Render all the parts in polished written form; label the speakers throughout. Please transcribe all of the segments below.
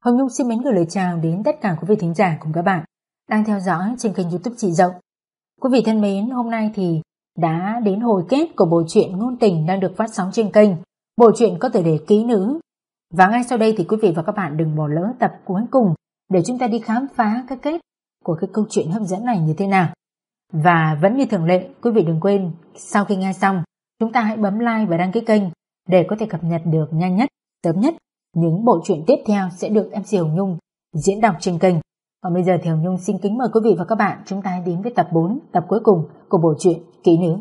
Speaker 1: Hồng Nhung xin mến gửi lời chào đến tất cả quý vị thính giả cùng các bạn đang theo dõi trên kênh YouTube Chị Dậu. Quý vị thân mến, hôm nay thì đã đến hồi kết của bộ truyện ngôn tình đang được phát sóng trên kênh. Bộ truyện có tựa đề Kỹ Nữ. Và ngay sau đây thì quý vị và các bạn đừng bỏ lỡ tập cuối cùng để chúng ta đi khám phá cái kết của cái câu chuyện hấp dẫn này như thế nào. Và vẫn như thường lệ, quý vị đừng quên sau khi nghe xong, chúng ta hãy bấm like và đăng ký kênh để có thể cập nhật được nhanh nhất, sớm nhất những bộ truyện tiếp theo sẽ được MC Hồng Nhung diễn đọc trên kênh. Còn bây giờ thì Hồng Nhung xin kính mời quý vị và các bạn chúng ta đến với tập 4, tập cuối cùng của bộ truyện Kỹ Nữ.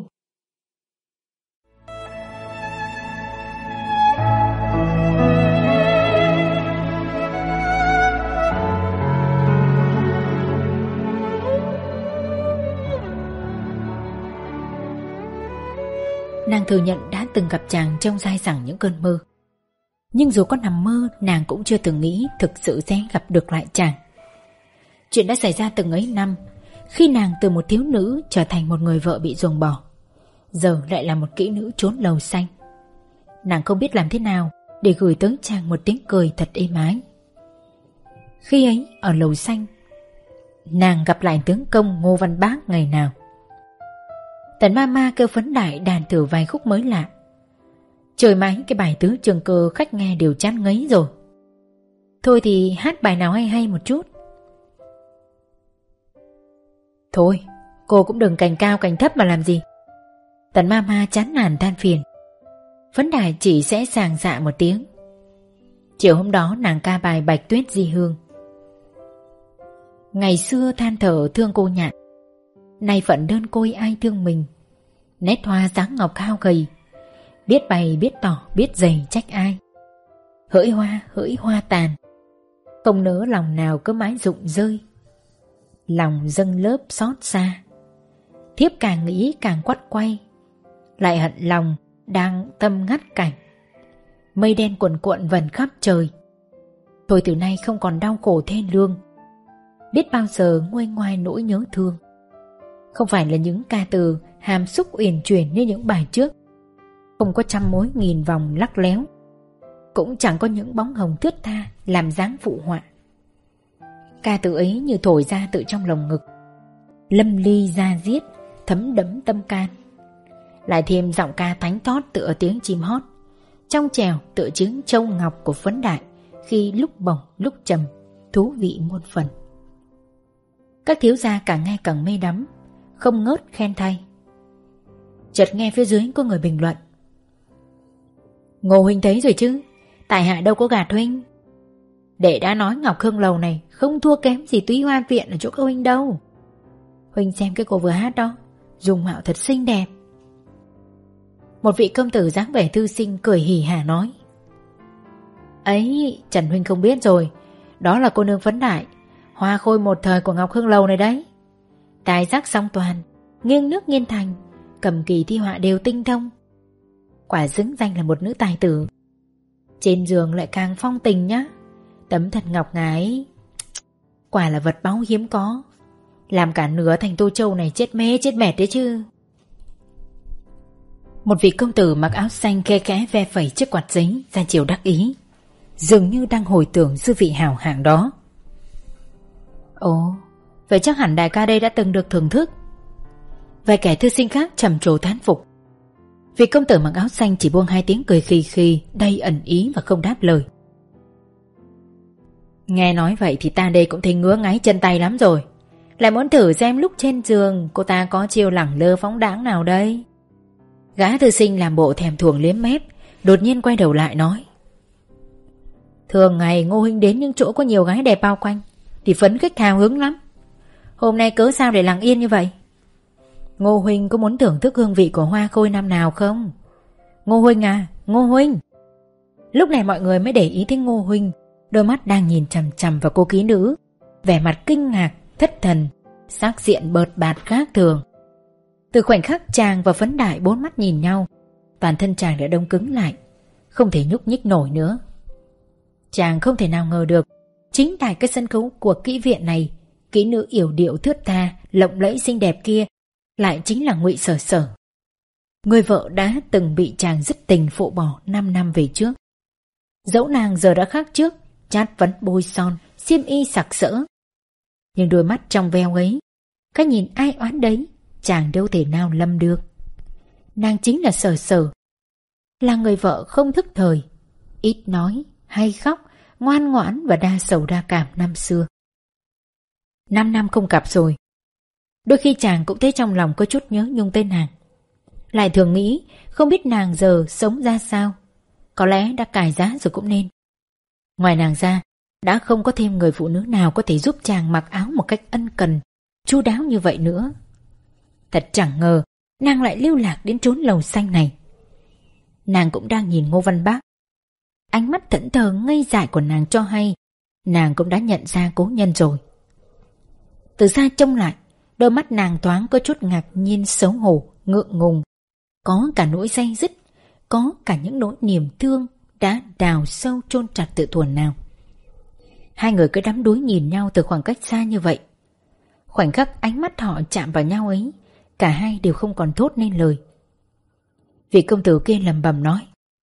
Speaker 1: Nàng thừa nhận đã từng gặp chàng trong dai dẳng những cơn mơ. Nhưng dù có nằm mơ, nàng cũng chưa từng nghĩ thực sự sẽ gặp được lại chàng. Chuyện đã xảy ra từng ấy năm, khi nàng từ một thiếu nữ trở thành một người vợ bị ruồng bỏ, giờ lại là một kỹ nữ trốn lầu xanh. Nàng không biết làm thế nào để gửi tới chàng một tiếng cười thật êm ái. Khi ấy ở lầu xanh, nàng gặp lại tướng công Ngô Văn Bác ngày nào. Tần Mama kêu Phấn Đại đàn thử vài khúc mới lạ. Trời mãi cái bài tứ trường cơ khách nghe đều chán ngấy rồi. Thôi thì hát bài nào hay hay một chút. Thôi, cô cũng đừng cành cao cành thấp mà làm gì. Tần Mama chán nản than phiền. Phấn Đại chỉ sẽ sàng dạ một tiếng. Chiều hôm đó nàng ca bài Bạch Tuyết Di Hương. Ngày xưa than thở thương cô nhạn, nay phận đơn côi ai thương mình. Nét hoa dáng ngọc cao gầy, biết bày biết tỏ biết dày trách ai. Hỡi hoa tàn, không nỡ lòng nào cứ mãi rụng rơi. Lòng dâng lớp xót xa, thiếp càng nghĩ càng quắt quay. Lại hận lòng đang tâm ngắt cảnh, mây đen cuồn cuộn vần khắp trời. Thôi từ nay không còn đau khổ thê lương, biết bao giờ nguôi ngoai nỗi nhớ thương. Không phải là những ca từ hàm xúc uyển chuyển như những bài trước, không có trăm mối nghìn vòng lắc léo, cũng chẳng có những bóng hồng thướt tha làm dáng phụ họa. Ca từ ấy như thổi ra tự trong lồng ngực, lâm ly da diết, thấm đẫm tâm can. Lại thêm giọng ca thánh thót tựa tiếng chim hót, trong trèo tựa trứng châu ngọc của Phấn Đại, khi lúc bổng lúc trầm, thú vị muôn phần. Các thiếu gia càng nghe càng mê đắm, không ngớt khen thay. Chợt nghe phía dưới có người bình luận: Ngô huynh thấy rồi chứ, tại hạ đâu có gạt huynh. Đệ đã nói Ngọc Hương Lầu này không thua kém gì Túy Hoa Viện ở chỗ các huynh đâu. Huynh xem cái cô vừa hát đó, dung mạo thật xinh đẹp. Một vị công tử dáng vẻ thư sinh cười hỉ hả nói: Ấy, Trần huynh không biết rồi, đó là cô nương Phấn Đại, hoa khôi một thời của Ngọc Hương Lầu này đấy. Tài giác song toàn, nghiêng nước nghiêng thành, cầm kỳ thi họa đều tinh thông. Quả xứng danh là một nữ tài tử. Trên giường lại càng phong tình nhá. Tấm thật ngọc ngà ấy, quả là vật báu hiếm có, làm cả nửa thành Tô Châu này chết mê chết mệt đấy chứ. Một vị công tử mặc áo xanh khe khẽ ve phẩy chiếc quạt giấy ra chiều đắc ý, dường như đang hồi tưởng dư vị hào hạng đó. Ồ, vậy chắc hẳn đại ca đây đã từng được thưởng thức. Vài kẻ thư sinh khác trầm trồ thán phục. Vị công tử mặc áo xanh chỉ buông hai tiếng cười khì khì đầy ẩn ý và không đáp lời. Nghe nói vậy thì ta đây cũng thấy ngứa ngáy chân tay lắm rồi. Lại muốn thử xem lúc trên giường cô ta có chiêu lẳng lơ phóng đãng nào đây. Gã thư sinh làm bộ thèm thuồng liếm mép, đột nhiên quay đầu lại nói: Thường ngày Ngô huynh đến những chỗ có nhiều gái đẹp bao quanh thì phấn khích hào hứng lắm. Hôm nay cớ sao để lặng yên như vậy? Ngô huynh có muốn thưởng thức hương vị của hoa khôi năm nào không? Ngô huynh à, Ngô huynh. Lúc này mọi người mới để ý thấy Ngô huynh, đôi mắt đang nhìn chằm chằm vào cô kỹ nữ, vẻ mặt kinh ngạc, thất thần, sắc diện bợt bạt khác thường. Từ khoảnh khắc chàng và Phấn Đại bốn mắt nhìn nhau, toàn thân chàng đã đông cứng lại, không thể nhúc nhích nổi nữa. Chàng không thể nào ngờ được, chính tại cái sân khấu của kỹ viện này, kỹ nữ yểu điệu thướt tha, lộng lẫy xinh đẹp kia lại chính là Ngụy Sở Sở, người vợ đã từng bị chàng dứt tình phụ bỏ 5 năm về trước. Dẫu nàng giờ đã khác trước, chát phấn bôi son, xiêm y sặc sỡ. Nhưng đôi mắt trong veo ấy, cái nhìn ai oán đấy, chàng đâu thể nào lầm được. Nàng chính là Sở Sở, là người vợ không thức thời, ít nói, hay khóc, ngoan ngoãn và đa sầu đa cảm năm xưa. 5 năm không gặp rồi, đôi khi chàng cũng thấy trong lòng có chút nhớ nhung tên nàng. Lại thường nghĩ không biết nàng giờ sống ra sao, có lẽ đã cài giá rồi cũng nên. Ngoài nàng ra, đã không có thêm người phụ nữ nào có thể giúp chàng mặc áo một cách ân cần, chu đáo như vậy nữa. Thật chẳng ngờ nàng lại lưu lạc đến chốn lầu xanh này. Nàng cũng đang nhìn Ngô Văn Bác. Ánh mắt thẫn thờ ngây dại của nàng cho hay nàng cũng đã nhận ra cố nhân rồi. Từ xa trông lại, đôi mắt nàng thoáng có chút ngạc nhiên, xấu hổ, ngượng ngùng, có cả nỗi day dứt, có cả những nỗi niềm thương đã đào sâu chôn chặt từ thuở nào. Hai người cứ đắm đuối nhìn nhau từ khoảng cách xa như vậy. Khoảnh khắc ánh mắt họ chạm vào nhau ấy, cả hai đều không còn thốt nên lời. Vị công tử kia lẩm bẩm nói: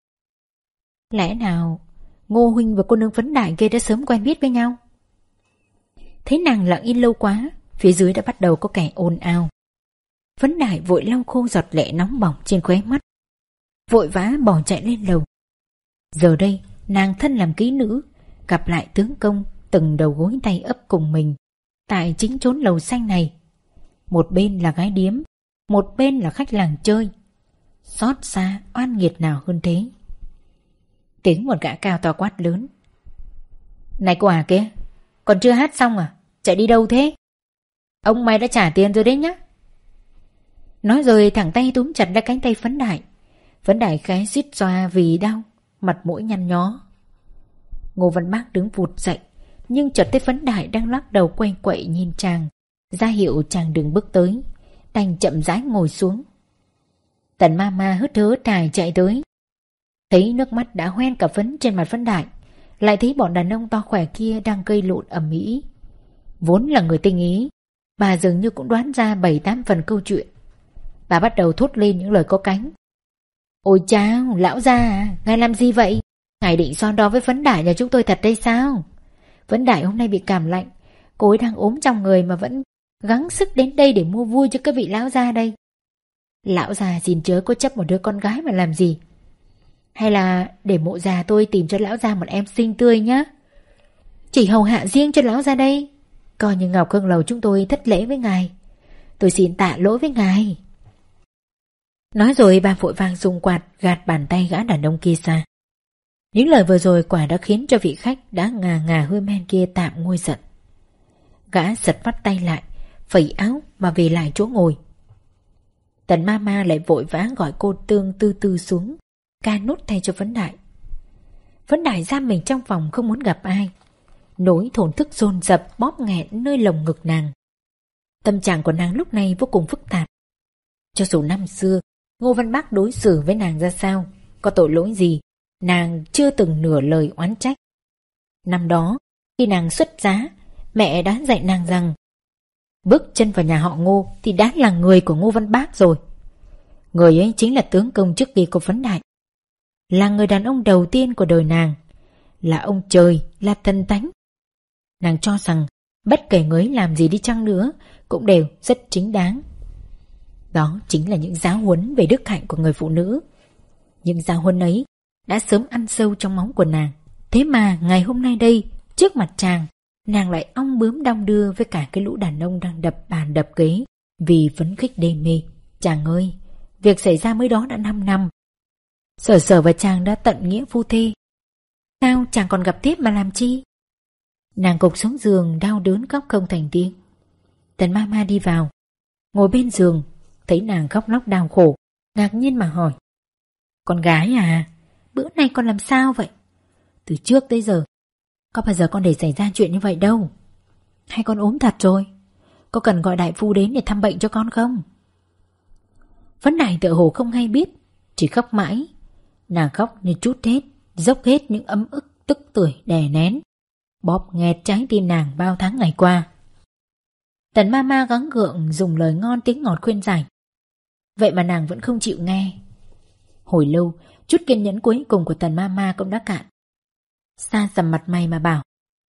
Speaker 1: lẽ nào Ngô huynh và cô nương Phấn Đại kia đã sớm quen biết với nhau? Thấy nàng lặng yên lâu quá, phía dưới đã bắt đầu có kẻ ồn ào. Phấn Đại vội lau khô giọt lệ nóng bỏng trên khóe mắt, vội vã bỏ chạy lên lầu. Giờ đây nàng thân làm kỹ nữ, gặp lại tướng công từng đầu gối tay ấp cùng mình tại chính chốn lầu xanh này. Một bên là gái điếm, một bên là khách làng chơi. Xót xa oan nghiệt nào hơn thế. Tiếng một gã cao to quát lớn: này cô à kia, còn chưa hát xong à? Chạy đi đâu thế? Ông mày đã trả tiền rồi đấy nhá. Nói rồi thẳng tay túm chặt lấy cánh tay Phấn Đại. Phấn Đại khẽ suýt xoa vì đau, mặt mũi nhăn nhó. Ngô Văn Bác đứng vụt dậy, nhưng chợt thấy Phấn Đại đang lắc đầu quay quậy nhìn chàng, ra hiệu chàng đừng bước tới, đành chậm rãi ngồi xuống. Tần ma ma hớt hớ trài chạy tới, thấy nước mắt đã hoen cả phấn trên mặt Phấn Đại, lại thấy bọn đàn ông to khỏe kia đang gây lộn ầm ĩ. Vốn là người tinh ý, bà dường như cũng đoán ra 7-8 phần câu chuyện. Bà bắt đầu thốt lên những lời có cánh: ôi chao, lão gia à, ngài làm gì vậy? Ngài định so đo với Phấn Đại nhà chúng tôi thật đây sao? Phấn Đại hôm nay bị cảm lạnh, cô ấy đang ốm trong người mà vẫn gắng sức đến đây để mua vui cho các vị lão gia đây. Lão già xin chớ có chấp một đứa con gái mà làm gì. Hay là để mộ già tôi tìm cho lão già một em xinh tươi nhá, chỉ hầu hạ riêng cho lão già đây. Coi như Ngọc Hương Lầu chúng tôi thất lễ với ngài, tôi xin tạ lỗi với ngài. Nói rồi bà vội vàng dùng quạt gạt bàn tay gã đàn ông kia ra. Những lời vừa rồi quả đã khiến cho vị khách đã ngà ngà hơi men kia tạm nguôi giận. Gã giật phát tay lại, phẩy áo mà về lại chỗ ngồi. Tần ma ma lại vội vã gọi cô Tương từ từ xuống, ca nút thay cho Phấn Đại. Phấn Đại giam mình trong phòng không muốn gặp ai, nỗi thổn thức dồn dập bóp nghẹn nơi lồng ngực nàng. Tâm trạng của nàng lúc này vô cùng phức tạp. Cho dù năm xưa Ngô Văn Bác đối xử với nàng ra sao, có tội lỗi gì, nàng chưa từng nửa lời oán trách. Năm đó khi nàng xuất giá, mẹ đã dạy nàng rằng bước chân vào nhà họ Ngô thì đã là người của Ngô Văn Bác rồi. Người ấy chính là tướng công trước kia của Phấn Đại, là người đàn ông đầu tiên của đời nàng, là ông trời, là thần thánh. Nàng cho rằng bất kể người ấy làm gì đi chăng nữa cũng đều rất chính đáng. Đó chính là những giáo huấn về đức hạnh của người phụ nữ. Những giáo huấn ấy đã sớm ăn sâu trong máu của nàng. Thế mà ngày hôm nay đây, trước mặt chàng, nàng lại ong bướm đong đưa với cả cái lũ đàn ông đang đập bàn đập ghế vì phấn khích đê mê. Chàng ơi, việc xảy ra mới đó đã 5 năm. Sở Sở và chàng đã tận nghĩa phu thê, sao chàng còn gặp tiếp mà làm chi? Nàng gục xuống giường đau đớn khóc không thành tiếng. Tần ma ma đi vào, ngồi bên giường, thấy nàng khóc lóc đau khổ, ngạc nhiên mà hỏi: con gái à, bữa nay con làm sao vậy? Từ trước tới giờ có bao giờ con để xảy ra chuyện như vậy đâu. Hay con ốm thật rồi? Có cần gọi đại phu đến để thăm bệnh cho con không? Phấn Đại tựa hồ không hay biết, chỉ khóc mãi. Nàng khóc như trút hết, dốc hết những ấm ức tức tưởi đè nén, bóp nghẹt trái tim nàng bao tháng ngày qua. Tần ma ma gắng gượng dùng lời ngon tiếng ngọt khuyên giải, vậy mà nàng vẫn không chịu nghe. Hồi lâu, chút kiên nhẫn cuối cùng của Tần ma ma cũng đã cạn. Sa sầm mặt mày mà bảo: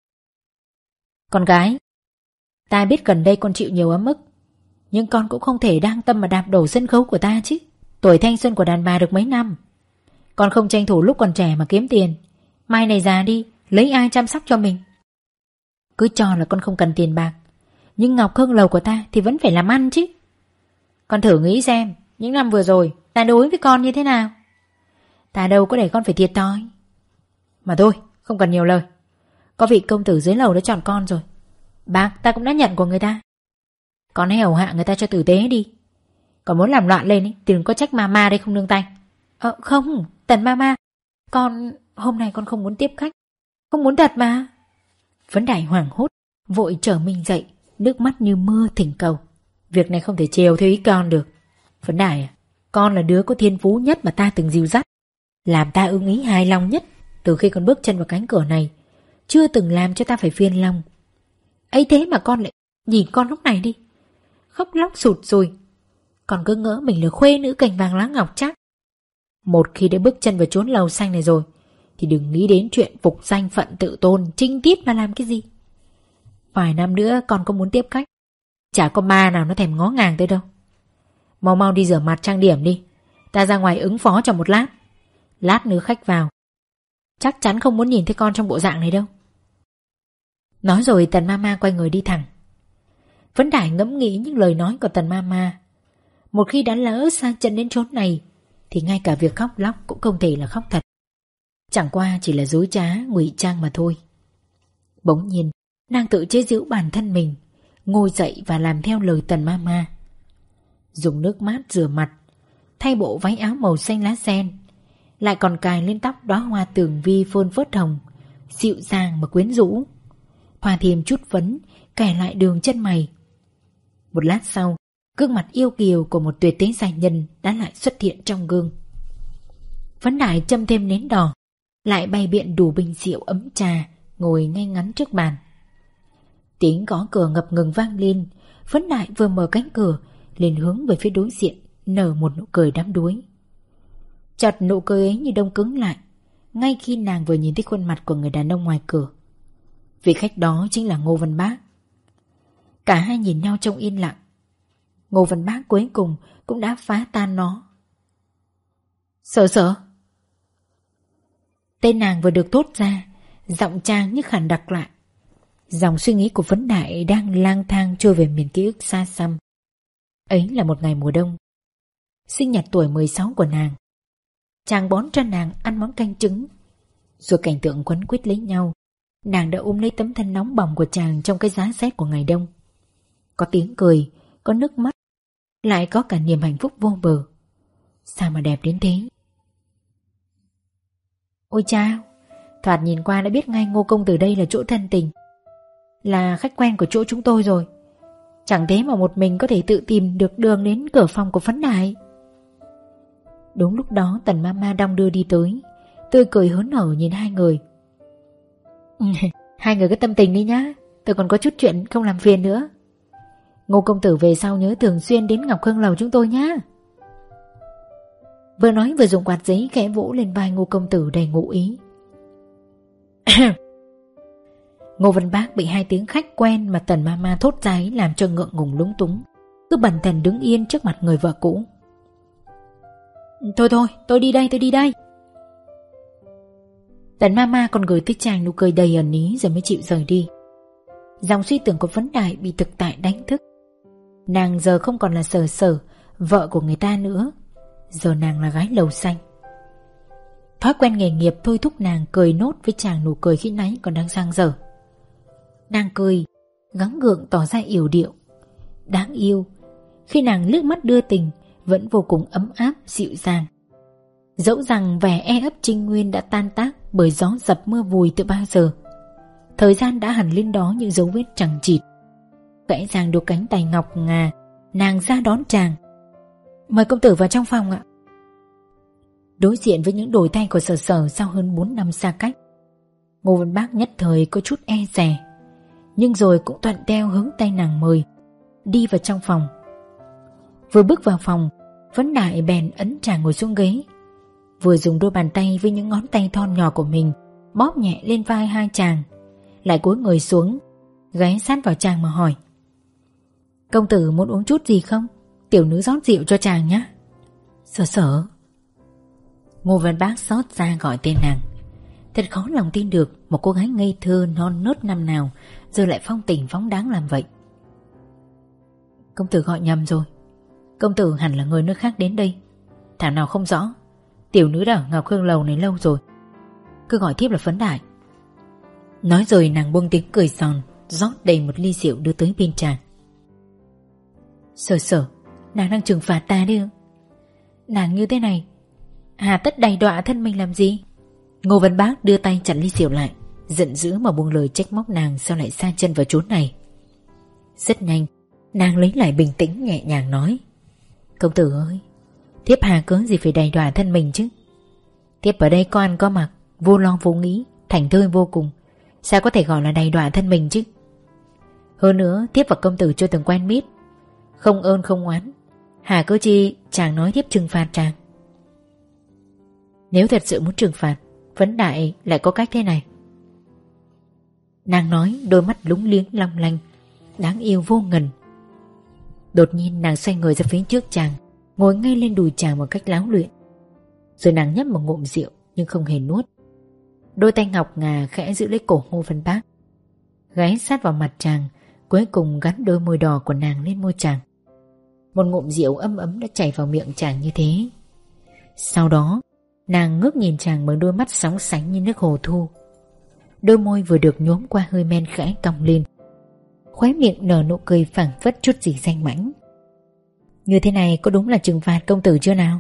Speaker 1: Con gái, ta biết gần đây con chịu nhiều ấm ức, nhưng con cũng không thể đang tâm mà đạp đổ sân khấu của ta chứ. Tuổi thanh xuân của đàn bà được mấy năm, con không tranh thủ lúc còn trẻ mà kiếm tiền, mai này già đi lấy ai chăm sóc cho mình? Cứ cho là con không cần tiền bạc, nhưng ngọc hương lầu của ta thì vẫn phải làm ăn chứ. Con thử nghĩ xem, những năm vừa rồi ta đối với con như thế nào. Ta đâu có để con phải thiệt thòi. Mà thôi, không cần nhiều lời. Có vị công tử dưới lầu đã chọn con rồi. Bạc ta cũng đã nhận của người ta. Con hãy hầu hạ người ta cho tử tế đi. Còn muốn làm loạn lên ý, thì đừng có trách mama đây không nương tay. Không, Tần mama, hôm nay con không muốn tiếp khách. Không muốn thật mà. Vấn Đại hoảng hốt, vội trở mình dậy, nước mắt như mưa thỉnh cầu. Việc này không thể chiều theo ý con được. Vấn Đại à, con là đứa có thiên phú nhất mà ta từng dìu dắt, làm ta ưng ý hài lòng nhất từ khi con bước chân vào cánh cửa này. Chưa từng làm cho ta phải phiền lòng. Ấy thế mà con lại nhìn con lúc này đi, khóc lóc sụt sùi. Con cứ ngỡ mình là khuê nữ cành vàng lá ngọc chắc. Một khi đã bước chân vào chốn lầu xanh này rồi thì đừng nghĩ đến chuyện phục danh phận tự tôn trinh tiết mà làm cái gì. Vài năm nữa con có muốn tiếp khách, chả có ma nào nó thèm ngó ngàng tới đâu. Mau mau đi rửa mặt trang điểm đi, ta ra ngoài ứng phó cho một lát. Lát nữa khách vào, chắc chắn không muốn nhìn thấy con trong bộ dạng này đâu. Nói rồi Tần mama quay người đi thẳng. Vấn Đại ngẫm nghĩ những lời nói của Tần mama. Một khi đã lỡ xa chân đến chốn này thì ngay cả việc khóc lóc cũng không thể là khóc thật, chẳng qua chỉ là dối trá ngụy trang mà thôi. Bỗng nhiên nàng tự chế giễu bản thân mình, ngồi dậy và làm theo lời Tần mama. Dùng nước mát rửa mặt, thay bộ váy áo màu xanh lá sen, lại còn cài lên tóc đóa hoa tường vi phơn phớt hồng, dịu dàng mà quyến rũ. Thoa thêm chút phấn, kẻ lại đường chân mày. Một lát sau, gương mặt yêu kiều của một tuyệt thế giai nhân đã lại xuất hiện trong gương. Vấn Đại châm thêm nến đỏ, lại bày biện đủ bình rượu ấm trà, ngồi ngay ngắn trước bàn. Tiếng gõ cửa ngập ngừng vang lên. Vấn Đại vừa mở cánh cửa liền hướng về phía đối diện, nở một nụ cười đắm đuối. Chợt nụ cười ấy như đông cứng lại ngay khi nàng vừa nhìn thấy khuôn mặt của người đàn ông ngoài cửa. Vị khách đó chính là Ngô Văn Bác. Cả hai nhìn nhau trong yên lặng. Ngô Văn Bác cuối cùng cũng đã phá tan nó. Sở. Tên nàng vừa được thốt ra, giọng chàng như khản đặc lại. Dòng suy nghĩ của Vấn Đại đang lang thang trôi về miền ký ức xa xăm. Ấy là một ngày mùa đông, sinh nhật tuổi 16 của nàng. Chàng bón cho nàng ăn món canh trứng. Rồi cảnh tượng quấn quýt lấy nhau, nàng đã ôm lấy tấm thân nóng bỏng của chàng trong cái giá rét của ngày đông. Có tiếng cười, có nước mắt, lại có cả niềm hạnh phúc vô bờ. Sao mà đẹp đến thế? Ôi chao, thoạt nhìn qua đã biết ngay Ngô công tử đây là chỗ thân tình, là khách quen của chỗ chúng tôi rồi. Chẳng thế mà một mình có thể tự tìm được đường đến cửa phòng của Vấn Đại. Đúng lúc đó Tần mama đong đưa đi tới, tươi cười hớn hở nhìn hai người. Hai người cứ tâm tình đi nhá, tôi còn có chút chuyện không làm phiền nữa. Ngô công tử về sau nhớ thường xuyên đến Ngọc Hương lầu chúng tôi nhá. Vừa nói vừa dùng quạt giấy khẽ vỗ lên vai Ngô công tử đầy ngụ ý. Ngô Văn Bác bị hai tiếng khách quen mà Tần mama thốt ra ấy làm cho ngượng ngùng lúng túng, cứ bần thần đứng yên trước mặt người vợ cũ. Thôi, tôi đi đây. Tần mama còn gửi tới chàng nụ cười đầy ẩn ý rồi mới chịu rời đi. Dòng suy tưởng của Vấn Đại bị thực tại đánh thức. Nàng giờ không còn là Sở, vợ của người ta nữa. Giờ nàng là gái lầu xanh. Thói quen nghề nghiệp thôi thúc nàng cười nốt với chàng nụ cười khi nãy còn đang dang dở. Nàng cười, gắng gượng tỏ ra yểu điệu, đáng yêu. Khi nàng liếc mắt đưa tình, vẫn vô cùng ấm áp, dịu dàng. Dẫu rằng vẻ e ấp trinh nguyên đã tan tác bởi gió dập mưa vùi từ bao giờ, thời gian đã hằn lên đó những dấu vết chằng chịt. Vẽ dàng đôi cánh tay ngọc ngà, nàng ra đón chàng. Mời công tử vào trong phòng ạ. Đối diện với những đổi thay của Sở sau hơn 4 năm xa cách, Ngô Văn Bác nhất thời có chút e dè, nhưng rồi cũng thuận theo hướng tay nàng mời, đi vào trong phòng. Vừa bước vào phòng, Vấn Đại bèn ấn chàng ngồi xuống ghế, vừa dùng đôi bàn tay với những ngón tay thon nhỏ của mình bóp nhẹ lên vai hai chàng, lại cúi người xuống, ghé sát vào chàng mà hỏi: công tử muốn uống chút gì không? Tiểu nữ rót rượu cho chàng nhé. Sở Sở. Ngô Văn Bác xót ra gọi tên nàng. Thật khó lòng tin được một cô gái ngây thơ non nớt năm nào giờ lại phong tình phóng đáng làm vậy. Công tử gọi nhầm rồi. Công tử hẳn là người nước khác đến đây. Thảo nào không rõ. Tiểu nữ đã ở Ngọc Hương Lầu này lâu rồi. Cứ gọi thiếp là Phấn Đại. Nói rồi nàng buông tiếng cười giòn, rót đầy một ly rượu đưa tới bên chàng. Sở Sở, nàng đang trừng phạt ta đi ư? Nàng như thế này hà tất đầy đọa thân mình làm gì? Ngô Văn Bác đưa tay chặn ly rượu lại, giận dữ mà buông lời trách móc nàng sao lại sa chân vào chốn này. Rất nhanh nàng lấy lại bình tĩnh, nhẹ nhàng nói: công tử ơi, thiếp hà cớ gì phải đầy đọa thân mình chứ? Thiếp ở đây có ăn có mặc, vô lo vô nghĩ, thảnh thơi vô cùng, sao có thể gọi là đầy đọa thân mình chứ? Hơn nữa thiếp và công tử chưa từng quen biết, không ơn không oán, hà cớ chi chàng nói thiếp trừng phạt chàng? Nếu thật sự muốn trừng phạt, Vấn Đại lại có cách thế này. Nàng nói, đôi mắt lúng liếng long lanh, đáng yêu vô ngần. Đột nhiên nàng xoay người ra phía trước chàng, ngồi ngay lên đùi chàng một cách láo luyện. Rồi nàng nhấp một ngụm rượu nhưng không hề nuốt. Đôi tay ngọc ngà khẽ giữ lấy cổ Ngô Văn Bác, ghé sát vào mặt chàng, cuối cùng gắn đôi môi đỏ của nàng lên môi chàng. Một ngụm rượu ấm ấm đã chảy vào miệng chàng như thế. Sau đó nàng ngước nhìn chàng bằng đôi mắt sóng sánh như nước hồ thu. Đôi môi vừa được nhuốm qua hơi men khẽ cong lên, khóe miệng nở nụ cười phảng phất chút gì danh mãnh. Như thế này có đúng là trừng phạt công tử chưa nào?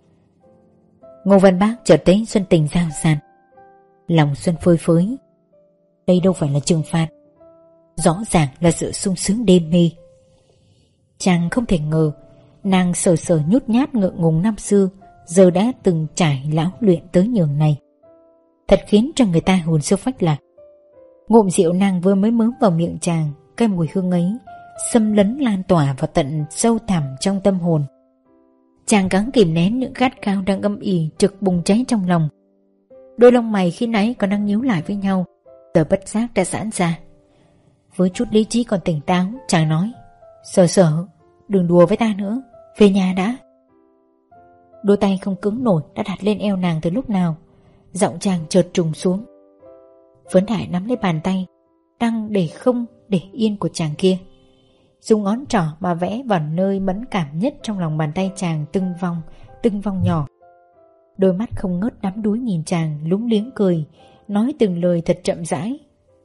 Speaker 1: Ngô Văn Bác chợt thấy xuân tình dao dạt, lòng xuân phơi phới. Đây đâu phải là trừng phạt, rõ ràng là sự sung sướng đêm mê. Chàng không thể ngờ nàng Sở Sở nhút nhát ngượng ngùng năm xưa giờ đã từng trải lão luyện tới nhường này, thật khiến cho người ta hồn siêu phách lạc. Ngụm rượu nàng vừa mới mớm vào miệng chàng, cái mùi hương ấy xâm lấn lan tỏa vào tận sâu thẳm trong tâm hồn. Chàng gắng kìm nén những khát khao đang âm ỉ trực bùng cháy trong lòng. Đôi lông mày khi nãy còn đang nhíu lại với nhau, giờ bất giác đã giãn ra. Với chút lý trí còn tỉnh táo, chàng nói: Sở Sở, đừng đùa với ta nữa, về nhà đã. Đôi tay không cứng nổi đã đặt lên eo nàng từ lúc nào. Giọng chàng chợt trùng xuống. Vấn Đại nắm lấy bàn tay đang để không để yên của chàng kia, dùng ngón trỏ mà vẽ vào nơi mẫn cảm nhất trong lòng bàn tay chàng từng vòng nhỏ. Đôi mắt không ngớt đắm đuối nhìn chàng, lúng liếng cười, nói từng lời thật chậm rãi.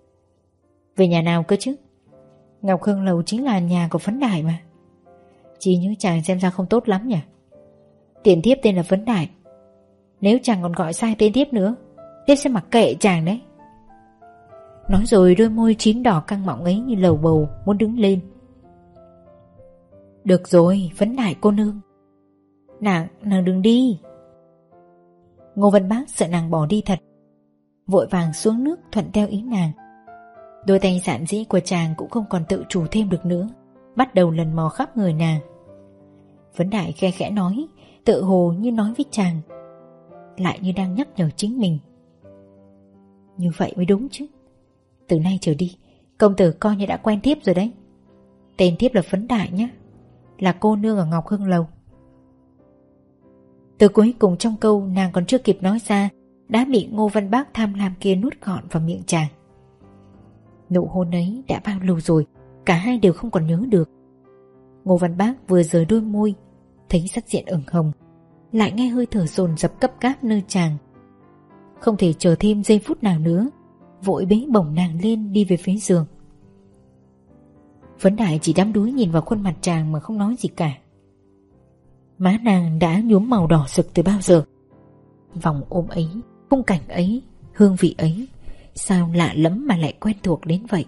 Speaker 1: Về nhà nào cơ chứ? Ngọc Hương Lầu chính là nhà của Vấn Đại mà. Chỉ như chàng xem ra không tốt lắm nhỉ? Tiền thiếp tên là Vấn Đại, nếu chàng còn gọi sai tên thiếp nữa, thiếp sẽ mặc kệ chàng đấy. Nói rồi đôi môi chín đỏ căng mọng ấy như lầu bầu muốn đứng lên. Được rồi, Vấn Đại cô nương, nàng đừng đi. Ngô Văn Bác sợ nàng bỏ đi thật, vội vàng xuống nước thuận theo ý nàng. Đôi tay giản dĩ của chàng cũng không còn tự chủ thêm được nữa, bắt đầu lần mò khắp người nàng. Vấn Đại khe khẽ nói, tự hồ như nói với chàng, lại như đang nhắc nhở chính mình. Như vậy mới đúng chứ. Từ nay trở đi, công tử coi như đã quen thiếp rồi đấy. Tên thiếp là Vấn Đại nhé, là cô nương ở Ngọc Hương Lầu. Từ cuối cùng trong câu nàng còn chưa kịp nói ra đã bị Ngô Văn Bác tham lam kia nuốt gọn vào miệng chàng. Nụ hôn ấy đã bao lâu rồi, cả hai đều không còn nhớ được. Ngô Văn Bác vừa rời đôi môi, thấy sắc diện ửng hồng, lại nghe hơi thở dồn dập cấp cáp nơi chàng. Không thể chờ thêm giây phút nào nữa, vội bế bổng nàng lên đi về phía giường. Vấn Đại chỉ đắm đuối nhìn vào khuôn mặt chàng mà không nói gì cả. Má nàng đã nhuốm màu đỏ rực từ bao giờ. Vòng ôm ấy, khung cảnh ấy, hương vị ấy, sao lạ lẫm mà lại quen thuộc đến vậy.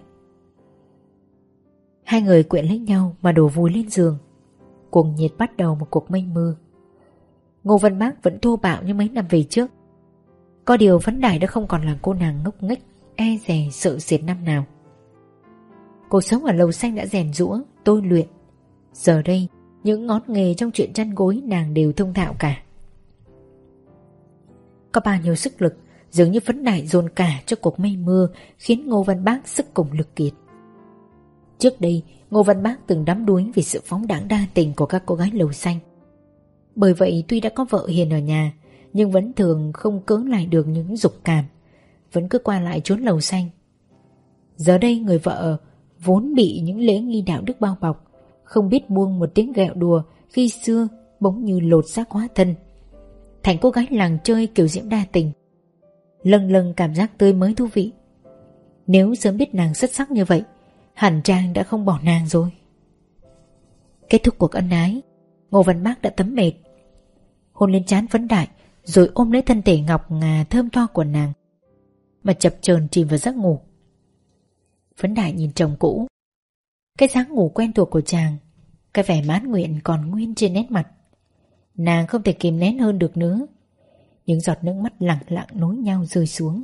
Speaker 1: Hai người quyện lấy nhau mà đổ vùi lên giường. Cuồng nhiệt bắt đầu một cuộc mây mưa. Ngô Văn Bác vẫn thô bạo như mấy năm về trước. Có điều Vấn Đại đã không còn là cô nàng ngốc nghếch, e dè sợ sệt năm nào. Cuộc sống ở Lầu Xanh đã rèn giũa, tôi luyện. Giờ đây, những ngón nghề trong chuyện chăn gối nàng đều thông thạo cả. Có bao nhiêu sức lực, Dường như Phấn Đại dồn cả cho cuộc mây mưa, khiến Ngô Văn Bác sức cùng lực kiệt. Trước đây Ngô Văn Bác từng đắm đuối vì sự phóng đãng đa tình của các cô gái lầu xanh. Bởi vậy tuy đã có vợ hiền ở nhà, nhưng vẫn thường không cưỡng lại được những dục cảm, vẫn cứ qua lại trốn lầu xanh. Giờ đây người vợ vốn bị những lễ nghi đạo đức bao bọc, không biết buông một tiếng ghẹo đùa khi xưa bỗng như lột xác hóa thân, thành cô gái làng chơi kiểu diễm đa tình. Lâng lâng cảm giác tươi mới thú vị. Nếu sớm biết nàng xuất sắc như vậy, hẳn Trang đã không bỏ nàng rồi. Kết thúc cuộc ân ái, Ngô Văn Bác đã thấm mệt, hôn lên trán Phấn Đại, rồi ôm lấy thân thể ngọc ngà thơm tho của nàng, mà chập chờn chìm vào giấc ngủ. Phấn Đại nhìn chồng cũ, cái dáng ngủ quen thuộc của chàng, cái vẻ mãn nguyện còn nguyên trên nét mặt. Nàng không thể kìm nén hơn được nữa. Những giọt nước mắt lặng lặng nối nhau rơi xuống.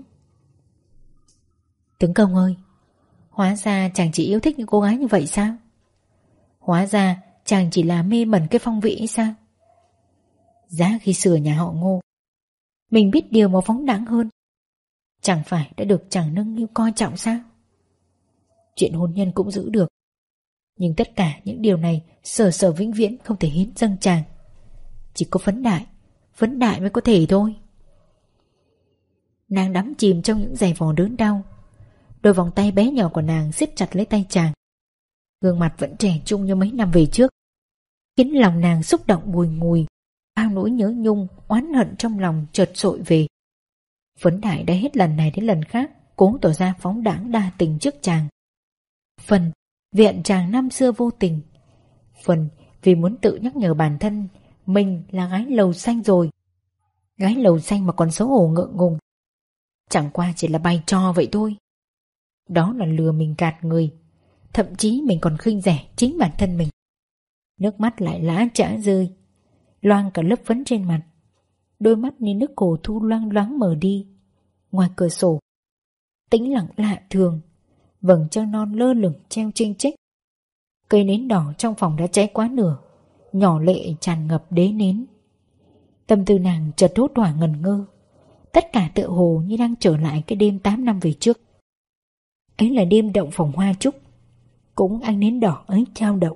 Speaker 1: Tướng công ơi, hóa ra chàng chỉ yêu thích những cô gái như vậy sao? Hóa ra chàng chỉ là mê mẩn cái phong vị ấy sao? Giá khi xưa nhà họ Ngô, mình biết điều mà phóng đãng hơn, chẳng phải đã được chàng nâng niu coi trọng sao? Chuyện hôn nhân cũng giữ được, nhưng tất cả những điều này sở vĩnh viễn không thể hiến dâng chàng. Chỉ có Phấn Đại mới có thể thôi. Nàng đắm chìm trong những giày vò đớn đau. Đôi vòng tay bé nhỏ của nàng siết chặt lấy tay chàng. Gương mặt vẫn trẻ trung như mấy năm về trước, khiến lòng nàng xúc động bùi ngùi. Bao nỗi nhớ nhung, oán hận trong lòng chợt sội về. Phấn Đại đã hết lần này đến lần khác cố tỏ ra phóng đãng đa tình trước chàng. Phần vì hận chàng năm xưa vô tình, phần vì muốn tự nhắc nhở bản thân mình là gái lầu xanh rồi. Gái lầu xanh mà còn xấu hổ ngượng ngùng, chẳng qua chỉ là bày trò vậy thôi. Đó là lừa mình gạt người, thậm chí mình còn khinh rẻ chính bản thân mình. Nước mắt lại lã chã rơi, loang cả lớp phấn trên mặt. Đôi mắt như nước cổ thu loang loáng mở đi. Ngoài cửa sổ, tĩnh lặng lạ thường, vầng trăng non lơ lửng treo chênh chếch. Cây nến đỏ trong phòng đã cháy quá nửa, nhỏ lệ tràn ngập đế nến. Tâm tư nàng chợt hốt hoảng ngần ngơ. Tất cả tựa hồ như đang trở lại cái đêm 8 năm về trước. Ấy là đêm động phòng hoa trúc, cũng ánh nến đỏ ấy trao động.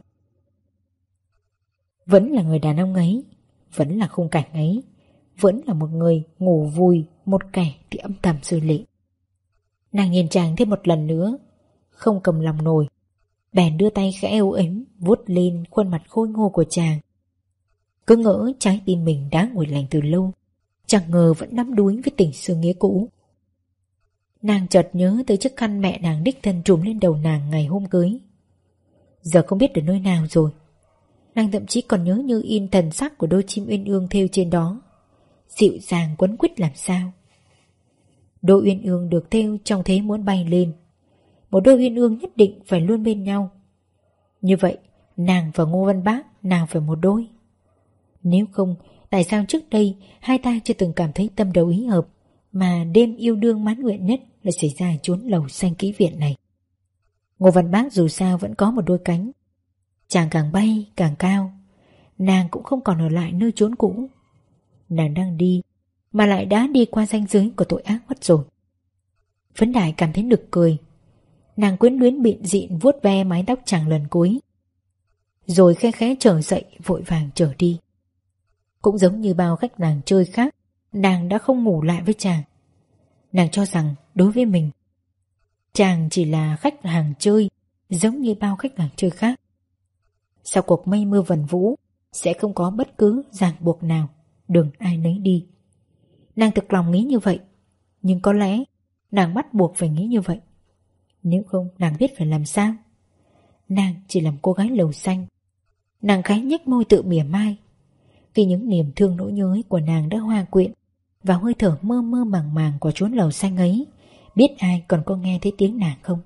Speaker 1: Vẫn là người đàn ông ấy, vẫn là khung cảnh ấy, vẫn là một người ngủ vùi, một kẻ thì âm thầm rơi lệ. Nàng nhìn chàng thêm một lần nữa, không cầm lòng nổi, bèn đưa tay khẽ âu ếm vuốt lên khuôn mặt khôi ngô của chàng. Cứ ngỡ trái tim mình đã nguội lạnh từ lâu, chẳng ngờ vẫn đắm đuối với tình xưa nghĩa cũ. Nàng chợt nhớ tới chiếc khăn mẹ nàng đích thân trùm lên đầu nàng ngày hôm cưới. Giờ không biết ở nơi nào rồi. Nàng thậm chí còn nhớ như in thần sắc của đôi chim uyên ương thêu trên đó, dịu dàng quấn quýt làm sao. Đôi uyên ương được thêu trong thế muốn bay lên. Một đôi uyên ương nhất định phải luôn bên nhau. Như vậy nàng và Ngô Văn Bác nào phải một đôi? Nếu không, tại sao trước đây hai ta chưa từng cảm thấy tâm đầu ý hợp, mà đêm yêu đương mãn nguyện nhất lại xảy ra chốn lầu xanh kỹ viện này? Ngô Văn Bác dù sao vẫn có một đôi cánh. Chàng càng bay càng cao, nàng cũng không còn ở lại nơi chốn cũ. Nàng đang đi, mà lại đã đi qua ranh giới của tội ác mất rồi. Phấn Đại cảm thấy nực cười. Nàng quyến luyến bịn dịn vuốt ve mái tóc chàng lần cuối, rồi khẽ khẽ trở dậy vội vàng trở đi. Cũng giống như bao khách nàng chơi khác, nàng đã không ngủ lại với chàng. Nàng cho rằng đối với mình, chàng chỉ là khách hàng chơi, giống như bao khách hàng chơi khác. Sau cuộc mây mưa vần vũ, sẽ không có bất cứ ràng buộc nào, đừng ai nấy đi. Nàng thực lòng nghĩ như vậy, nhưng có lẽ nàng bắt buộc phải nghĩ như vậy. Nếu không nàng biết phải làm sao. Nàng chỉ làm cô gái lầu xanh. Nàng khẽ nhếch môi tự mỉa mai, vì những niềm thương nỗi nhớ ấy của nàng đã hòa quyện vào hơi thở mơ mơ màng màng của chốn lầu xanh ấy. Biết ai còn có nghe thấy tiếng nàng không?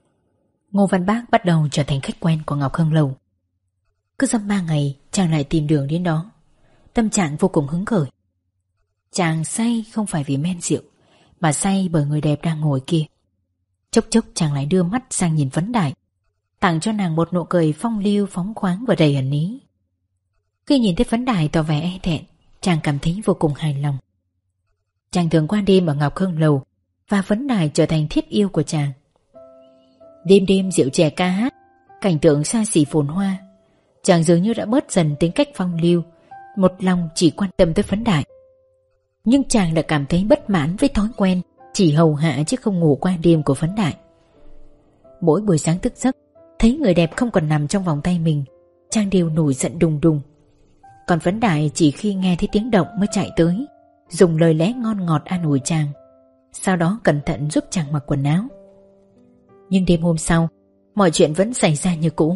Speaker 1: Ngô Văn Bác bắt đầu trở thành khách quen của Ngọc Hưng Lầu. Cứ dăm 3 ngày chàng lại tìm đường đến đó. Tâm trạng vô cùng hứng khởi. Chàng say không phải vì men rượu, mà say bởi người đẹp đang ngồi kia. Chốc chốc chàng lại đưa mắt sang nhìn Phấn Đại, tặng cho nàng một nụ cười phong lưu phóng khoáng và đầy ẩn ý. Khi nhìn thấy Phấn Đại tỏ vẻ e thẹn, chàng cảm thấy vô cùng hài lòng. Chàng thường qua đêm ở Ngọc Hương Lầu, và Phấn Đại trở thành thiết yêu của chàng. Đêm đêm rượu chè ca hát, cảnh tượng xa xỉ phồn hoa, chàng dường như đã bớt dần tính cách phong lưu, một lòng chỉ quan tâm tới Phấn Đại. Nhưng chàng lại cảm thấy bất mãn với thói quen chỉ hầu hạ chứ không ngủ qua đêm của Phấn Đại. Mỗi buổi sáng thức giấc, thấy người đẹp không còn nằm trong vòng tay mình, chàng đều nổi giận đùng đùng. Còn Phấn Đại chỉ khi nghe thấy tiếng động mới chạy tới, dùng lời lẽ ngon ngọt an ủi chàng, sau đó cẩn thận giúp chàng mặc quần áo. Nhưng đêm hôm sau, mọi chuyện vẫn xảy ra như cũ.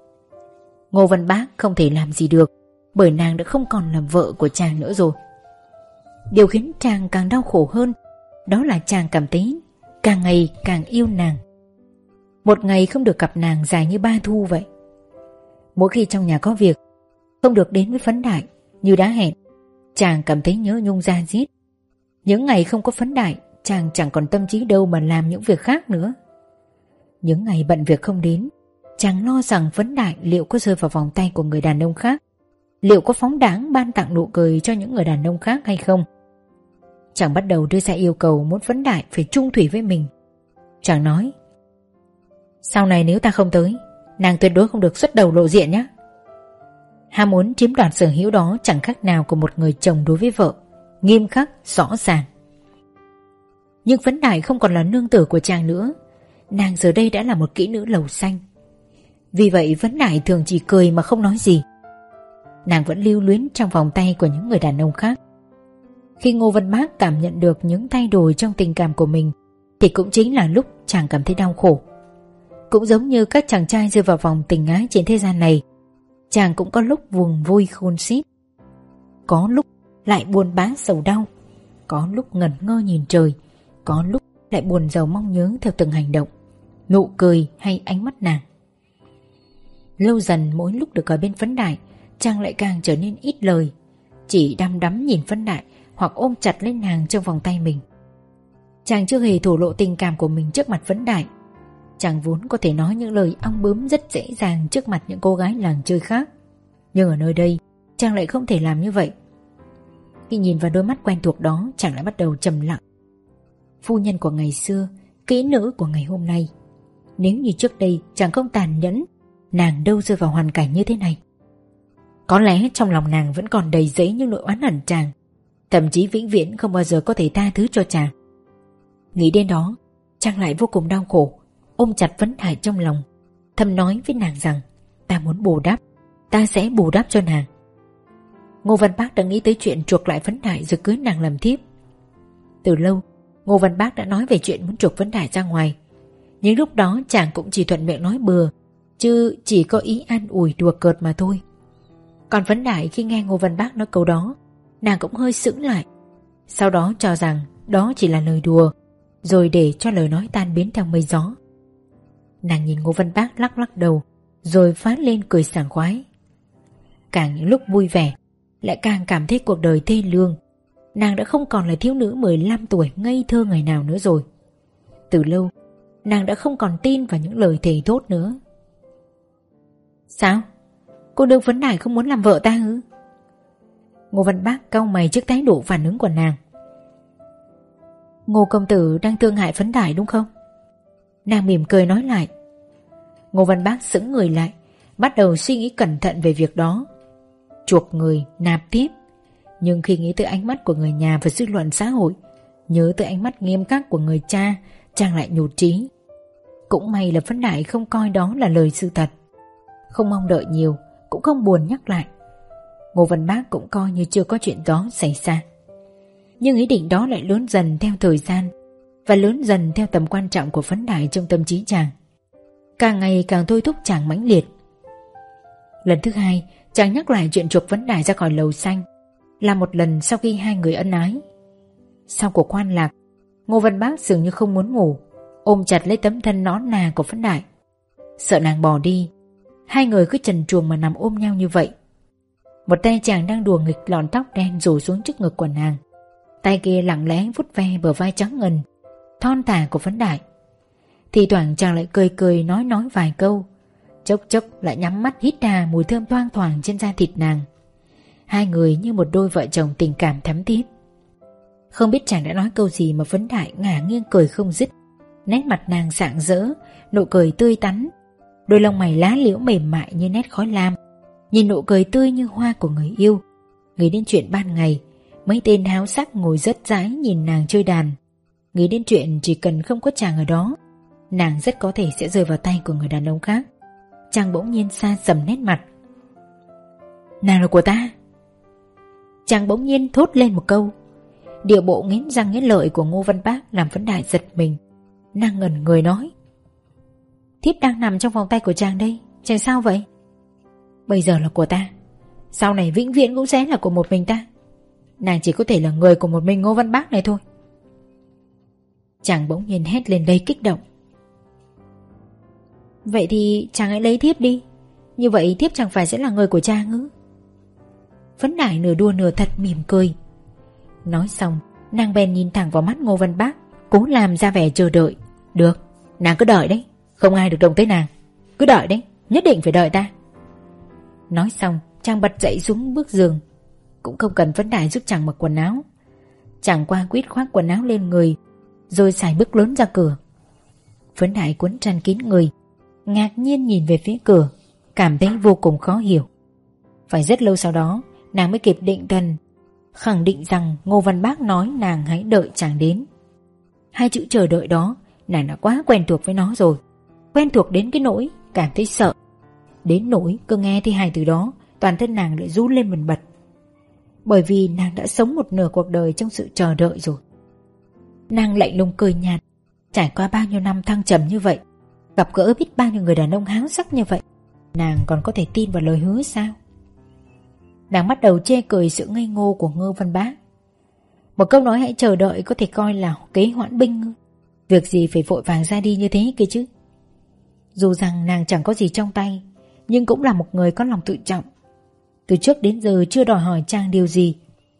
Speaker 1: Ngô Văn Bác không thể làm gì được, bởi nàng đã không còn là vợ của chàng nữa rồi. Điều khiến chàng càng đau khổ hơn, đó là chàng cảm thấy càng ngày càng yêu nàng. Một ngày không được gặp nàng dài như 3 thu vậy. Mỗi khi trong nhà có việc, không được đến với Phấn Đại như đã hẹn, chàng cảm thấy nhớ nhung da diết. Những ngày không có Phấn Đại, chàng chẳng còn tâm trí đâu mà làm những việc khác nữa. Những ngày bận việc không đến, chàng lo rằng Phấn Đại liệu có rơi vào vòng tay của người đàn ông khác, liệu có phóng đãng ban tặng nụ cười cho những người đàn ông khác hay không. Chàng bắt đầu đưa ra yêu cầu muốn Phấn Đại phải chung thủy với mình. Chàng nói: sau này nếu ta không tới, nàng tuyệt đối không được xuất đầu lộ diện nhé. Ham muốn chiếm đoạt sở hữu đó chẳng khác nào của một người chồng đối với vợ, nghiêm khắc, rõ ràng. Nhưng Phấn Đại không còn là nương tử của chàng nữa, nàng giờ đây đã là một kỹ nữ lầu xanh. Vì vậy Phấn Đại thường chỉ cười mà không nói gì. Nàng vẫn lưu luyến trong vòng tay của những người đàn ông khác. Khi Ngô Văn Bác cảm nhận được những thay đổi trong tình cảm của mình, thì cũng chính là lúc chàng cảm thấy đau khổ. Cũng giống như các chàng trai rơi vào vòng tình ái trên thế gian này, chàng cũng có lúc buồn vui khôn xiết, có lúc lại buồn bã sầu đau, có lúc ngẩn ngơ nhìn trời, có lúc lại buồn rầu mong nhớ theo từng hành động, nụ cười hay ánh mắt nàng. Lâu dần mỗi lúc được ở bên Phấn Đại, chàng lại càng trở nên ít lời, chỉ đăm đắm nhìn Phấn Đại hoặc ôm chặt lấy nàng trong vòng tay mình. Chàng chưa hề thổ lộ tình cảm của mình trước mặt Phấn Đại. Chàng vốn có thể nói những lời ong bướm rất dễ dàng trước mặt những cô gái làng chơi khác, nhưng ở nơi đây chàng lại không thể làm như vậy. Khi nhìn vào đôi mắt quen thuộc đó, chàng lại bắt đầu trầm lặng. Phu nhân của ngày xưa, kỹ nữ của ngày hôm nay, nếu như trước đây chàng không tàn nhẫn, nàng đâu rơi vào hoàn cảnh như thế này. Có lẽ trong lòng nàng vẫn còn đầy dẫy những nỗi oán hận chàng, thậm chí vĩnh viễn không bao giờ có thể tha thứ cho chàng. Nghĩ đến đó, chàng lại vô cùng đau khổ, ôm chặt Phấn Đại trong lòng, thầm nói với nàng rằng: ta muốn bù đắp, ta sẽ bù đắp cho nàng. Ngô Văn Bác đã nghĩ tới chuyện chuộc lại Phấn Đại rồi cưới nàng làm thiếp. Từ lâu, Ngô Văn Bác đã nói về chuyện muốn chuộc Phấn Đại ra ngoài, nhưng lúc đó chàng cũng chỉ thuận miệng nói bừa, chứ chỉ có ý an ủi đùa cợt mà thôi. Còn Phấn Đại khi nghe Ngô Văn Bác nói câu đó, nàng cũng hơi sững lại, sau đó cho rằng đó chỉ là lời đùa, rồi để cho lời nói tan biến theo mây gió. Nàng nhìn Ngô Văn Bác lắc lắc đầu, rồi phá lên cười sảng khoái. Càng những lúc vui vẻ, lại càng cảm thấy cuộc đời thê lương. Nàng đã không còn là thiếu nữ 15 tuổi ngây thơ ngày nào nữa rồi. Từ lâu, nàng đã không còn tin vào những lời thề thốt nữa. Sao? Cô nương Phấn Đại không muốn làm vợ ta ư? Ngô Văn Bác cau mày trước thái độ phản ứng của nàng. Ngô công tử đang thương hại Phấn Đại đúng không? Nàng mỉm cười nói lại. Ngô Văn Bác sững người lại, bắt đầu suy nghĩ cẩn thận về việc đó. Chuộc người, nạp tiếp. Nhưng khi nghĩ tới ánh mắt của người nhà và dư luận xã hội, nhớ tới ánh mắt nghiêm khắc của người cha, chàng lại nhụt chí. Cũng may là Phấn Đại không coi đó là lời sự thật, không mong đợi nhiều, cũng không buồn nhắc lại. Ngô Văn Bác cũng coi như chưa có chuyện đó xảy ra. Nhưng ý định đó lại lớn dần theo thời gian, và lớn dần theo tầm quan trọng của Phấn Đại trong tâm trí chàng, càng ngày càng thôi thúc chàng mãnh liệt. Lần thứ hai, chàng nhắc lại chuyện chuộc Phấn Đại ra khỏi lầu xanh, là một lần sau khi hai người ân ái. Sau cuộc hoan lạc, Ngô Văn Bác dường như không muốn ngủ, ôm chặt lấy tấm thân nõn nà của Phấn Đại. Sợ nàng bỏ đi, hai người cứ trần truồng mà nằm ôm nhau như vậy. Một tay chàng đang đùa nghịch lọn tóc đen rủ xuống trước ngực của nàng, tay kia lặng lẽ vuốt ve bờ vai trắng ngần thon thả của Phấn Đại. Thì thoảng chàng lại cười cười nói vài câu, chốc chốc lại nhắm mắt hít hà mùi thơm thoang thoảng trên da thịt nàng. Hai người như một đôi vợ chồng tình cảm thắm thiết. Không biết chàng đã nói câu gì mà Phấn Đại ngả nghiêng cười không dứt. Nét mặt nàng rạng rỡ, nụ cười tươi tắn, đôi lông mày lá liễu mềm mại như nét khói lam. Nhìn nụ cười tươi như hoa của người yêu, nghĩ đến chuyện ban ngày mấy tên háo sắc ngồi rất dãi nhìn nàng chơi đàn, nghĩ đến chuyện chỉ cần không có chàng ở đó, nàng rất có thể sẽ rơi vào tay của người đàn ông khác. Chàng bỗng nhiên xa sầm nét mặt. Nàng là của ta. Chàng bỗng nhiên thốt lên một câu. Điệu bộ nghiến răng nghiến lợi của Ngô Văn Bác làm Phấn Đại giật mình. Nàng ngẩn người nói: Thiếp đang nằm trong vòng tay của chàng đây, chàng sao vậy? Bây giờ là của ta, sau này vĩnh viễn cũng sẽ là của một mình ta. Nàng chỉ có thể là người của một mình Ngô Văn Bác này thôi. Chàng bỗng nhiên hét lên đầy kích động. Vậy thì chàng hãy lấy thiếp đi, như vậy thiếp chẳng phải sẽ là người của chàng ư? Phấn Đại nửa đùa nửa thật mỉm cười. Nói xong, nàng bèn nhìn thẳng vào mắt Ngô Văn Bác, cố làm ra vẻ chờ đợi. Được, nàng cứ đợi đấy, không ai được động tới nàng. Cứ đợi đấy, nhất định phải đợi ta. Nói xong, chàng bật dậy xuống bước giường. Cũng không cần Phấn Đại giúp chàng mặc quần áo, chàng qua quýt khoác quần áo lên người, rồi sải bước lớn ra cửa. Phấn Đại quấn chăn kín người, ngạc nhiên nhìn về phía cửa, cảm thấy vô cùng khó hiểu. Phải rất lâu sau đó nàng mới kịp định thần, khẳng định rằng Ngô Văn Bác nói nàng hãy đợi chàng đến. Hai chữ chờ đợi đó nàng đã quá quen thuộc với nó rồi, quen thuộc đến cái nỗi cảm thấy sợ. Đến nỗi cứ nghe thấy hai từ đó, toàn thân nàng lại run lên bần bật. Bởi vì nàng đã sống một nửa cuộc đời trong sự chờ đợi rồi. Nàng lạnh lùng cười nhạt. Trải qua bao nhiêu năm thăng trầm như vậy, gặp gỡ biết bao nhiêu người đàn ông háo sắc như vậy, nàng còn có thể tin vào lời hứa sao? Nàng bắt đầu chê cười sự ngây ngô của Ngô Văn Bác. Một câu nói hãy chờ đợi có thể coi là kế hoãn binh. Việc gì phải vội vàng ra đi như thế kia chứ? Dù rằng nàng chẳng có gì trong tay, nhưng cũng là một người có lòng tự trọng. Từ trước đến giờ chưa đòi hỏi chàng điều gì.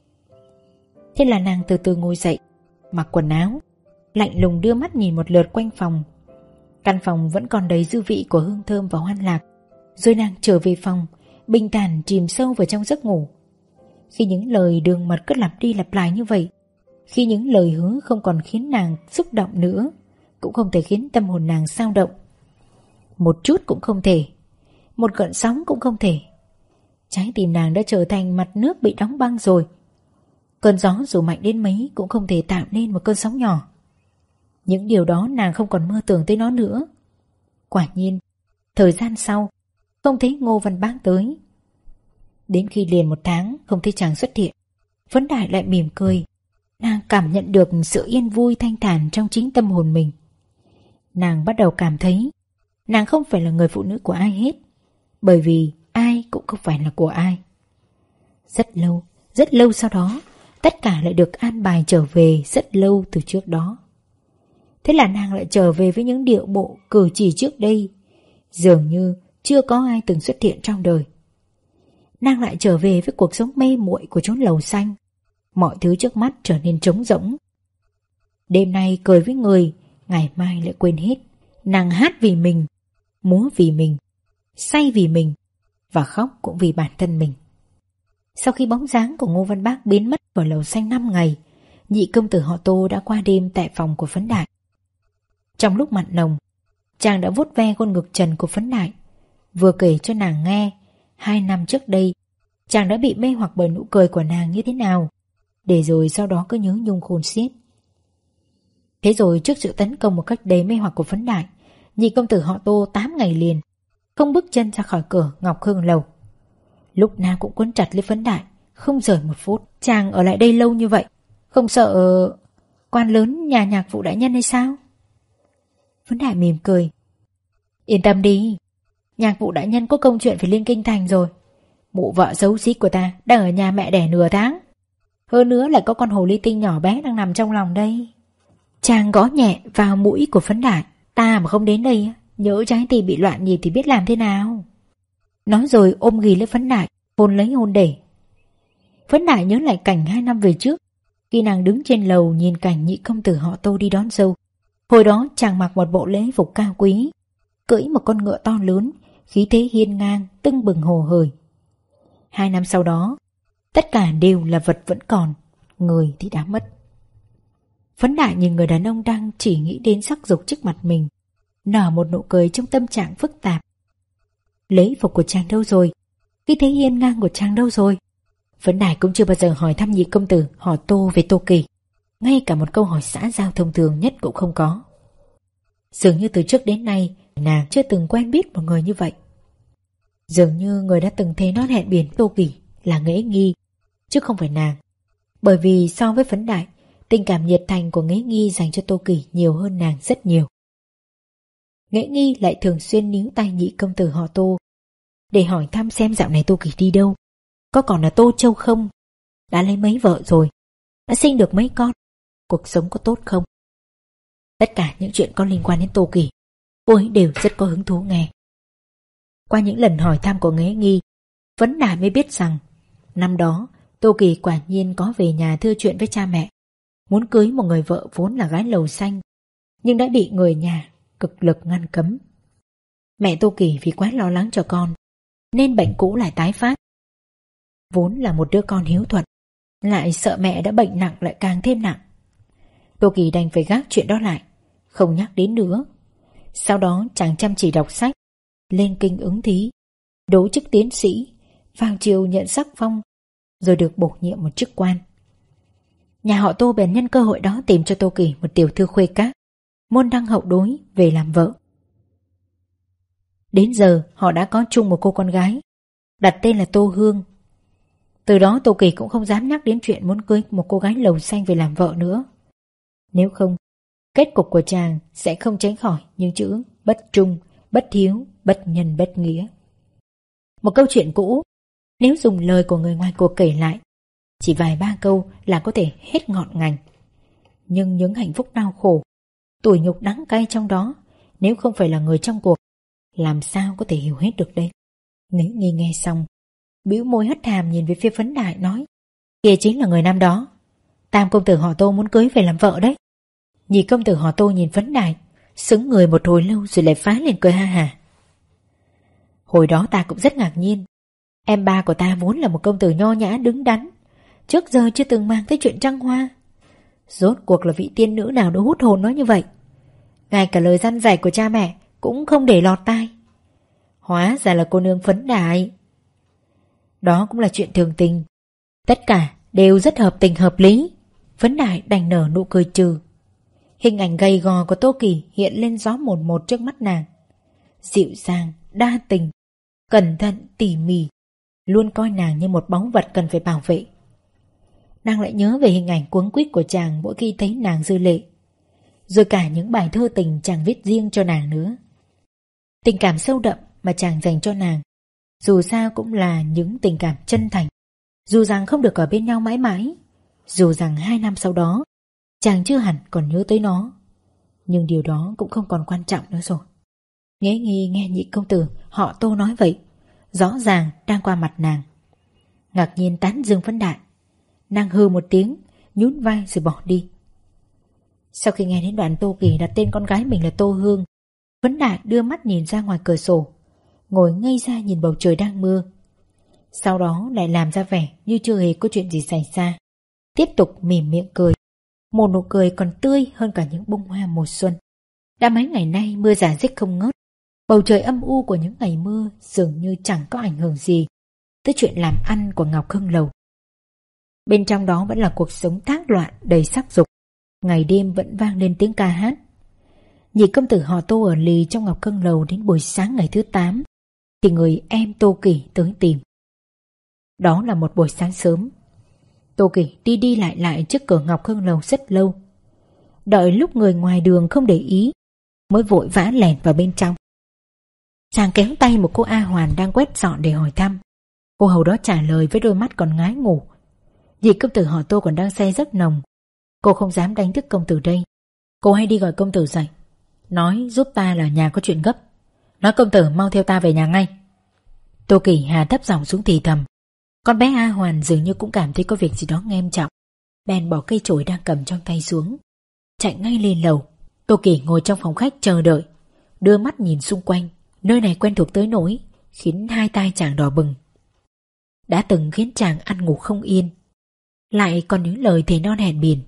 Speaker 1: Thế là nàng từ từ ngồi dậy, mặc quần áo, lạnh lùng đưa mắt nhìn một lượt quanh phòng. Căn phòng vẫn còn đầy dư vị của hương thơm và hoan lạc. Rồi nàng trở về phòng, bình thản chìm sâu vào trong giấc ngủ. Khi những lời đường mật cứ lặp đi lặp lại như vậy, khi những lời hứa không còn khiến nàng xúc động nữa, cũng không thể khiến tâm hồn nàng xao động. Một chút cũng không thể, một gợn sóng cũng không thể. Trái tim nàng đã trở thành mặt nước bị đóng băng rồi. Cơn gió dù mạnh đến mấy cũng không thể tạo nên một cơn sóng nhỏ. Những điều đó nàng không còn mơ tưởng tới nó nữa. Quả nhiên, thời gian sau, không thấy Ngô Văn Bác tới. Đến khi liền 1 tháng không thấy chàng xuất hiện, Phấn Đại lại mỉm cười. Nàng cảm nhận được sự yên vui thanh thản trong chính tâm hồn mình. Nàng bắt đầu cảm thấy nàng không phải là người phụ nữ của ai hết, bởi vì ai cũng không phải là của ai. Rất lâu sau đó, tất cả lại được an bài trở về rất lâu từ trước đó. Thế là nàng lại trở về với những điệu bộ cử chỉ trước đây dường như chưa có ai từng xuất hiện trong đời. Nàng lại trở về với cuộc sống mê muội của chốn lầu xanh. Mọi thứ trước mắt trở nên trống rỗng. Đêm nay cười với người, ngày mai lại quên hết. Nàng hát vì mình, múa vì mình, say vì mình, và khóc cũng vì bản thân mình. Sau khi bóng dáng của Ngô Văn Bác biến mất vào lầu xanh 5 ngày, nhị công tử họ Tô đã qua đêm tại phòng của Phấn Đại. Trong lúc mặn nồng, chàng đã vuốt ve khuôn ngực trần của Phấn Đại, vừa kể cho nàng nghe 2 năm trước đây chàng đã bị mê hoặc bởi nụ cười của nàng như thế nào, để rồi sau đó cứ nhớ nhung khôn xiết. Thế rồi trước sự tấn công một cách đầy mê hoặc của Phấn Đại, nhị công tử họ Tô 8 ngày liền không bước chân ra khỏi cửa Ngọc Hương lầu. Lúc nào cũng quấn chặt lấy Phấn Đại, không rời một phút. Chàng ở lại đây lâu như vậy, không sợ quan lớn nhà nhạc vụ đại nhân hay sao? Phấn Đại mỉm cười. Yên tâm đi, nhạc vụ đại nhân có công chuyện phải lên kinh thành rồi. Mụ vợ xấu xí của ta đang ở nhà mẹ đẻ nửa tháng, hơn nữa lại có con hồ ly tinh nhỏ bé đang nằm trong lòng đây. Chàng gõ nhẹ vào mũi của Phấn Đại. Ta mà không đến đây, nhỡ trái tim bị loạn nhịp thì biết làm thế nào. Nói rồi ôm ghì lấy Phấn Đại, hôn lấy hôn để. Phấn Đại nhớ lại cảnh 2 năm về trước, khi nàng đứng trên lầu nhìn cảnh nhị công tử họ Tô đi đón dâu. Hồi đó chàng mặc một bộ lễ phục cao quý, cưỡi một con ngựa to lớn, khí thế hiên ngang, tưng bừng hồ hởi. 2 năm sau đó, tất cả đều là vật vẫn còn, người thì đã mất. Phấn Đại nhìn người đàn ông đang chỉ nghĩ đến sắc dục trước mặt mình, nở một nụ cười trong tâm trạng phức tạp. Lễ phục của chàng đâu rồi? Cái thế hiên ngang của chàng đâu rồi? Phấn Đại cũng chưa bao giờ hỏi thăm nhị công tử họ Tô về Tô Kỳ, ngay cả một câu hỏi xã giao thông thường nhất cũng không có. Dường như từ trước đến nay nàng chưa từng quen biết một người như vậy. Dường như người đã từng thế non hẹn biển Tô Kỳ là Nghễ Nghi, chứ không phải nàng. Bởi vì so với Phấn Đại, tình cảm nhiệt thành của Nghễ Nghi dành cho Tô Kỳ nhiều hơn nàng rất nhiều. Nghễ Nghi lại thường xuyên níu tay nhị công tử họ Tô để hỏi thăm xem dạo này Tô Kỳ đi đâu, có còn ở Tô Châu không, đã lấy mấy vợ rồi, đã sinh được mấy con, cuộc sống có tốt không. Tất cả những chuyện có liên quan đến Tô Kỳ, cô ấy đều rất có hứng thú nghe. Qua những lần hỏi thăm của Nghễ Nghi, Phấn Đại mới biết rằng năm đó Tô Kỳ quả nhiên có về nhà thưa chuyện với cha mẹ, muốn cưới một người vợ vốn là gái lầu xanh, nhưng đã bị người nhà cực lực ngăn cấm. Mẹ Tô Kỳ vì quá lo lắng cho con nên bệnh cũ lại tái phát. Vốn là một đứa con hiếu thuận, lại sợ mẹ đã bệnh nặng lại càng thêm nặng. Tô Kỳ đành phải gác chuyện đó lại, không nhắc đến nữa. Sau đó chàng chăm chỉ đọc sách, lên kinh ứng thí, đỗ chức tiến sĩ, vào chiều nhận sắc phong, rồi được bổ nhiệm một chức quan. Nhà họ Tô bèn nhân cơ hội đó tìm cho Tô Kỳ một tiểu thư khuê các, môn đăng hậu đối về làm vợ. Đến giờ họ đã có chung một cô con gái, đặt tên là Tô Hương. Từ đó Tô Kỳ cũng không dám nhắc đến chuyện muốn cưới một cô gái lầu xanh về làm vợ nữa. Nếu không, kết cục của chàng sẽ không tránh khỏi những chữ bất trung, bất hiếu, bất nhân, bất nghĩa. Một câu chuyện cũ, nếu dùng lời của người ngoài cuộc kể lại, chỉ vài ba câu là có thể hết ngọn ngành. Nhưng những hạnh phúc đau khổ, tủi nhục đắng cay trong đó, nếu không phải là người trong cuộc, làm sao có thể hiểu hết được đây? Nghễ Nghi nghe xong, bĩu môi hất hàm nhìn về phía Phấn Đại nói: kia chính là người năm đó, tam công tử họ Tô muốn cưới về làm vợ đấy. Nhị công tử họ Tô nhìn Phấn Đại, sững người một hồi lâu rồi lại phá lên cười ha hả. Hồi đó ta cũng rất ngạc nhiên, em ba của ta vốn là một công tử nho nhã đứng đắn, trước giờ chưa từng mang tới chuyện trăng hoa. Rốt cuộc là vị tiên nữ nào đã hút hồn nó như vậy, ngay cả lời dăn dạy của cha mẹ cũng không để lọt tai. Hóa ra là cô nương Phấn Đại. Đó cũng là chuyện thường tình, tất cả đều rất hợp tình hợp lý. Phấn Đại đành nở nụ cười trừ. Hình ảnh gầy gò của Tô Kỳ hiện lên rõ một một trước mắt nàng. Dịu dàng, đa tình, cẩn thận, tỉ mỉ, luôn coi nàng như một báu vật cần phải bảo vệ. Nàng lại nhớ về hình ảnh cuống quýt của chàng mỗi khi thấy nàng rơi lệ, rồi cả những bài thơ tình chàng viết riêng cho nàng nữa. Tình cảm sâu đậm mà chàng dành cho nàng, dù sao cũng là những tình cảm chân thành. Dù rằng không được ở bên nhau mãi mãi, dù rằng 2 năm sau đó chàng chưa hẳn còn nhớ tới nó, nhưng điều đó cũng không còn quan trọng nữa rồi. Nghễ Nghi nghe nhị công tử họ Tô nói vậy, rõ ràng đang qua mặt nàng, ngạc nhiên tán dương Phấn Đại. Nàng hừ một tiếng, nhún vai rồi bỏ đi. Sau khi nghe đến đoạn Tô Kỳ đặt tên con gái mình là Tô Hương, Phấn Đại đưa mắt nhìn ra ngoài cửa sổ, ngồi ngây ra nhìn bầu trời đang mưa. Sau đó lại làm ra vẻ như chưa hề có chuyện gì xảy ra, tiếp tục mỉm miệng cười, một nụ cười còn tươi hơn cả những bông hoa mùa xuân. Đã mấy ngày nay mưa rả rích không ngớt, bầu trời âm u của những ngày mưa dường như chẳng có ảnh hưởng gì tới chuyện làm ăn của Ngọc Hưng Lầu. Bên trong đó vẫn là cuộc sống thác loạn đầy sắc dục, ngày đêm vẫn vang lên tiếng ca hát. Nhị công tử họ Tô ở lì trong Ngọc Hưng Lầu đến buổi sáng ngày thứ 8 thì người em Tô Kỳ tới tìm. Đó là một buổi sáng sớm. Tô Kỳ đi đi lại lại trước cửa Ngọc Hưng Lầu rất lâu, đợi lúc người ngoài đường không để ý mới vội vã lẻn vào bên trong. Chàng kéo tay một cô A Hoàn đang quét dọn để hỏi thăm. Cô hầu đó trả lời với đôi mắt còn ngái ngủ: nhị công tử họ Tô còn đang say giấc nồng, cô không dám đánh thức công tử đây. Cô hãy đi gọi công tử dậy, nói giúp ta là nhà có chuyện gấp, nói công tử mau theo ta về nhà ngay. Tô Kỳ hà thấp giọng xuống thì thầm. Con bé A Hoàn dường như cũng cảm thấy có việc gì đó nghiêm trọng, bèn bỏ cây chổi đang cầm trong tay xuống, chạy ngay lên lầu. Tô Kỳ ngồi trong phòng khách chờ đợi, đưa mắt nhìn xung quanh. Nơi này quen thuộc tới nỗi khiến hai tai chàng đỏ bừng, đã từng khiến chàng ăn ngủ không yên, lại còn những lời thề non hẹn biển,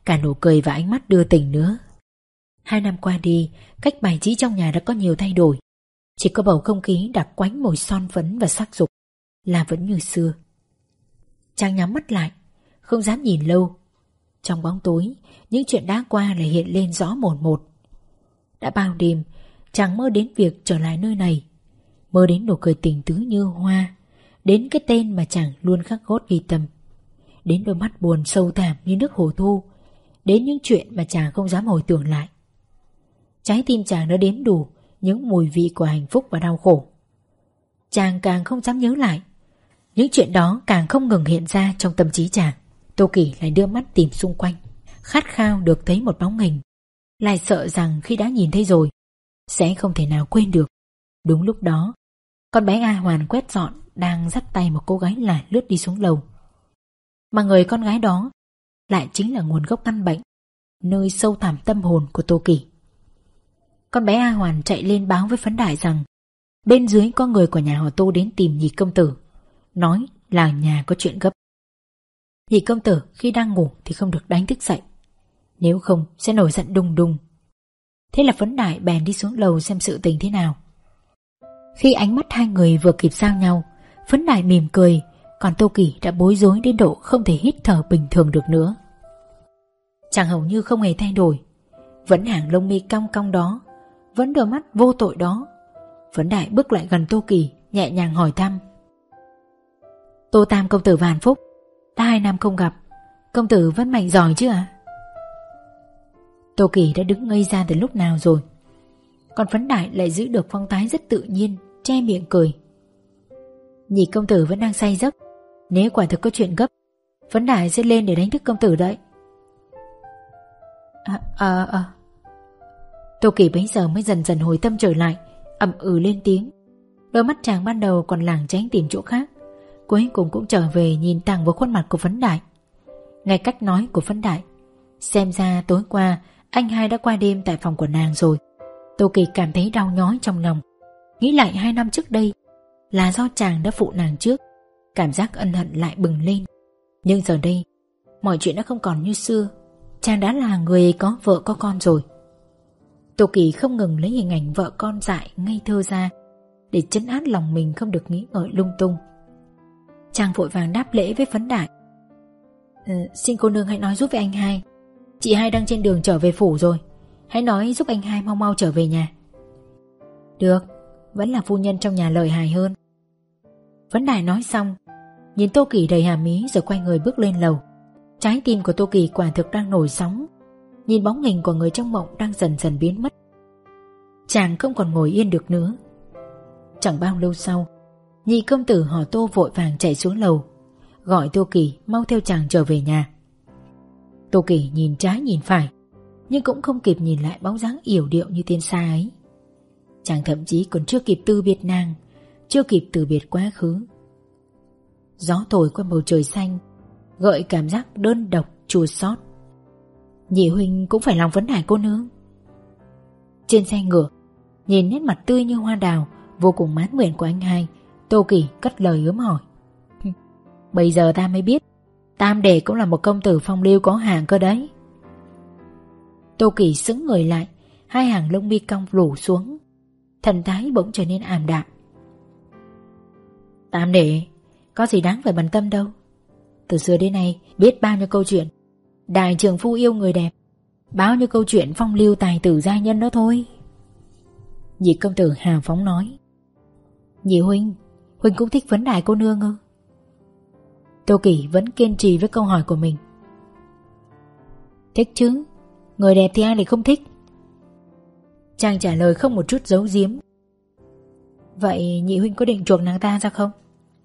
Speaker 1: cả nụ cười và ánh mắt đưa tình nữa. 2 năm qua đi, cách bài trí trong nhà đã có nhiều thay đổi. Chỉ có bầu không khí đặc quánh mùi son phấn và sắc dục là vẫn như xưa. Chàng nhắm mắt lại, không dám nhìn lâu. Trong bóng tối, những chuyện đã qua lại hiện lên rõ mồn một. Đã bao đêm, chàng mơ đến việc trở lại nơi này, mơ đến nụ cười tình tứ như hoa, đến cái tên mà chàng luôn khắc gốt ghi tâm, đến đôi mắt buồn sâu thẳm như nước hồ thu, đến những chuyện mà chàng không dám hồi tưởng lại. Trái tim chàng đã đếm đủ những mùi vị của hạnh phúc và đau khổ. Chàng càng không dám nhớ lại. Những chuyện đó càng không ngừng hiện ra trong tâm trí chàng. Tô Kỳ lại đưa mắt tìm xung quanh, khát khao được thấy một bóng hình, lại sợ rằng khi đã nhìn thấy rồi sẽ không thể nào quên được. Đúng lúc đó, con bé A Hoàn quét dọn đang dắt tay một cô gái lả lướt đi xuống lầu. Mà người con gái đó lại chính là nguồn gốc căn bệnh, nơi sâu thẳm tâm hồn của Tô Kỳ. Con bé A Hoàn chạy lên báo với Phấn Đại rằng bên dưới có người của nhà họ Tô đến tìm nhị công tử, nói là nhà có chuyện gấp. Nhị công tử khi đang ngủ thì không được đánh thức dậy, nếu không sẽ nổi giận đùng đùng. Thế là Phấn Đại bèn đi xuống lầu xem sự tình thế nào. Khi ánh mắt hai người vừa kịp giao nhau, Phấn Đại mỉm cười, còn Tô Kỳ đã bối rối đến độ không thể hít thở bình thường được nữa. Chàng hầu như không hề thay đổi, vẫn hàng lông mi cong cong đó, vẫn đôi mắt vô tội đó. Phấn Đại bước lại gần Tô Kỳ, nhẹ nhàng hỏi thăm: Tô Tam công tử và Hàn Phúc, đã 2 năm không gặp, công tử vẫn mạnh giỏi chứ ạ? Tô Kỳ đã đứng ngây ra từ lúc nào rồi, còn Phấn Đại lại giữ được phong thái rất tự nhiên, che miệng cười. Nhị công tử vẫn đang say giấc, nếu quả thực có chuyện gấp, Phấn Đại sẽ lên để đánh thức công tử đấy. Tô Kỳ bấy giờ mới dần dần hồi tâm trở lại, ậm ừ lên tiếng. Đôi mắt chàng ban đầu còn lảng tránh tìm chỗ khác, cuối cùng cũng trở về nhìn thẳng vào khuôn mặt của Phấn Đại. Nghe cách nói của Phấn Đại, xem ra tối qua anh hai đã qua đêm tại phòng của nàng rồi. Tô Kỳ cảm thấy đau nhói trong lòng, nghĩ lại 2 năm trước đây là do chàng đã phụ nàng trước, cảm giác ân hận lại bừng lên. Nhưng giờ đây mọi chuyện đã không còn như xưa, chàng đã là người có vợ có con rồi. Tô Kỳ không ngừng lấy hình ảnh vợ con dại ngây thơ ra để trấn áp lòng mình không được nghĩ ngợi lung tung. Chàng vội vàng đáp lễ với Phấn Đại: Xin cô nương hãy nói giúp với anh hai, chị hai đang trên đường trở về phủ rồi, hãy nói giúp anh hai mau mau trở về nhà. Được, vẫn là phu nhân trong nhà lợi hại hơn. Phấn Đại nói xong, nhìn Tô Kỳ đầy hàm ý rồi quay người bước lên lầu. Trái tim của Tô Kỳ quả thực đang nổi sóng, nhìn bóng hình của người trong mộng đang dần dần biến mất. Chàng không còn ngồi yên được nữa. Chẳng bao lâu sau, nhị công tử họ Tô vội vàng chạy xuống lầu, gọi Tô Kỳ mau theo chàng trở về nhà. Tô Kỳ nhìn trái nhìn phải, nhưng cũng không kịp nhìn lại bóng dáng yểu điệu như tiên sa ấy. Chàng thậm chí còn chưa kịp từ biệt nàng, chưa kịp từ biệt quá khứ. Gió thổi qua bầu trời xanh, gợi cảm giác đơn độc chua xót. Nhị huynh cũng phải lòng vấn đại cô nương. Trên xe ngựa, nhìn nét mặt tươi như hoa đào, vô cùng mãn nguyện của anh hai, Tô Kỳ cất lời ướm hỏi: Bây giờ ta mới biết Tam đệ cũng là một công tử phong lưu có hạng cơ đấy. Tô Kỳ sững người lại, hai hàng lông mi cong rủ xuống, thần thái bỗng trở nên ảm đạm. Tam đệ có gì đáng phải bận tâm đâu. Từ xưa đến nay biết bao nhiêu câu chuyện đại trưởng phu yêu người đẹp, bao nhiêu câu chuyện phong lưu tài tử giai nhân đó thôi. Nhị công tử hào phóng nói: Nhị huynh cũng thích vấn đại cô nương ư? Tô Kỳ vẫn kiên trì với câu hỏi của mình. Thích chứ, người đẹp thì ai lại không thích. Chàng trả lời không một chút giấu giếm. Vậy nhị huynh có định chuộc nàng ta ra không?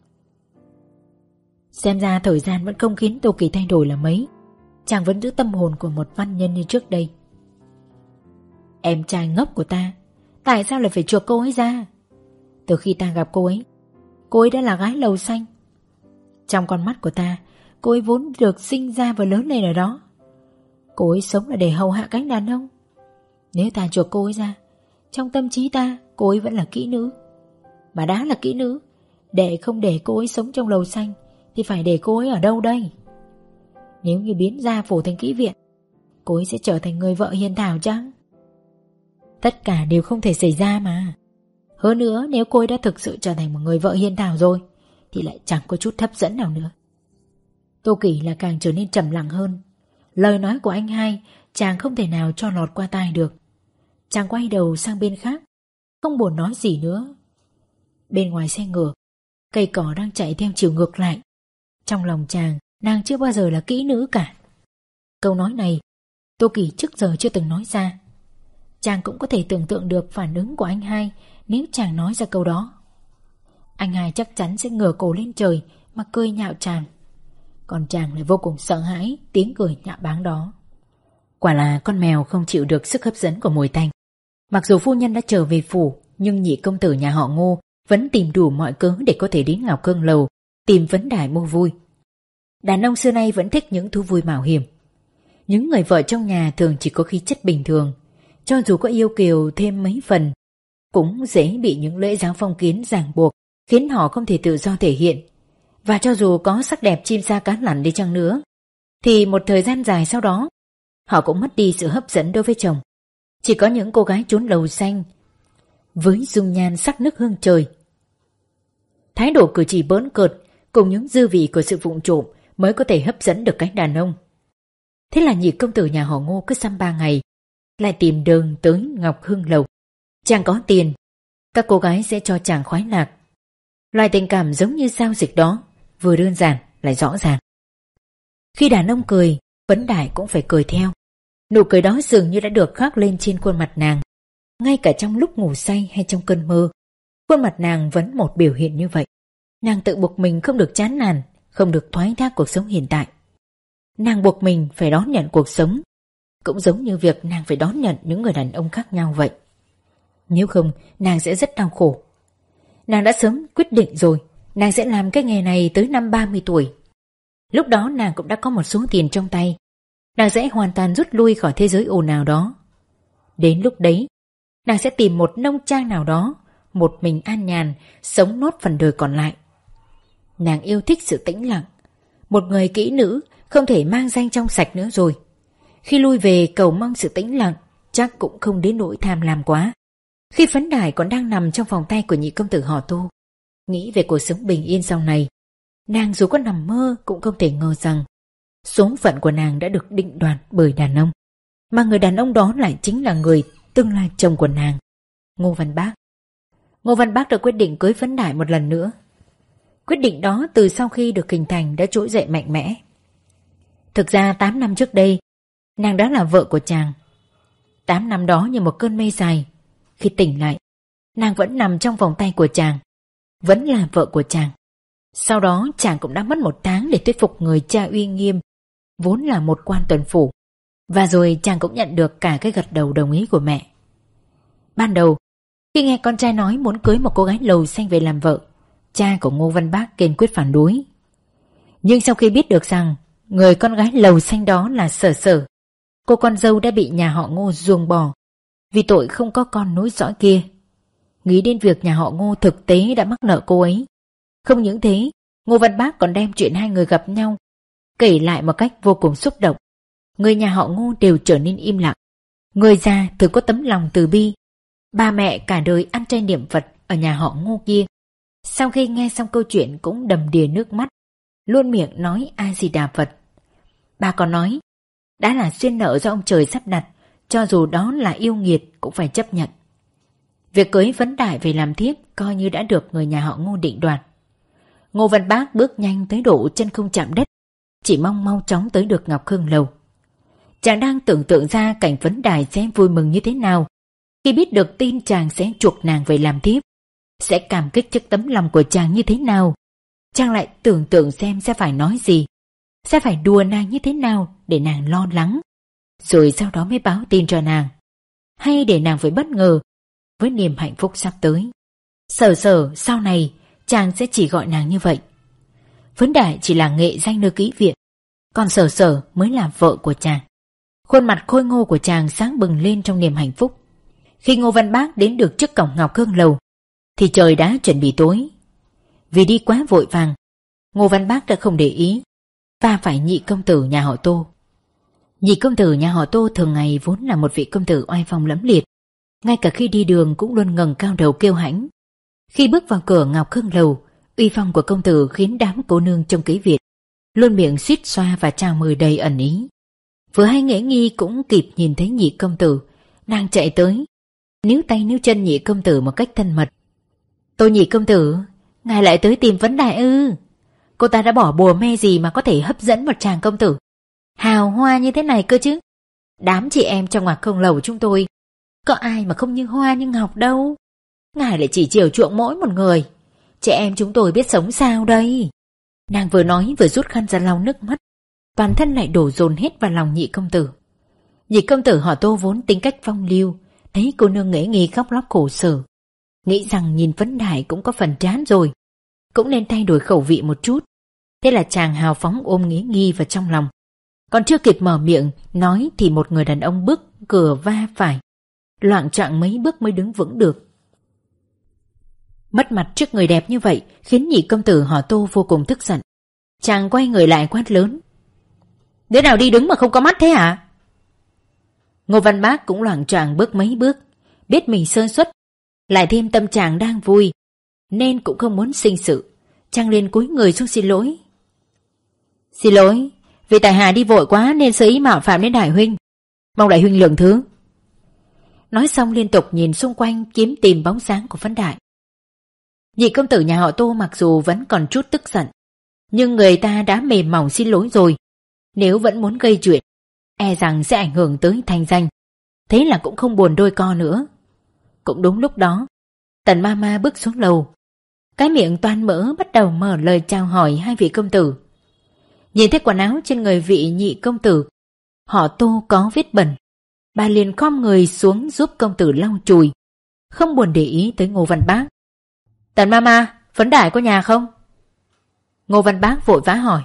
Speaker 1: Xem ra thời gian vẫn không khiến Tô Kỳ thay đổi là mấy. Chàng vẫn giữ tâm hồn của một văn nhân như trước đây. Em trai ngốc của ta, tại sao lại phải chuộc cô ấy ra? Từ khi ta gặp cô ấy đã là gái lầu xanh. Trong con mắt của ta, cô ấy vốn được sinh ra và lớn lên ở đó. Cô ấy sống là để hầu hạ cánh đàn ông. Nếu ta chuộc cô ấy ra, trong tâm trí ta cô ấy vẫn là kỹ nữ. Mà đã là kỹ nữ, để không để cô ấy sống trong lầu xanh thì phải để cô ấy ở đâu đây? Nếu như biến gia phủ thành kỹ viện cô ấy sẽ trở thành người vợ hiền thảo chăng? Tất cả đều không thể xảy ra mà. Hơn nữa, nếu cô ấy đã thực sự trở thành một người vợ hiền thảo rồi thì lại chẳng có chút hấp dẫn nào nữa. Tô Kỷ là càng trở nên trầm lặng hơn. Lời nói của anh hai chàng không thể nào cho lọt qua tai được. Chàng quay đầu sang bên khác, không buồn nói gì nữa. Bên ngoài xe ngựa, cây cỏ đang chạy theo chiều ngược lại. Trong lòng chàng, nàng chưa bao giờ là kỹ nữ cả. Câu nói này Tô Kỷ trước giờ chưa từng nói ra. Chàng cũng có thể tưởng tượng được phản ứng của anh hai nếu chàng nói ra câu đó. Anh hai chắc chắn sẽ ngửa cổ lên trời mà cười nhạo chàng. Còn chàng lại vô cùng sợ hãi tiếng cười nhạo báng đó. Quả là con mèo không chịu được sức hấp dẫn của mùi tanh. Mặc dù phu nhân đã trở về phủ, nhưng nhị công tử nhà họ Ngô vẫn tìm đủ mọi cớ để có thể đến Ngọc Hương Lầu tìm vấn đài mua vui. Đàn ông xưa nay vẫn thích những thú vui mạo hiểm. Những người vợ trong nhà thường chỉ có khí chất bình thường, cho dù có yêu kiều thêm mấy phần cũng dễ bị những lễ giáo phong kiến ràng buộc, khiến họ không thể tự do thể hiện. Và cho dù có sắc đẹp chim sa cá lặn đi chăng nữa, thì một thời gian dài sau đó họ cũng mất đi sự hấp dẫn đối với chồng. Chỉ có những cô gái trốn lầu xanh với dung nhan sắc nước hương trời, thái độ cử chỉ bỡn cợt cùng những dư vị của sự vụng trộm mới có thể hấp dẫn được cánh đàn ông. Thế là nhị công tử nhà họ Ngô cứ xăm 3 ngày lại tìm đường tới Ngọc Hương Lầu. Chàng có tiền, các cô gái sẽ cho chàng khoái lạc. Loại tình cảm giống như giao dịch đó, vừa đơn giản lại rõ ràng. Khi đàn ông cười, Vấn Đại cũng phải cười theo. Nụ cười đó dường như đã được khắc lên trên khuôn mặt nàng. Ngay cả trong lúc ngủ say hay trong cơn mơ, khuôn mặt nàng vẫn một biểu hiện như vậy. Nàng tự buộc mình không được chán nản, không được thoái thác cuộc sống hiện tại. Nàng buộc mình phải đón nhận cuộc sống, cũng giống như việc nàng phải đón nhận những người đàn ông khác nhau vậy. Nếu không, nàng sẽ rất đau khổ. Nàng đã sớm quyết định rồi, nàng sẽ làm cái nghề này tới năm 30 tuổi. Lúc đó nàng cũng đã có một số tiền trong tay. Nàng sẽ hoàn toàn rút lui khỏi thế giới ồn ào đó. Đến lúc đấy, nàng sẽ tìm một nông trang nào đó, một mình an nhàn, sống nốt phần đời còn lại. Nàng yêu thích sự tĩnh lặng. Một người kỹ nữ không thể mang danh trong sạch nữa rồi. Khi lui về cầu mong sự tĩnh lặng, chắc cũng không đến nỗi tham lam quá. Khi Vấn Đại còn đang nằm trong vòng tay của nhị công tử họ Tô, nghĩ về cuộc sống bình yên sau này, nàng dù có nằm mơ cũng không thể ngờ rằng số phận của nàng đã được định đoạt bởi đàn ông, mà người đàn ông đó lại chính là người tương lai chồng của nàng, Ngô Văn Bác. Ngô Văn Bác đã quyết định cưới Vấn Đại một lần nữa. Quyết định đó từ sau khi được hình thành đã trỗi dậy mạnh mẽ. Thực ra 8 năm trước đây, nàng đã là vợ của chàng. 8 năm đó như một cơn mây dài. Khi tỉnh lại, nàng vẫn nằm trong vòng tay của chàng, vẫn là vợ của chàng. Sau đó chàng cũng đã mất 1 tháng để thuyết phục người cha uy nghiêm, vốn là một quan tuần phủ. Và rồi chàng cũng nhận được cả cái gật đầu đồng ý của mẹ. Ban đầu, khi nghe con trai nói muốn cưới một cô gái lầu xanh về làm vợ, cha của Ngô Văn Bác kiên quyết phản đối. Nhưng sau khi biết được rằng người con gái lầu xanh đó là Sở Sở, cô con dâu đã bị nhà họ Ngô ruồng bỏ vì tội không có con nối dõi kia, nghĩ đến việc nhà họ Ngô thực tế đã mắc nợ cô ấy. Không những thế, Ngô Văn Bác còn đem chuyện hai người gặp nhau kể lại một cách vô cùng xúc động. Người nhà họ Ngô đều trở nên im lặng. Người già thường có tấm lòng từ bi. Ba mẹ cả đời ăn chay niệm Phật ở nhà họ Ngô kia, sau khi nghe xong câu chuyện cũng đầm đìa nước mắt, luôn miệng nói A Di Đà Phật. Bà còn nói, đã là duyên nợ do ông trời sắp đặt, cho dù đó là yêu nghiệt cũng phải chấp nhận. Việc cưới Vấn Đại về làm thiếp coi như đã được người nhà họ Ngô định đoạt. Ngô Văn Bác bước nhanh tới độ chân không chạm đất, chỉ mong mau chóng tới được Ngọc Hương Lầu. Chàng đang tưởng tượng ra cảnh Vấn Đại sẽ vui mừng như thế nào khi biết được tin chàng sẽ chuộc nàng về làm thiếp, sẽ cảm kích trước tấm lòng của chàng như thế nào. Chàng lại tưởng tượng xem sẽ phải nói gì, sẽ phải đùa nàng như thế nào để nàng lo lắng, rồi sau đó mới báo tin cho nàng, hay để nàng phải bất ngờ với niềm hạnh phúc sắp tới. Sở Sở sau này chàng sẽ chỉ gọi nàng như vậy. Vấn Đại chỉ là nghệ danh nơi kỹ viện, còn Sở Sở mới là vợ của chàng. Khuôn mặt khôi ngô của chàng sáng bừng lên trong niềm hạnh phúc. Khi Ngô Văn Bác đến được trước cổng Ngọc Hương Lầu thì trời đã chuẩn bị tối. Vì đi quá vội vàng, Ngô Văn Bác đã không để ý va phải nhị công tử nhà họ Tô. Nhị công tử nhà họ Tô thường ngày vốn là một vị công tử oai phong lẫm liệt, ngay cả khi đi đường cũng luôn ngẩng cao đầu kiêu hãnh. Khi bước vào cửa Ngọc Khương lầu, uy phong của công tử khiến đám cô nương trong kế Việt luôn miệng suýt xoa và chào mời đầy ẩn ý. Vừa hay Nghệ Nghi cũng kịp nhìn thấy nhị công tử, nàng chạy tới, níu tay níu chân nhị công tử một cách thân mật. Tô nhị công tử, ngài lại tới tìm vấn đại ư? Cô ta đã bỏ bùa mê gì mà có thể hấp dẫn một chàng công tử hào hoa như thế này cơ chứ? Đám chị em trong Ngọc Khương lầu chúng tôi có ai mà không như hoa như ngọc đâu. Ngài lại chỉ chiều chuộng mỗi một người, chị em chúng tôi biết sống sao đây? Nàng vừa nói vừa rút khăn ra lau nước mắt, toàn thân lại đổ dồn hết vào lòng nhị công tử. Nhị công tử họ Tô vốn tính cách phong lưu, thấy cô nương Nghệ Nghi khóc lóc khổ sở, nghĩ rằng nhìn vấn đại cũng có phần chán rồi, cũng nên thay đổi khẩu vị một chút. Thế là chàng hào phóng ôm Nghệ Nghi vào trong lòng. Còn chưa kịp mở miệng nói thì một người đàn ông bước cửa va phải, loạng choạng mấy bước mới đứng vững được. Mất mặt trước người đẹp như vậy khiến nhị công tử họ Tô vô cùng tức giận. Chàng quay người lại quát lớn: đứa nào đi đứng mà không có mắt thế hả? Ngô Văn Bác cũng loạng choạng bước mấy bước, biết mình sơ suất, lại thêm tâm trạng đang vui nên cũng không muốn sinh sự. Chàng liền cúi người xuống xin lỗi: xin lỗi, vì tại hạ đi vội quá nên sơ ý mạo phạm đến đại huynh, mong đại huynh lượng thứ. Nói xong liên tục nhìn xung quanh kiếm tìm bóng dáng của Vấn Đại. Nhị công tử nhà họ Tô mặc dù vẫn còn chút tức giận, nhưng người ta đã mềm mỏng xin lỗi rồi, nếu vẫn muốn gây chuyện e rằng sẽ ảnh hưởng tới thanh danh, thế là cũng không buồn đôi co nữa. Cũng đúng lúc đó, Tần Mama bước xuống lầu, cái miệng toan mỡ bắt đầu mở lời chào hỏi hai vị công tử. Nhìn thấy quần áo trên người vị nhị công tử họ Tô có vết bẩn, bà liền khom người xuống giúp công tử lau chùi, không buồn để ý tới Ngô Văn Bác. Tần Mama, Vấn Đại có nhà không? Ngô Văn Bác vội vã hỏi.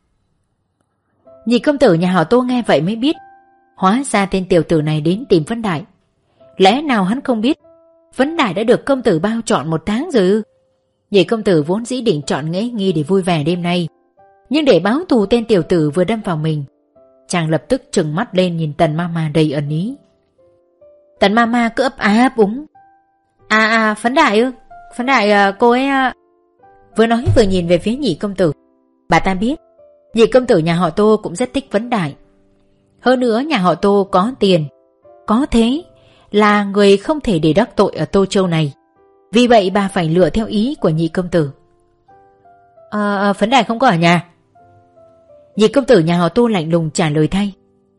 Speaker 1: Nhị công tử nhà họ Tô nghe vậy mới biết, hóa ra tên tiểu tử này đến tìm Vấn Đại. Lẽ nào hắn không biết Vấn Đại đã được công tử bao trọn 1 tháng rồi ư? Nhị công tử vốn dĩ định chọn Nghệ Nghi để vui vẻ đêm nay, nhưng để báo thù tên tiểu tử vừa đâm vào mình, chàng lập tức trừng mắt lên nhìn Tần Mama đầy ẩn ý. Tần Mama cứ ấp á ấp úng. Vấn Đại ư? Vấn Đại cô ấy Vừa nói vừa nhìn về phía nhị công tử. Bà ta biết nhị công tử nhà họ Tô cũng rất thích Vấn Đại. Hơn nữa nhà họ Tô có tiền, có thế, là người không thể để đắc tội ở Tô Châu này. Vì vậy bà phải lựa theo ý của nhị công tử. Vấn Đại không có ở nhà. Nhị công tử nhà họ Tô lạnh lùng trả lời thay.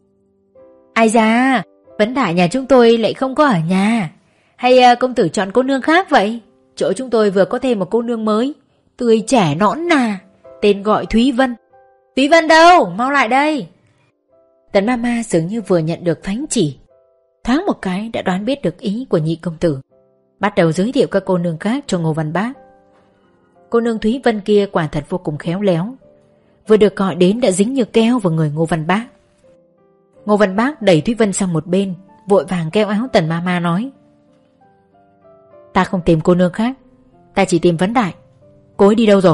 Speaker 1: Ai da, Vấn Đại nhà chúng tôi lại không có ở nhà. Hay công tử chọn cô nương khác vậy? Chỗ chúng tôi vừa có thêm một cô nương mới, tươi trẻ nõn nà, tên gọi Thúy Vân. Thúy Vân đâu? Mau lại đây. Tần Mama dường như vừa nhận được thánh chỉ, thoáng một cái đã đoán biết được ý của nhị công tử, bắt đầu giới thiệu các cô nương khác cho Ngô Văn Bác. Cô nương Thúy Vân kia quả thật vô cùng khéo léo, vừa được gọi đến đã dính như keo vào người Ngô Văn Bác. Ngô Văn Bác đẩy Thúy Vân sang một bên, vội vàng kéo áo Tần Mama nói: ta không tìm cô nương khác, ta chỉ tìm Vấn Đại. Cô ấy đi đâu rồi?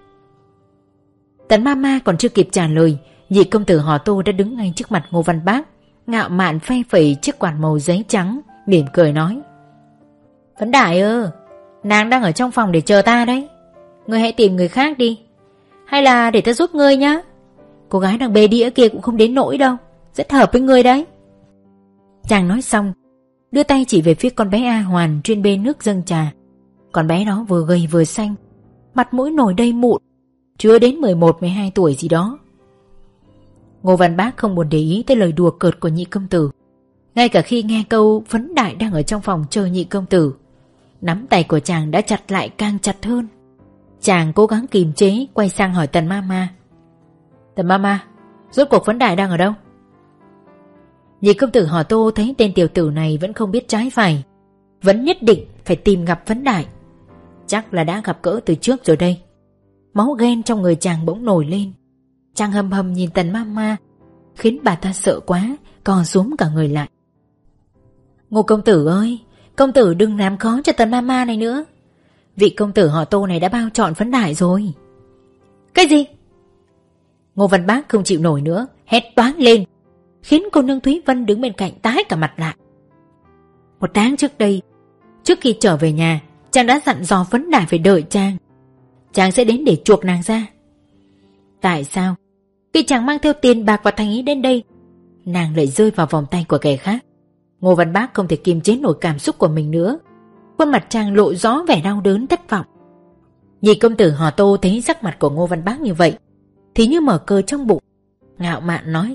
Speaker 1: Tần Mama còn chưa kịp trả lời, nhị công tử họ Tô đã đứng ngay trước mặt Ngô Văn Bác, ngạo mạn phay phẩy chiếc quạt màu giấy trắng, mỉm cười nói: Vấn Đại ư, nàng đang ở trong phòng để chờ ta đấy. Ngươi hãy tìm người khác đi, hay là để ta giúp ngươi nhá. Cô gái đang bê đĩa kia cũng không đến nỗi đâu, rất hợp với ngươi đấy. Chàng nói xong, đưa tay chỉ về phía con bé A Hoàn trên bê nước dâng trà. Con bé đó vừa gầy vừa xanh, mặt mũi nổi đầy mụn, chưa đến 11-12 tuổi gì đó. Ngô Văn Bác không buồn để ý tới lời đùa cợt của nhị công tử. Ngay cả khi nghe câu Vấn Đại đang ở trong phòng chờ nhị công tử, nắm tay của chàng đã chặt lại càng chặt hơn. Chàng cố gắng kìm chế, quay sang hỏi Tần Mama: Tần Mama, rốt cuộc Vấn Đại đang ở đâu? Nhị công tử họ Tô thấy tên tiểu tử này vẫn không biết trái phải, vẫn nhất định phải tìm gặp Vấn Đại. Chắc là đã gặp cỡ từ trước rồi đây. Máu ghen trong người chàng bỗng nổi lên. Chàng hầm hầm nhìn Tần Mama, khiến bà ta sợ quá, co rúm cả người lại. Ngô công tử ơi, công tử đừng làm khó cho Tần Mama này nữa. Vị công tử họ Tô này đã bao trọn Vấn Đại rồi. Cái gì? Ngô Văn Bác không chịu nổi nữa, hét toáng lên. khiến cô nương Thúy Vân đứng bên cạnh tái cả mặt lại. 1 tháng trước đây, trước khi trở về nhà, chàng đã dặn dò Phấn Đại phải đợi chàng. Chàng sẽ đến để chuộc nàng ra. Tại sao khi chàng mang theo tiền bạc và thành ý đến đây, nàng lại rơi vào vòng tay của kẻ khác? Ngô Văn Bác không thể kiềm chế nổi cảm xúc của mình nữa. Khuôn mặt chàng lộ rõ vẻ đau đớn thất vọng. Nhị công tử họ Tô thấy sắc mặt của Ngô Văn Bác như vậy thì như mở cờ trong bụng, ngạo mạn nói: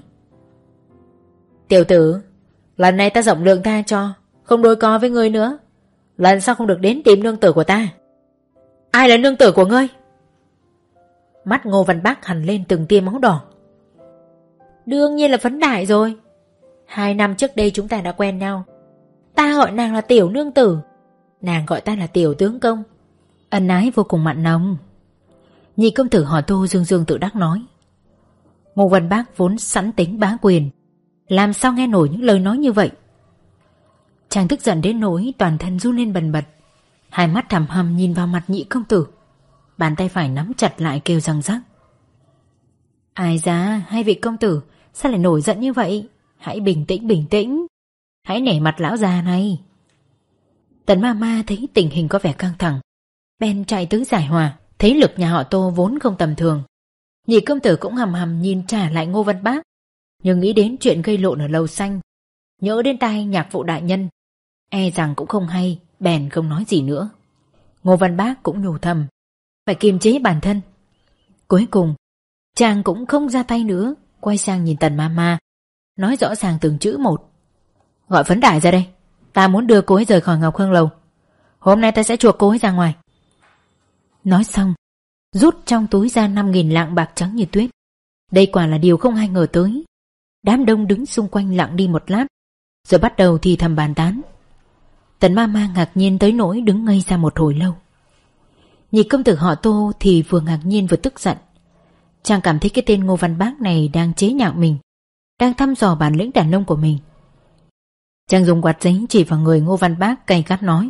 Speaker 1: Tiểu tử, lần này ta rộng lượng tha cho, không đối co với ngươi nữa. Lần sau không được đến tìm nương tử của ta. Ai là nương tử của ngươi? Mắt Ngô Văn Bác hằn lên từng tia máu đỏ. Đương nhiên là Phấn Đại rồi. 2 năm trước đây chúng ta đã quen nhau. Ta gọi nàng là tiểu nương tử, nàng gọi ta là tiểu tướng công. Ân ái vô cùng mặn nồng. Nhị công tử họ Tô dương dương tự đắc nói. Ngô Văn Bác vốn sẵn tính bá quyền, làm sao nghe nổi những lời nói như vậy. Chàng tức giận đến nỗi toàn thân run lên bần bật, hai mắt thằm hầm nhìn vào mặt nhị công tử, bàn tay phải nắm chặt lại kêu răng rắc. Ai da, hai vị công tử sao lại nổi giận như vậy? Hãy bình tĩnh, hãy nể mặt lão già này. Tần ma ma thấy tình hình có vẻ căng thẳng, bèn chạy tới giải hòa. Thấy lực nhà họ Tô vốn không tầm thường, nhị công tử cũng hầm hầm nhìn trả lại Ngô Văn Bác, nhưng nghĩ đến chuyện gây lộn ở lầu xanh, nhớ đến tai nhạc phụ đại nhân, e rằng cũng không hay, bèn không nói gì nữa. Ngô Văn Bác cũng nhủ thầm phải kiềm chế bản thân. Cuối cùng chàng cũng không ra tay nữa, quay sang nhìn Tần ma ma, nói rõ ràng từng chữ một. Gọi Phấn Đại ra đây, ta muốn đưa cô ấy rời khỏi Ngọc Hương Lầu. Hôm nay ta sẽ chuộc cô ấy ra ngoài. Nói xong, rút trong túi ra 5.000 lạng bạc trắng như tuyết. Đây quả là điều không ai ngờ tới. Đám đông đứng xung quanh lặng đi một lát, rồi bắt đầu thì thầm bàn tán. Tần ma ma ngạc nhiên tới nỗi đứng ngây ra một hồi lâu. Nhị công tử họ Tô thì vừa ngạc nhiên vừa tức giận. Chàng cảm thấy cái tên Ngô Văn Bác này đang chế nhạo mình, đang thăm dò bản lĩnh đàn ông của mình. Chàng dùng quạt giấy chỉ vào người Ngô Văn Bác cay gắt nói: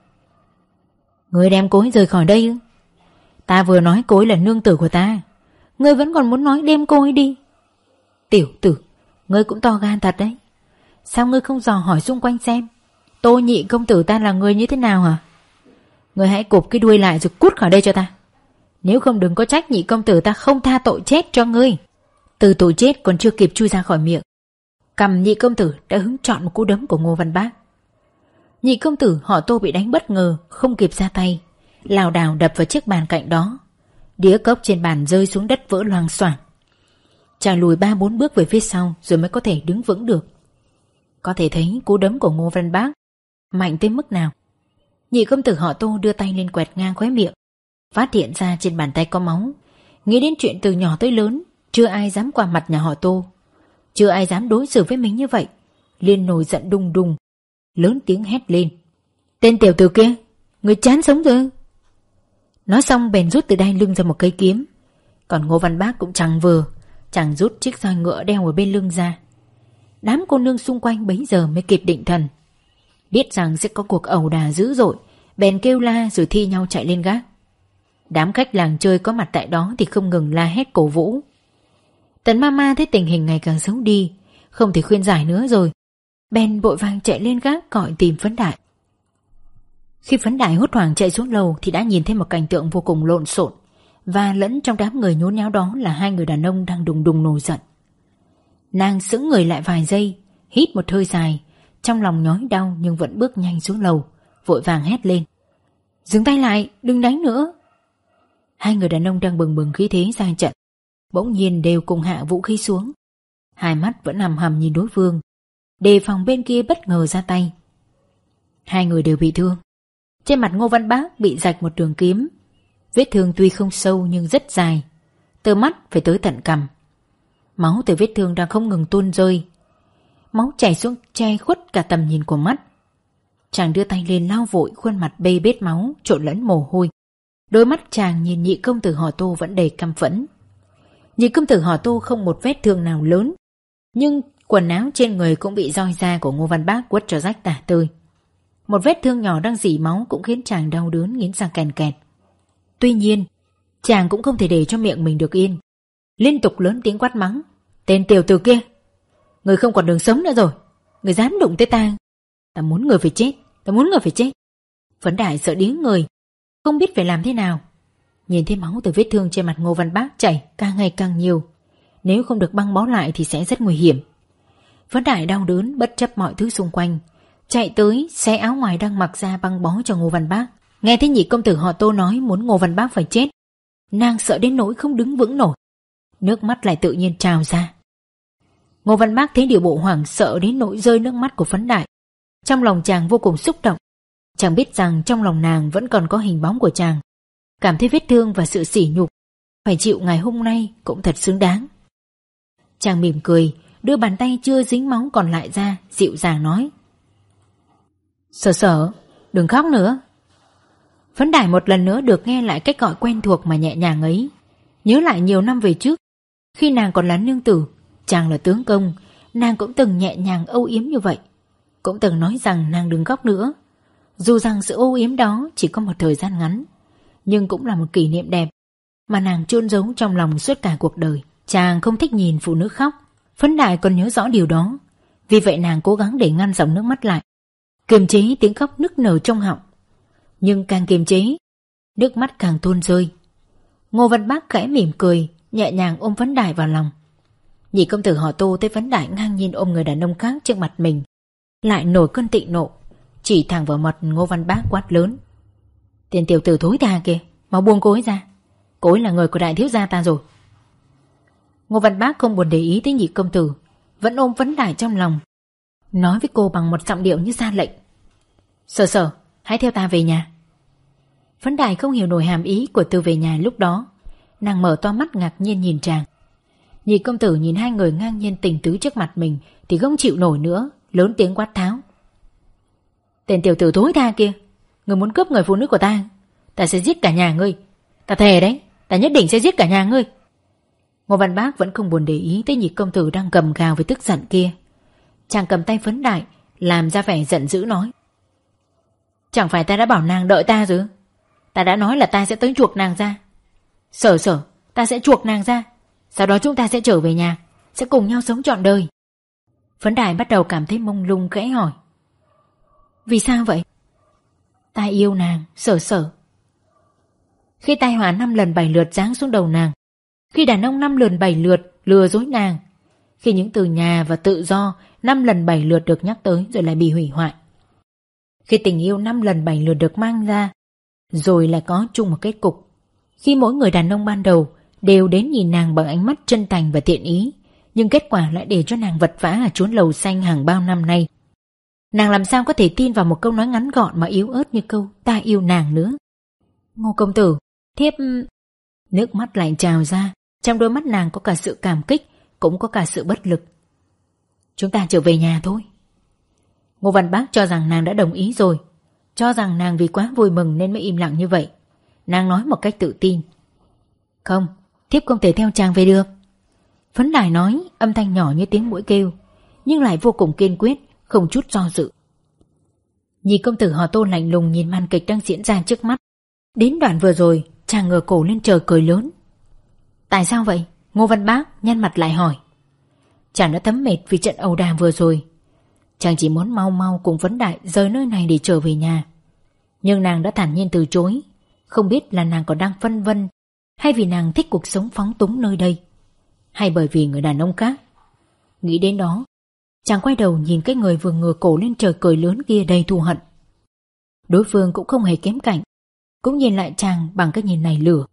Speaker 1: Ngươi đem cô ấy rời khỏi đây ư? Ta vừa nói cô ấy là nương tử của ta, ngươi vẫn còn muốn nói đem cô ấy đi. Tiểu tử, ngươi cũng to gan thật đấy. Sao ngươi không dò hỏi xung quanh xem Tô nhị công tử ta là người như thế nào hả? Ngươi hãy cụp cái đuôi lại rồi cút khỏi đây cho ta. Nếu không đừng có trách nhị công tử ta không tha tội chết cho ngươi. Từ tội chết còn chưa kịp chui ra khỏi miệng, cằm nhị công tử đã hứng chọn một cú đấm của Ngô Văn Bác. Nhị công tử họ Tô bị đánh bất ngờ, không kịp ra tay, lảo đảo đập vào chiếc bàn cạnh đó. Đĩa cốc trên bàn rơi xuống đất vỡ loang xoảng. Chàng lùi 3-4 bước về phía sau rồi mới có thể đứng vững được. Có thể thấy cú đấm của Ngô Văn Bác mạnh tới mức nào. Nhị công tử họ Tô đưa tay lên quẹt ngang khóe miệng, phát hiện ra trên bàn tay có máu. Nghĩ đến chuyện từ nhỏ tới lớn, chưa ai dám qua mặt nhà họ Tô, chưa ai dám đối xử với mình như vậy, liền nổi giận đùng đùng, lớn tiếng hét lên: Tên tiểu tử kia, người chán sống rồi. Nói xong bèn rút từ đai lưng ra một cây kiếm. Còn Ngô Văn Bác cũng chẳng vừa, chàng rút chiếc roi ngựa đeo ở bên lưng ra. Đám cô nương xung quanh bấy giờ mới kịp định thần, biết rằng sẽ có cuộc ẩu đả dữ dội, bèn kêu la rồi thi nhau chạy lên gác. Đám khách làng chơi có mặt tại đó thì không ngừng la hét cổ vũ. Tần ma ma thấy tình hình ngày càng xấu đi, không thể khuyên giải nữa rồi, bèn vội vàng chạy lên gác gọi tìm Phấn Đại. Khi Phấn Đại hốt hoảng chạy xuống lầu thì đã nhìn thấy một cảnh tượng vô cùng lộn xộn, và lẫn trong đám người nhốn nháo đó là 2 người đàn ông đang đùng đùng nổi giận. Nàng sững người lại vài giây, hít một hơi dài, trong lòng nhói đau nhưng vẫn bước nhanh xuống lầu, vội vàng hét lên: Dừng tay lại, đừng đánh nữa. 2 người đàn ông đang bừng bừng khí thế ra trận, bỗng nhiên đều cùng hạ vũ khí xuống, hai mắt vẫn hầm hầm nhìn đối phương, đề phòng bên kia bất ngờ ra tay. 2 người đều bị thương. Trên mặt Ngô Văn Bác bị rạch một đường kiếm, vết thương tuy không sâu nhưng rất dài, từ mắt phải tới tận cằm. Máu từ vết thương đang không ngừng tuôn rơi, máu chảy xuống che khuất cả tầm nhìn của mắt. Chàng đưa tay lên lau vội khuôn mặt bê bết máu trộn lẫn mồ hôi. Đôi mắt chàng nhìn nhị công tử họ Tô vẫn đầy căm phẫn. Nhị công tử họ Tô không một vết thương nào lớn, nhưng quần áo trên người cũng bị roi da của Ngô Văn Bác quất cho rách tả tơi. Một vết thương nhỏ đang rỉ máu cũng khiến chàng đau đớn nghiến răng kèn kẹt. Tuy nhiên chàng cũng không thể để cho miệng mình được yên, liên tục lớn tiếng quát mắng: Tên tiểu tử kia, Người không còn đường sống nữa rồi. Người dám đụng tới ta. Ta muốn người phải chết. Ta muốn người phải chết. Phấn Đại sợ điếng người, không biết phải làm thế nào. Nhìn thấy máu từ vết thương trên mặt Ngô Văn Bác chảy càng ngày càng nhiều. Nếu không được băng bó lại thì sẽ rất nguy hiểm. Phấn Đại đau đớn bất chấp mọi thứ xung quanh, chạy tới xé áo ngoài đang mặc ra băng bó cho Ngô Văn Bác. Nghe thấy nhị công tử họ Tô nói muốn Ngô Văn Bác phải chết, nàng sợ đến nỗi không đứng vững nổi, nước mắt lại tự nhiên trào ra. Ngô Văn Bác thấy điều bộ hoảng sợ đến nỗi rơi nước mắt của Phấn Đại. Trong lòng chàng vô cùng xúc động. Chàng biết rằng trong lòng nàng vẫn còn có hình bóng của chàng. Cảm thấy vết thương và sự sỉ nhục phải chịu ngày hôm nay cũng thật xứng đáng. Chàng mỉm cười, đưa bàn tay chưa dính máu còn lại ra, dịu dàng nói: Sở Sở, đừng khóc nữa. Phấn Đại một lần nữa được nghe lại cách gọi quen thuộc mà nhẹ nhàng ấy. Nhớ lại nhiều năm về trước, khi nàng còn là nương tử, chàng là tướng công, nàng cũng từng nhẹ nhàng âu yếm như vậy, cũng từng nói rằng nàng đừng khóc nữa. Dù rằng sự âu yếm đó chỉ có một thời gian ngắn, nhưng cũng là một kỷ niệm đẹp mà nàng chôn giấu trong lòng suốt cả cuộc đời. Chàng không thích nhìn phụ nữ khóc. Phấn Đại còn nhớ rõ điều đó. Vì vậy nàng cố gắng để ngăn dòng nước mắt lại, kiềm chế tiếng khóc nức nở trong họng. Nhưng càng kiềm chế, nước mắt càng tuôn rơi. Ngô Văn Bác khẽ mỉm cười, nhẹ nhàng ôm Phấn Đại vào lòng. Nhị công tử họ Tô thấy Phấn Đại ngang nhiên ôm người đàn ông khác trước mặt mình, lại nổi cơn tị nộ, chỉ thẳng vào mặt Ngô Văn Bác quát lớn: Tên tiểu tử thối tha kia, mau buông cô ấy ra. Cô ấy là người của đại thiếu gia ta rồi. Ngô Văn Bác không buồn để ý tới nhị công tử, vẫn ôm Phấn Đại trong lòng, nói với cô bằng một giọng điệu như ra lệnh: Sở Sở, hãy theo ta về nhà. Phấn Đại không hiểu nổi hàm ý của từ về nhà lúc đó. Nàng mở to mắt ngạc nhiên nhìn chàng. Nhị công tử nhìn hai người ngang nhiên tình tứ trước mặt mình thì không chịu nổi nữa, lớn tiếng quát tháo: Tên tiểu tử thối tha kia, người muốn cướp người phụ nữ của ta, ta sẽ giết cả nhà ngươi. Ta thề đấy, ta nhất định sẽ giết cả nhà ngươi. Ngô Văn Bác vẫn không buồn để ý tới nhị công tử đang gầm gào với tức giận kia. Chàng cầm tay Phấn Đại, làm ra vẻ giận dữ nói: Chẳng phải ta đã bảo nàng đợi ta rồi? Ta đã nói là ta sẽ tới chuộc nàng ra. Sở Sở, ta sẽ chuộc nàng ra, sau đó chúng ta sẽ trở về nhà, sẽ cùng nhau sống trọn đời. Phấn Đại bắt đầu cảm thấy mông lung, khẽ hỏi: Vì sao vậy? Ta yêu nàng, Sở Sở. Khi tai họa 5 lần 7 lượt giáng xuống đầu nàng, khi đàn ông 5 lần 7 lượt lừa dối nàng, khi những từ nhà và tự do 5 lần 7 lượt được nhắc tới rồi lại bị hủy hoại, khi tình yêu 5 lần 7 lượt được mang ra rồi lại có chung một kết cục, khi mỗi người đàn ông ban đầu đều đến nhìn nàng bằng ánh mắt chân thành và thiện ý, nhưng kết quả lại để cho nàng vật vã ở chốn lầu xanh hàng bao năm nay, nàng làm sao có thể tin vào một câu nói ngắn gọn mà yếu ớt như câu ta yêu nàng nữa? Ngô công tử, thiếp... Nước mắt lại trào ra. Trong đôi mắt nàng có cả sự cảm kích, cũng có cả sự bất lực. Chúng ta trở về nhà thôi. Ngô Văn Bác cho rằng nàng đã đồng ý rồi, cho rằng nàng vì quá vui mừng nên mới im lặng như vậy. Nàng nói một cách tự tin: Không, thiếp không thể theo chàng về được. Phấn Đại nói, âm thanh nhỏ như tiếng muỗi kêu, nhưng lại vô cùng kiên quyết, không chút do dự. Nhị công tử họ Tô lạnh lùng nhìn màn kịch đang diễn ra trước mắt. Đến đoạn vừa rồi, chàng ngửa cổ lên trời cười lớn. Tại sao vậy? Ngô Văn Bác nhăn mặt lại hỏi. Chàng đã thấm mệt vì trận ẩu đả vừa rồi. Chàng chỉ muốn mau mau cùng Phấn Đại rời nơi này để trở về nhà. Nhưng nàng đã thản nhiên từ chối. Không biết là nàng còn đang phân vân, hay vì nàng thích cuộc sống phóng túng nơi đây, hay bởi vì người đàn ông khác. Nghĩ đến đó, chàng quay đầu nhìn cái người vừa ngửa cổ lên trời cười lớn kia đầy thù hận. Đối phương cũng không hề kém cạnh, cũng nhìn lại chàng bằng cái nhìn này lửa.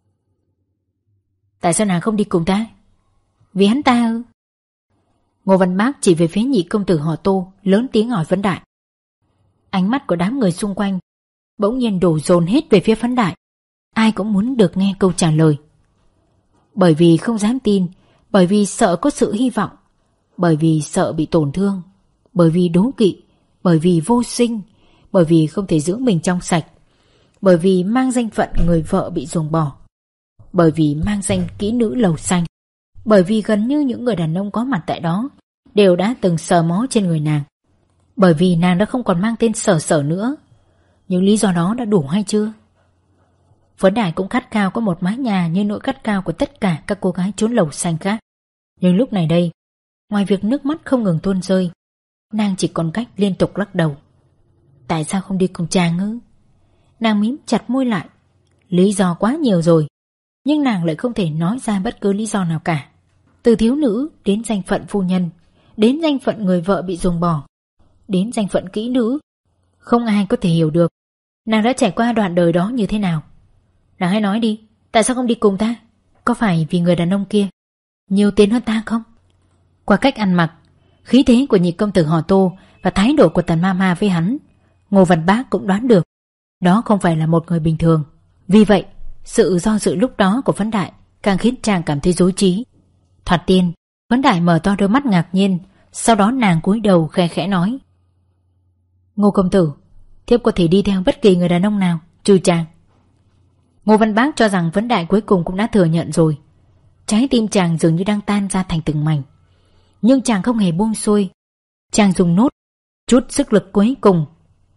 Speaker 1: Tại sao nàng không đi cùng ta? Vì hắn ta ư? Ngô Văn Bác chỉ về phía nhị công tử họ Tô, lớn tiếng hỏi Phấn Đại. Ánh mắt của đám người xung quanh bỗng nhiên đổ dồn hết về phía Phấn Đại. Ai cũng muốn được nghe câu trả lời. Bởi vì không dám tin, bởi vì sợ có sự hy vọng, bởi vì sợ bị tổn thương, bởi vì đố kỵ, bởi vì vô sinh, bởi vì không thể giữ mình trong sạch, bởi vì mang danh phận người vợ bị ruồng bỏ, bởi vì mang danh kỹ nữ lầu xanh, bởi vì gần như những người đàn ông có mặt tại đó đều đã từng sờ mó trên người nàng, bởi vì nàng đã không còn mang tên Sở Sở nữa. Nhưng lý do đó đã đủ hay chưa? Phấn Đại cũng khát khao có một mái nhà như nỗi khát khao của tất cả các cô gái trốn lầu xanh khác. Nhưng lúc này đây, Ngoài việc nước mắt không ngừng tuôn rơi, nàng chỉ còn cách liên tục lắc đầu. Tại sao không đi cùng chàng ư? Nàng mím chặt môi lại. Lý do quá nhiều rồi, nhưng nàng lại không thể nói ra bất cứ lý do nào cả. Từ thiếu nữ đến danh phận phu nhân, đến danh phận người vợ bị ruồng bỏ, đến danh phận kỹ nữ, không ai có thể hiểu được nàng đã trải qua đoạn đời đó như thế nào. Nàng hãy nói đi, tại sao không đi cùng ta? Có phải vì người đàn ông kia nhiều tiền hơn ta không? Qua cách ăn mặc, khí thế của nhị công tử họ Tô và thái độ của Tần Mama với hắn, Ngô Văn Bác cũng đoán được đó không phải là một người bình thường. Vì vậy, sự do dự lúc đó của Phấn Đại càng khiến chàng cảm thấy rối trí. Thoạt tiên, Phấn Đại mở to đôi mắt ngạc nhiên, sau đó nàng cúi đầu khe khẽ nói: Ngô công tử, thiếp có thể đi theo bất kỳ người đàn ông nào trừ chàng. Ngô Văn Bác cho rằng Phấn Đại cuối cùng cũng đã thừa nhận rồi. Trái tim chàng dường như đang tan ra thành từng mảnh, nhưng chàng không hề buông xuôi. Chàng dùng nốt chút sức lực cuối cùng,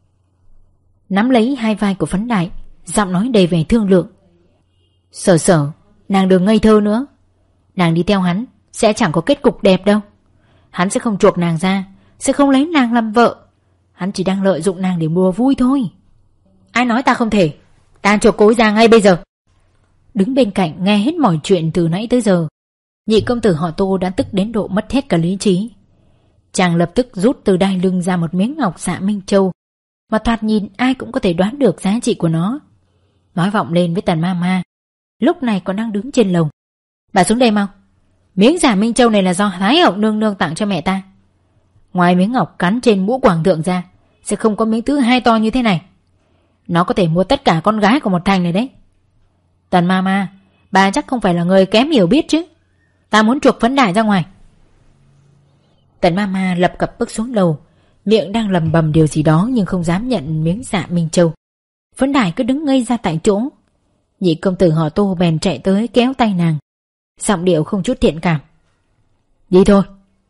Speaker 1: nắm lấy hai vai của Phấn Đại, giọng nói đầy vẻ thương lượng: Sở Sở, nàng đừng ngây thơ nữa. Nàng đi theo hắn sẽ chẳng có kết cục đẹp đâu. Hắn sẽ không chuộc nàng ra, sẽ không lấy nàng làm vợ. Hắn chỉ đang lợi dụng nàng để đùa vui thôi. Ai nói ta không thể? Ta chuộc cô ấy ra ngay bây giờ. Đứng bên cạnh nghe hết mọi chuyện từ nãy tới giờ, nhị công tử họ Tô đã tức đến độ mất hết cả lý trí. Chàng lập tức rút từ đai lưng ra một miếng ngọc xạ Minh Châu, mà thoạt nhìn ai cũng có thể đoán được giá trị của nó. Nói vọng lên với Tần Mama, lúc này còn đang đứng trên lồng: Bà xuống đây mau. Miếng giả Minh Châu này là do Thái hậu nương nương tặng cho mẹ ta. Ngoài miếng ngọc cắn trên mũ hoàng thượng ra, sẽ không có miếng thứ hai to như thế này. Nó có thể mua tất cả con gái của một thành này đấy. Tần Mama, bà chắc không phải là người kém hiểu biết chứ. Ta muốn chuộc Phấn Đại ra ngoài. Tần Mama lập cập bước xuống lầu, miệng đang lầm bầm điều gì đó nhưng không dám nhận miếng dạ Minh Châu. Phấn Đại cứ đứng ngây ra tại chỗ. Nhị công tử họ Tô bèn chạy tới kéo tay nàng, giọng điệu không chút thiện cảm: Đi thôi.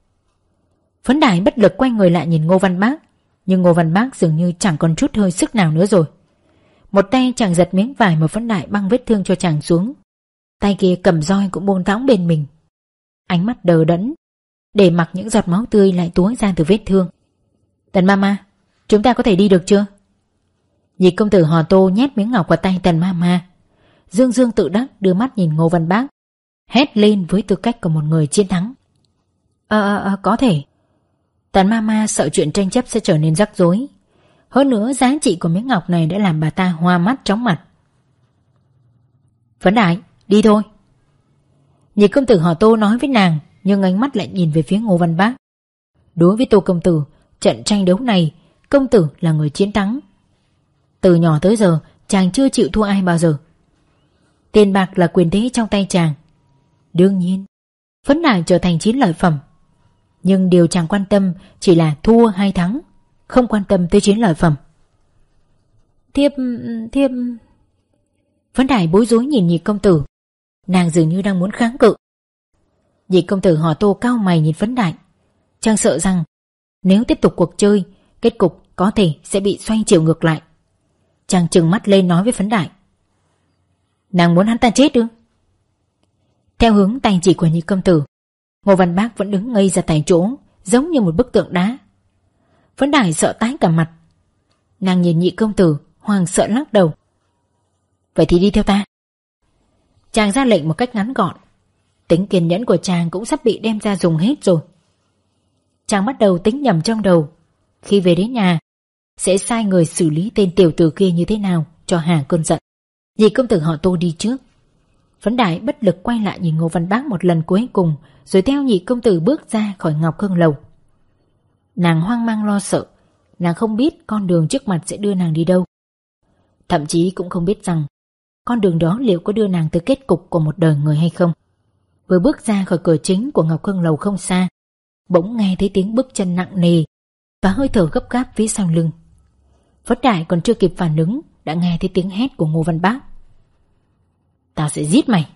Speaker 1: Phấn Đại bất lực quay người lại nhìn Ngô Văn Bác, nhưng Ngô Văn Bác dường như chẳng còn chút hơi sức nào nữa rồi. Một tay chàng giật miếng vải mà Phấn Đại băng vết thương cho chàng xuống, tay kia cầm roi cũng buông thõng bên mình. Ánh mắt đờ đẫn, để mặc những giọt máu tươi lại túa ra từ vết thương. Tần Mama, chúng ta có thể đi được chưa? Nhị công tử họ Tô nhét miếng ngọc vào tay Tần Mama, dương dương tự đắc đưa mắt nhìn Ngô Văn Bác, hét lên với tư cách của một người chiến thắng: Có thể. Tần Mama sợ chuyện tranh chấp sẽ trở nên rắc rối. Hơn nữa giá trị của miếng ngọc này đã làm bà ta hoa mắt chóng mặt. Phấn Đại, đi thôi. Nhị công tử họ Tô nói với nàng, nhưng ánh mắt lại nhìn về phía Ngô Văn Bác. Đối với Tô công tử, trận tranh đấu này công tử là người chiến thắng. Từ nhỏ tới giờ chàng chưa chịu thua ai bao giờ. Tiền bạc là quyền thế trong tay chàng. Đương nhiên Phấn Đại trở thành chiến lợi phẩm, nhưng điều chàng quan tâm chỉ là thua hay thắng, không quan tâm tới chiến lợi phẩm. Thiếp... Phấn Đại bối rối nhìn nhị công tử, nàng dường như đang muốn kháng cự. Nhị công tử họ Tô cau mày nhìn Phấn Đại. Chàng sợ rằng nếu tiếp tục cuộc chơi, kết cục có thể sẽ bị xoay chiều ngược lại. Chàng trừng mắt lên nói với Phấn Đại: Nàng muốn hắn ta chết ư? Theo hướng tay chỉ của nhị công tử, Ngô Văn Bác vẫn đứng ngây ra tại chỗ, giống như một bức tượng đá. Phấn Đại sợ tái cả mặt. Nàng nhìn nhị công tử, hoàng sợ lắc đầu: Vậy thì đi theo ta. Chàng ra lệnh một cách ngắn gọn. Tính kiên nhẫn của chàng cũng sắp bị đem ra dùng hết rồi. Chàng bắt đầu tính nhầm trong đầu, khi về đến nhà sẽ sai người xử lý tên tiểu tử kia như thế nào cho hà cơn giận. Nhị công tử họ Tô đi trước. Phấn Đại bất lực quay lại nhìn Ngô Văn Bác một lần cuối cùng, rồi theo nhị công tử bước ra khỏi Ngọc Hương Lầu. Nàng hoang mang lo sợ. Nàng không biết con đường trước mặt sẽ đưa nàng đi đâu, thậm chí cũng không biết rằng con đường đó liệu có đưa nàng tới kết cục của một đời người hay không. Vừa bước ra khỏi cửa chính của Ngọc Hương Lầu không xa, bỗng nghe thấy tiếng bước chân nặng nề và hơi thở gấp gáp phía sau lưng. Phấn Đại còn chưa kịp phản ứng đã nghe thấy tiếng hét của Ngô Văn Bác: Tao sẽ giết mày.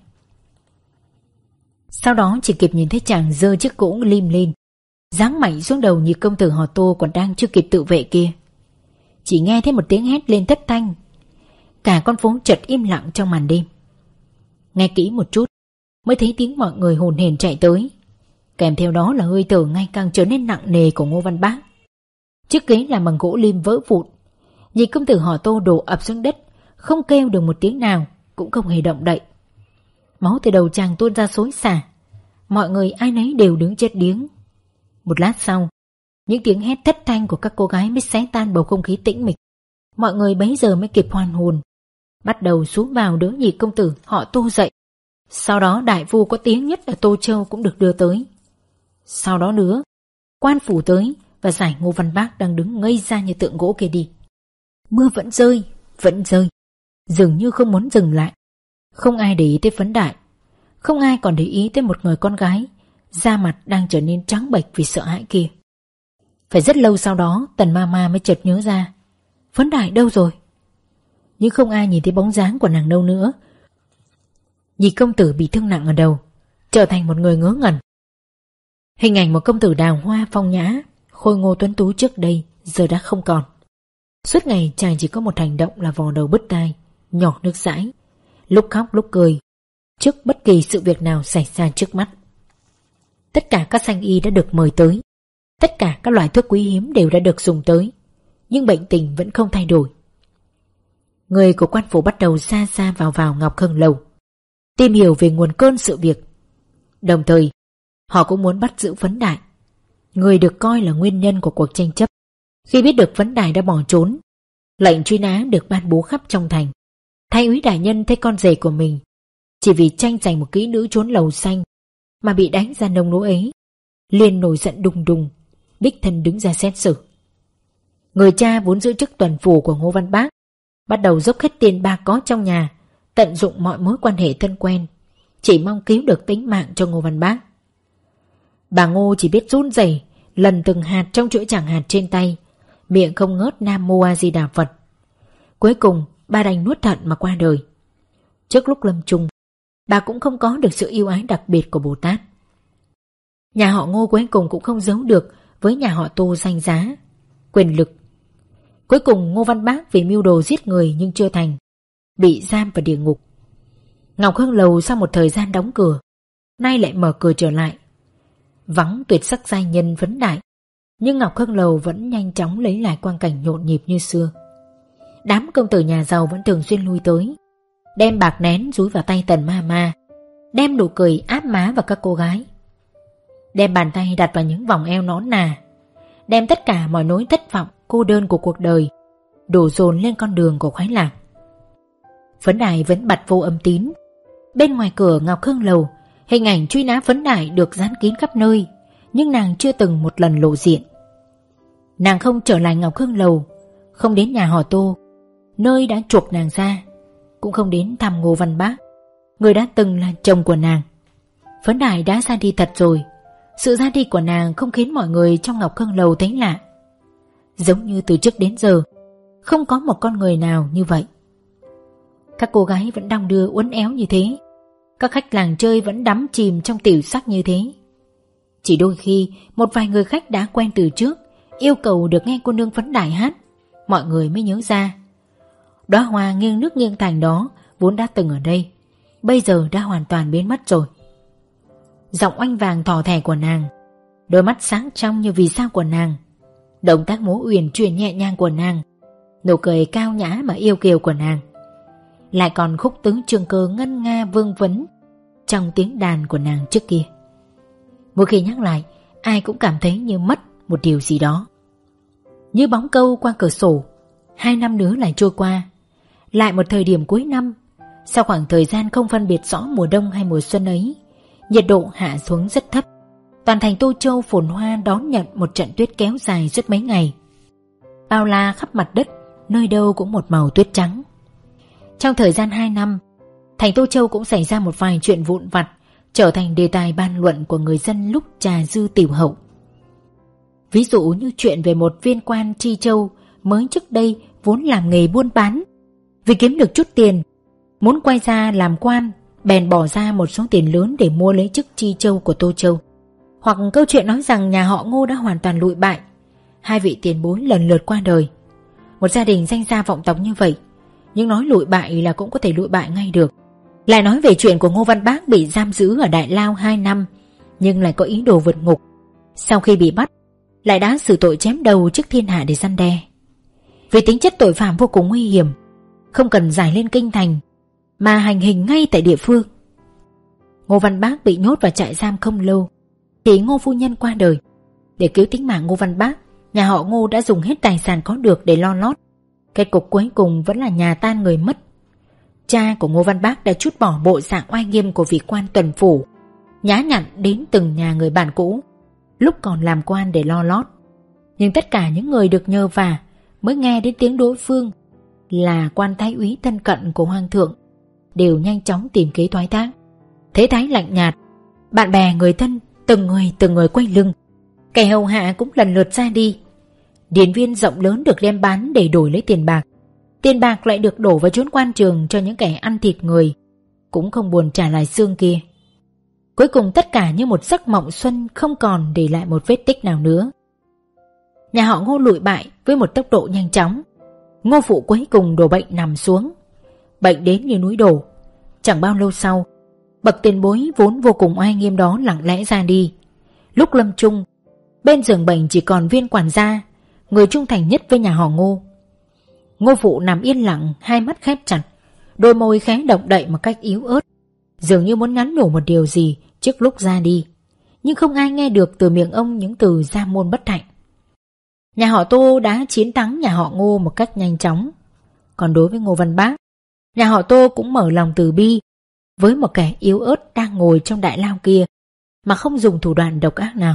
Speaker 1: Sau đó chỉ kịp nhìn thấy chàng giơ chiếc cỗ lim lên, giáng mạnh xuống đầu nhị công tử họ Tô còn đang chưa kịp tự vệ kia. Chỉ nghe thấy một tiếng hét lên thất thanh. Cả con phố chợt im lặng trong màn đêm. Nghe kỹ một chút mới thấy tiếng mọi người hồn hển chạy tới. kèm theo đó là hơi thở ngày càng trở nên nặng nề của Ngô Văn Bác. Chiếc ghế làm bằng gỗ lim vỡ vụn. Nhị công tử họ Tô đổ ập xuống đất, không kêu được một tiếng nào, cũng không hề động đậy. Máu từ đầu chàng tuôn ra xối xả. Mọi người ai nấy đều đứng chết điếng. Một lát sau, những tiếng hét thất thanh của các cô gái mới xé tan bầu không khí tĩnh mịch. Mọi người bấy giờ mới kịp hoàn hồn, bắt đầu xúm vào đỡ nhị công tử họ Tô dậy. Sau đó đại phu có tiếng nhất ở Tô Châu cũng được đưa tới. Sau đó nữa, quan phủ tới và giải Ngô Văn Bác đang đứng ngây ra như tượng gỗ kia đi. Mưa vẫn rơi, dường như không muốn dừng lại. Không ai để ý tới Phấn Đại, không ai còn để ý tới một người con gái da mặt đang trở nên trắng bệch vì sợ hãi kia. Phải rất lâu sau đó Tần Mama mới chợt nhớ ra, Phấn Đại đâu rồi? Nhưng không ai nhìn thấy bóng dáng của nàng đâu nữa. Nhị công tử bị thương nặng ở đầu, trở thành một người ngớ ngẩn. Hình ảnh một công tử đào hoa phong nhã, khôi ngô tuấn tú trước đây giờ đã không còn. Suốt ngày chàng chỉ có một hành động là vò đầu bứt tai, nhỏ nước dãi, lúc khóc lúc cười trước bất kỳ sự việc nào xảy ra trước mắt. Tất cả các danh y đã được mời tới, tất cả các loại thuốc quý hiếm đều đã được dùng tới, nhưng bệnh tình vẫn không thay đổi. Người của quan phủ bắt đầu ra vào Ngọc Hưng Lầu, tìm hiểu về nguồn cơn sự việc. Đồng thời, họ cũng muốn bắt giữ Phấn Đại, người được coi là nguyên nhân của cuộc tranh chấp. Khi biết được Phấn Đại đã bỏ trốn, lệnh truy nã được ban bố khắp trong thành. Thái úy đại nhân thấy con rể của mình chỉ vì tranh giành một kỹ nữ trốn lầu xanh mà bị đánh ra nông nỗi ấy, liền nổi giận đùng đùng, đích thân đứng ra xét xử. Người cha vốn giữ chức tuần phủ của Ngô Văn Bác bắt đầu dốc hết tiền bạc có trong nhà, tận dụng mọi mối quan hệ thân quen, chỉ mong cứu được tính mạng cho Ngô Văn Bác. Bà Ngô chỉ biết run rẩy lần từng hạt trong chuỗi chẳng hạt trên tay, miệng không ngớt Nam Mô A Di Đà Phật. Cuối cùng bà đành nuốt thận mà qua đời. Trước lúc lâm chung, bà cũng không có được sự yêu ái đặc biệt của Bồ Tát. Nhà họ Ngô cuối cùng cũng không giấu được với nhà họ Tô danh giá, quyền lực. Cuối cùng Ngô Văn Bác vì mưu đồ giết người nhưng chưa thành, bị giam vào địa ngục. Ngọc Hưng Lầu sau một thời gian đóng cửa, nay lại mở cửa trở lại. Vắng tuyệt sắc giai nhân Phấn Đại, nhưng Ngọc Hưng Lầu vẫn nhanh chóng lấy lại quang cảnh nhộn nhịp như xưa. Đám công tử nhà giàu vẫn thường xuyên lui tới, đem bạc nén dúi vào tay Tần Mama, đem nụ cười áp má vào các cô gái, đem bàn tay đặt vào những vòng eo nõn nà, đem tất cả mọi nỗi thất vọng cô đơn của cuộc đời đổ dồn lên con đường của khoái lạc. Phấn Đại vẫn bặt vô âm tín. Bên ngoài cửa Ngọc Hưng Lầu, hình ảnh truy nã Phấn Đại được dán kín khắp nơi, nhưng nàng chưa từng một lần lộ diện. Nàng không trở lại Ngọc Hưng Lầu, không đến nhà họ Tô, nơi đã chuộc nàng ra, cũng không đến thăm Ngô Văn Bác, người đã từng là chồng của nàng. Phấn Đại đã ra đi thật rồi. Sự ra đi của nàng không khiến mọi người trong Ngọc Hưng Lầu thấy lạ. Giống như từ trước đến giờ không có một con người nào như vậy. Các cô gái vẫn đong đưa uốn éo như thế, các khách làng chơi vẫn đắm chìm trong tiểu sắc như thế. Chỉ đôi khi một vài người khách đã quen từ trước yêu cầu được nghe cô nương Phấn Đại hát, mọi người mới nhớ ra. Đóa hoa nghiêng nước nghiêng thành đó vốn đã từng ở đây, bây giờ đã hoàn toàn biến mất rồi. Giọng oanh vàng thỏ thẻ của nàng, đôi mắt sáng trong như vì sao của nàng, động tác múa uyển chuyển nhẹ nhàng của nàng, nụ cười cao nhã mà yêu kiều của nàng, lại còn khúc tứ trường cơ ngân nga vương vấn trong tiếng đàn của nàng trước kia. Mỗi khi nhắc lại, ai cũng cảm thấy như mất một điều gì đó. Như bóng câu qua cửa sổ, 2 năm nữa lại trôi qua. Lại một thời điểm cuối năm, sau khoảng thời gian không phân biệt rõ mùa đông hay mùa xuân ấy, nhiệt độ hạ xuống rất thấp. Toàn thành Tô Châu phồn hoa đón nhận một trận tuyết kéo dài suốt mấy ngày. Bao la khắp mặt đất, nơi đâu cũng một màu tuyết trắng. Trong thời gian 2 năm, thành Tô Châu cũng xảy ra một vài chuyện vụn vặt, trở thành đề tài bàn luận của người dân lúc trà dư tiểu hậu. Ví dụ như chuyện về một viên quan Tri Châu mới trước đây vốn làm nghề buôn bán, vì kiếm được chút tiền, muốn quay ra làm quan, bèn bỏ ra một số tiền lớn để mua lấy chức Tri Châu của Tô Châu. Hoặc câu chuyện nói rằng nhà họ Ngô đã hoàn toàn lụi bại, 2 vị tiền bối lần lượt qua đời. Một gia đình danh gia vọng tộc như vậy, nhưng nói lụi bại là cũng có thể lụi bại ngay được. Lại nói về chuyện của Ngô Văn Bác bị giam giữ ở Đại Lao 2 năm nhưng lại có ý đồ vượt ngục. Sau khi bị bắt, lại đã xử tội chém đầu trước thiên hạ để răn đe. Vì tính chất tội phạm vô cùng nguy hiểm, không cần giải lên kinh thành mà hành hình ngay tại địa phương. Ngô Văn Bác bị nhốt vào trại giam không lâu thì Ngô phu nhân qua đời. Để cứu tính mạng Ngô Văn Bác, nhà họ Ngô đã dùng hết tài sản có được để lo lót. Kết cục cuối cùng vẫn là nhà tan người mất. Cha của Ngô Văn Bác đã trút bỏ bộ dạng oai nghiêm của vị quan tuần phủ, nhã nhặn đến từng nhà người bạn cũ lúc còn làm quan để lo lót. Nhưng tất cả những người được nhờ vả mới nghe đến tiếng đối phương là quan thái úy thân cận của hoàng thượng đều nhanh chóng tìm kế thoái thác. Thế thái lạnh nhạt, bạn bè người thân từng người quay lưng, kẻ hầu hạ cũng lần lượt ra đi. Điền viên rộng lớn được đem bán để đổi lấy tiền bạc. Tiền bạc lại được đổ vào chốn quan trường cho những kẻ ăn thịt người, cũng không buồn trả lại xương kia. Cuối cùng tất cả như một giấc mộng xuân, không còn để lại một vết tích nào nữa. Nhà họ Ngô lụi bại với một tốc độ nhanh chóng. Ngô phụ cuối cùng đổ bệnh nằm xuống. Bệnh đến như núi đổ. Chẳng bao lâu sau, bậc tiền bối vốn vô cùng oai nghiêm đó lặng lẽ ra đi. Lúc lâm chung, bên giường bệnh chỉ còn Viên quản gia, người trung thành nhất với nhà họ Ngô. Ngô phụ nằm yên lặng, hai mắt khép chặt, đôi môi khẽ động đậy một cách yếu ớt, dường như muốn nhắn nhủ một điều gì trước lúc ra đi. Nhưng không ai nghe được từ miệng ông những từ gia môn bất hạnh. Nhà họ Tô đã chiến thắng nhà họ Ngô một cách nhanh chóng. Còn đối với Ngô Văn Bác, nhà họ Tô cũng mở lòng từ bi với một kẻ yếu ớt đang ngồi trong đại lao kia mà không dùng thủ đoạn độc ác nào.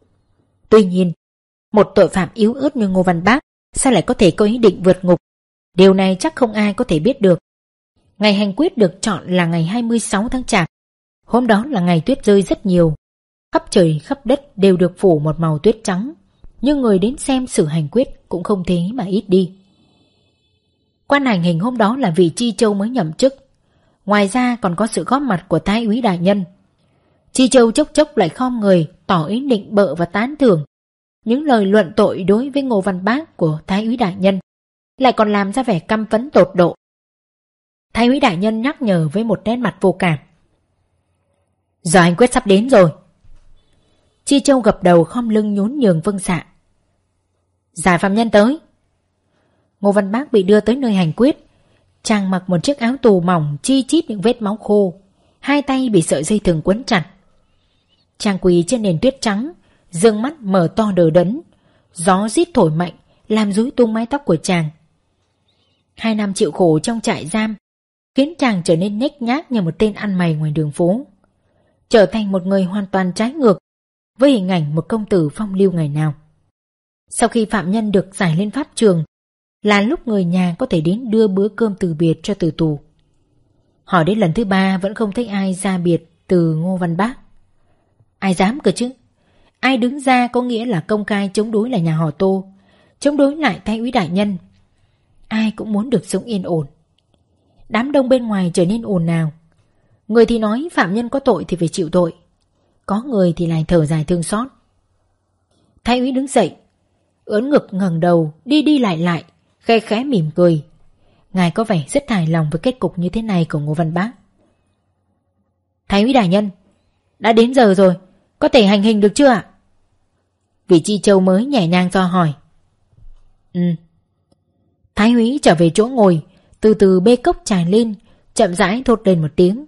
Speaker 1: Tuy nhiên, một tội phạm yếu ớt như Ngô Văn Bác sao lại có thể có ý định vượt ngục? Điều này chắc không ai có thể biết được. Ngày hành quyết được chọn là ngày 26 tháng Chạp. Hôm đó là ngày tuyết rơi rất nhiều. Khắp trời khắp đất đều được phủ một màu tuyết trắng. Nhưng người đến xem xử hành quyết cũng không thế mà ít đi. Quan hành hình hôm đó là vị Chi Châu mới nhậm chức. Ngoài ra còn có sự góp mặt của thái úy đại nhân. Chi Châu chốc chốc lại khom người tỏ ý định bợ và tán thưởng những lời luận tội đối với Ngô Văn Bác của thái úy đại nhân, lại còn làm ra vẻ căm phẫn tột độ. Thái úy đại nhân nhắc nhở với một nét mặt vô cảm. Giờ hành quyết sắp đến rồi. Chi Châu gập đầu khom lưng nhún nhường vâng dạ. Giải phạm nhân tới. Ngô Văn Bác bị đưa tới nơi hành quyết. Chàng mặc một chiếc áo tù mỏng chi chít những vết máu khô, hai tay bị sợi dây thừng quấn chặt. Chàng quỳ trên nền tuyết trắng, dương mắt mở to đờ đẫn. Gió rít thổi mạnh làm rối tung mái tóc của chàng. 2 năm chịu khổ trong trại giam khiến chàng trở nên nhếch nhác như một tên ăn mày ngoài đường phố, trở thành một người hoàn toàn trái ngược với hình ảnh một công tử phong lưu ngày nào. Sau khi phạm nhân được giải lên pháp trường là lúc người nhà có thể đến đưa bữa cơm từ biệt cho tử tù. Hỏi đến lần thứ 3 vẫn không thấy ai ra biệt từ Ngô Văn Bác. Ai dám cơ chứ? Ai đứng ra có nghĩa là công khai chống đối là nhà họ Tô, chống đối lại thái úy đại nhân. Ai cũng muốn được sống yên ổn. Đám đông bên ngoài trở nên ồn ào. Người thì nói phạm nhân có tội thì phải chịu tội, có người thì lại thở dài thương xót. Thái úy đứng dậy, ưỡn ngực ngẩng đầu, đi đi lại, khẽ khẽ mỉm cười. Ngài có vẻ rất hài lòng với kết cục như thế này của Ngô Văn Bác. Thái úy đại nhân, đã đến giờ rồi, có thể hành hình được chưa ạ? Vị Chi Châu mới nhẹ nhàng do hỏi. Thái úy trở về chỗ ngồi, từ từ bê cốc trà lên, chậm rãi thốt lên một tiếng.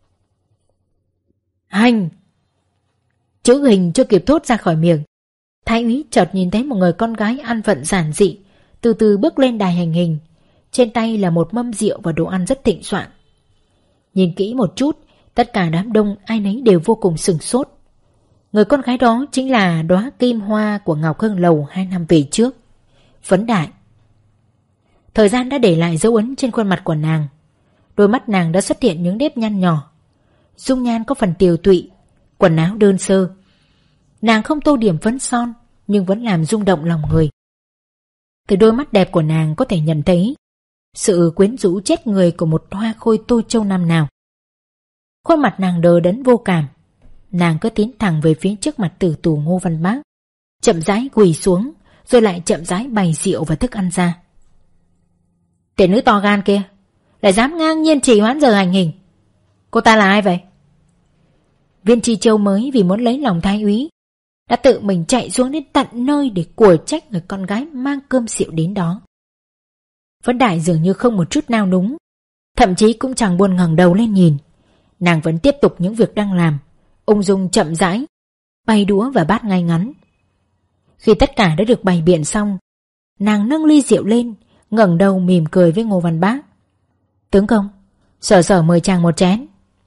Speaker 1: Hành! Chữ hình chưa kịp thốt ra khỏi miệng, thái úy chợt nhìn thấy một người con gái ăn vận giản dị từ từ bước lên đài hành hình. Trên tay là một mâm rượu và đồ ăn rất thịnh soạn. Nhìn kỹ một chút, tất cả đám đông ai nấy đều vô cùng sửng sốt. Người con gái đó chính là đóa kim hoa của Ngọc Hưng Lầu 2 năm về trước, Phấn Đại. Thời gian đã để lại dấu ấn trên khuôn mặt của nàng. Đôi mắt nàng đã xuất hiện những nếp nhăn nhỏ, dung nhan có phần tiều tụy, quần áo đơn sơ. Nàng không tô điểm phấn son nhưng vẫn làm rung động lòng người. Từ đôi mắt đẹp của nàng có thể nhận thấy sự quyến rũ chết người của một hoa khôi Tô Châu năm nào. Khuôn mặt nàng đờ đẫn vô cảm. Nàng cứ tiến thẳng về phía trước mặt tử tù Ngô Văn Bác, chậm rãi quỳ xuống, rồi lại chậm rãi bày rượu và thức ăn ra. Tiểu nữ to gan kia lại dám ngang nhiên trì hoãn giờ hành hình. Cô ta là ai vậy? Viên Tri Châu mới vì muốn lấy lòng thái úy đã tự mình chạy xuống đến tận nơi để của trách người con gái mang cơm rượu đến đó. Phấn Đại dường như không một chút nao núng, thậm chí cũng chẳng buồn ngẩng đầu lên nhìn. Nàng vẫn tiếp tục những việc đang làm, ung dung chậm rãi, bày đũa và bát ngay ngắn. Khi tất cả đã được bày biện xong, nàng nâng ly rượu lên, ngẩng đầu mỉm cười với Ngô Văn Bác. Tướng công, Sở mời chàng một chén.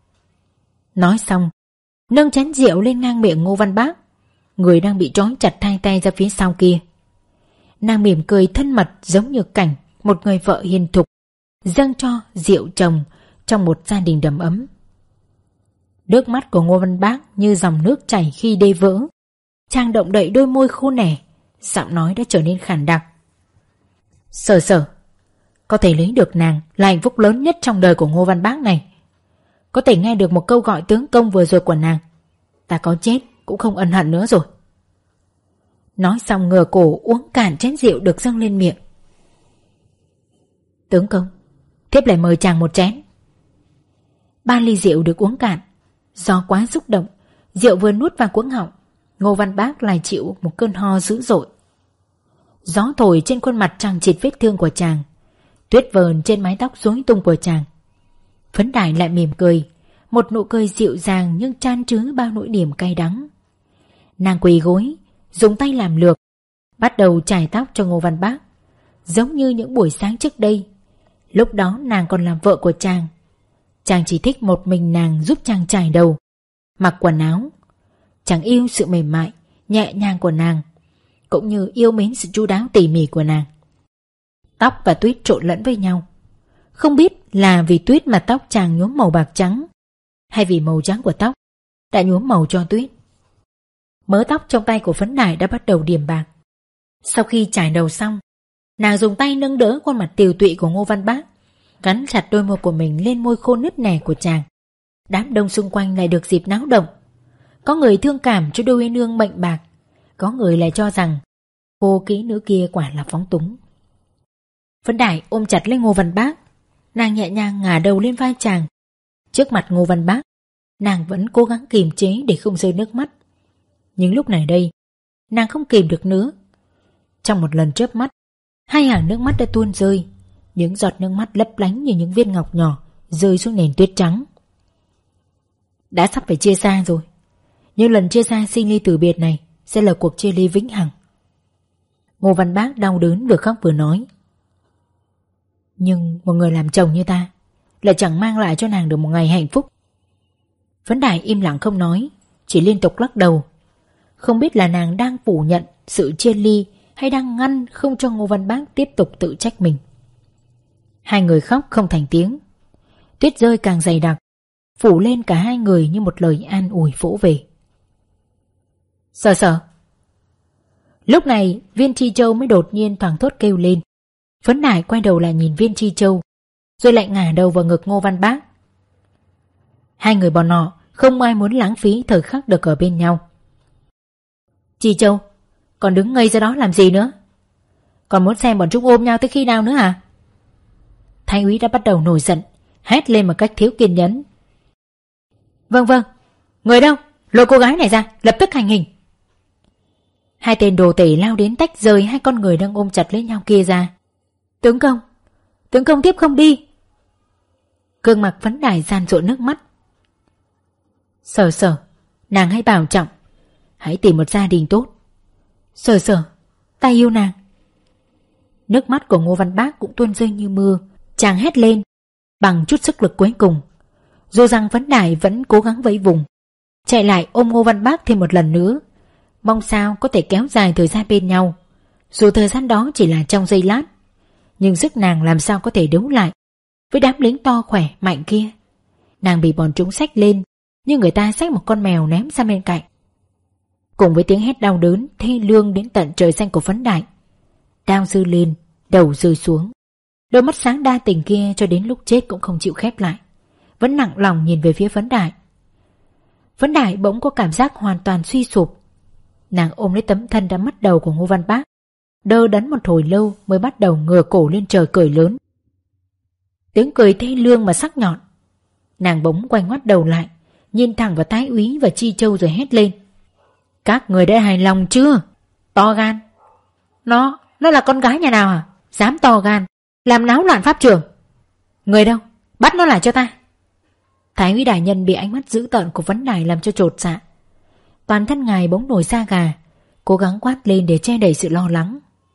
Speaker 1: Nói xong, nâng chén rượu lên ngang miệng Ngô Văn Bác, người đang bị trói chặt hai tay ra phía sau kia. Nàng mỉm cười thân mật giống như cảnh một người vợ hiền thục dâng cho rượu chồng trong một gia đình đầm ấm. Nước mắt của Ngô Văn Bác như dòng nước chảy khi đê vỡ. Chàng động đậy đôi môi khô nẻ, giọng nói đã trở nên khàn đặc. Sở, có thể lấy được nàng là hạnh phúc lớn nhất trong đời của Ngô Văn Bác này. Có thể nghe được một câu gọi tướng công vừa rồi của nàng, ta có chết cũng không ân hận nữa rồi. Nói xong ngửa cổ uống cạn chén rượu được dâng lên miệng. Tướng công, thiếp lại mời chàng một chén. 3 ly rượu được uống cạn. Do quá xúc động, rượu vừa nuốt vào cuống họng, Ngô Văn Bác lại chịu một cơn ho dữ dội. Gió thổi trên khuôn mặt chằng chịt vết thương của chàng, tuyết vờn trên mái tóc rối tung của chàng. Phấn Đại lại mỉm cười, một nụ cười dịu dàng nhưng chan chứa bao nỗi niềm cay đắng. Nàng quỳ gối, dùng tay làm lược, bắt đầu chải tóc cho Ngô Văn Bác, giống như những buổi sáng trước đây. Lúc đó nàng còn làm vợ của chàng. Chàng chỉ thích một mình nàng giúp chàng chải đầu, mặc quần áo. Chàng yêu sự mềm mại, nhẹ nhàng của nàng, cũng như yêu mến sự chu đáo tỉ mỉ của nàng. Tóc và tuyết trộn lẫn với nhau. Không biết là vì tuyết mà tóc chàng nhuốm màu bạc trắng, hay vì màu trắng của tóc đã nhuốm màu cho tuyết. Mớ tóc trong tay của Phấn Đại đã bắt đầu điểm bạc. Sau khi chải đầu xong, nàng dùng tay nâng đỡ khuôn mặt tiều tụy của Ngô Văn Bác, gắn chặt đôi môi của mình lên môi khô nứt nẻ của chàng. Đám đông xung quanh lại được dịp náo động. Có người thương cảm cho đôi uyên ương mệnh bạc, có người lại cho rằng cô kỹ nữ kia quả là phóng túng. Phấn Đại ôm chặt lấy Ngô Văn Bác, nàng nhẹ nhàng ngả đầu lên vai chàng. Trước mặt Ngô Văn Bác, nàng vẫn cố gắng kiềm chế để không rơi nước mắt. Nhưng lúc này đây, nàng không kìm được nữa. Trong một lần chớp mắt, 2 hàng nước mắt đã tuôn rơi. Những giọt nước mắt lấp lánh như những viên ngọc nhỏ rơi xuống nền tuyết trắng. Đã sắp phải chia xa rồi, nhưng lần chia xa sinh ly tử biệt này sẽ là cuộc chia ly vĩnh hằng. Ngô Văn Bác đau đớn vừa khóc vừa nói. Nhưng một người làm chồng như ta lại chẳng mang lại cho nàng được một ngày hạnh phúc. Phấn Đại im lặng không nói, chỉ liên tục lắc đầu. Không biết là nàng đang phủ nhận sự chia ly hay đang ngăn không cho Ngô Văn Bác tiếp tục tự trách mình. 2 người khóc không thành tiếng. Tuyết rơi càng dày đặc, phủ lên cả 2 người như một lời an ủi vỗ về. Sở. Lúc này Viên Tri Châu mới đột nhiên thoảng thốt kêu lên. Phấn Đại quay đầu lại nhìn Viên Tri Châu, rồi lại ngả đầu vào ngực Ngô Văn Bác. 2 người bọn họ không ai muốn lãng phí thời khắc được ở bên nhau. Tri Châu, còn đứng ngây ra đó làm gì nữa? Còn muốn xem bọn chúng ôm nhau tới khi nào nữa hả? Thái úy đã bắt đầu nổi giận, hét lên một cách thiếu kiên nhẫn. Vâng, người đâu? Lôi cô gái này ra, lập tức hành hình. 2 tên đồ tể lao đến tách rời 2 con người đang ôm chặt lấy nhau kia ra. Tướng công tiếp không đi. Gương mặt Phấn Đại gian rộn nước mắt. Sở, nàng hãy bảo trọng, hãy tìm một gia đình tốt. Sở, ta yêu nàng. Nước mắt của Ngô Văn Bác cũng tuôn rơi như mưa. Chàng hét lên bằng chút sức lực cuối cùng. Dù rằng Phấn Đại vẫn cố gắng vẫy vùng, chạy lại ôm Ngô Văn Bác thêm một lần nữa, mong sao có thể kéo dài thời gian bên nhau. Dù thời gian đó chỉ là trong giây lát, nhưng sức nàng làm sao có thể đấu lại với đám lính to khỏe mạnh kia. Nàng bị bọn chúng xách lên như người ta xách một con mèo ném sang bên cạnh. Cùng với tiếng hét đau đớn thê lương đến tận trời xanh của Phấn Đại, đao dư lên, đầu rơi xuống. Đôi mắt sáng đa tình kia cho đến lúc chết cũng không chịu khép lại, vẫn nặng lòng nhìn về phía Phấn Đại. Phấn Đại bỗng có cảm giác hoàn toàn suy sụp. Nàng ôm lấy tấm thân đã mất đầu của Ngô Văn Bác, đơ đẫn một hồi lâu mới bắt đầu ngửa cổ lên trời cười lớn. Tiếng cười thê lương mà sắc nhọn. Nàng bỗng quay ngoắt đầu lại, nhìn thẳng vào Thái úy và Chi Châu rồi hét lên. Các người đã hài lòng chưa? To gan. Nó là con gái nhà nào à? Dám to gan, làm náo loạn pháp trường. Người đâu? Bắt nó lại cho ta. Thái úy đại nhân bị ánh mắt dữ tợn của Vấn Đài làm cho chột dạ. Toàn thân ngài bỗng nổi da gà, cố gắng quát lên để che đậy sự lo lắng.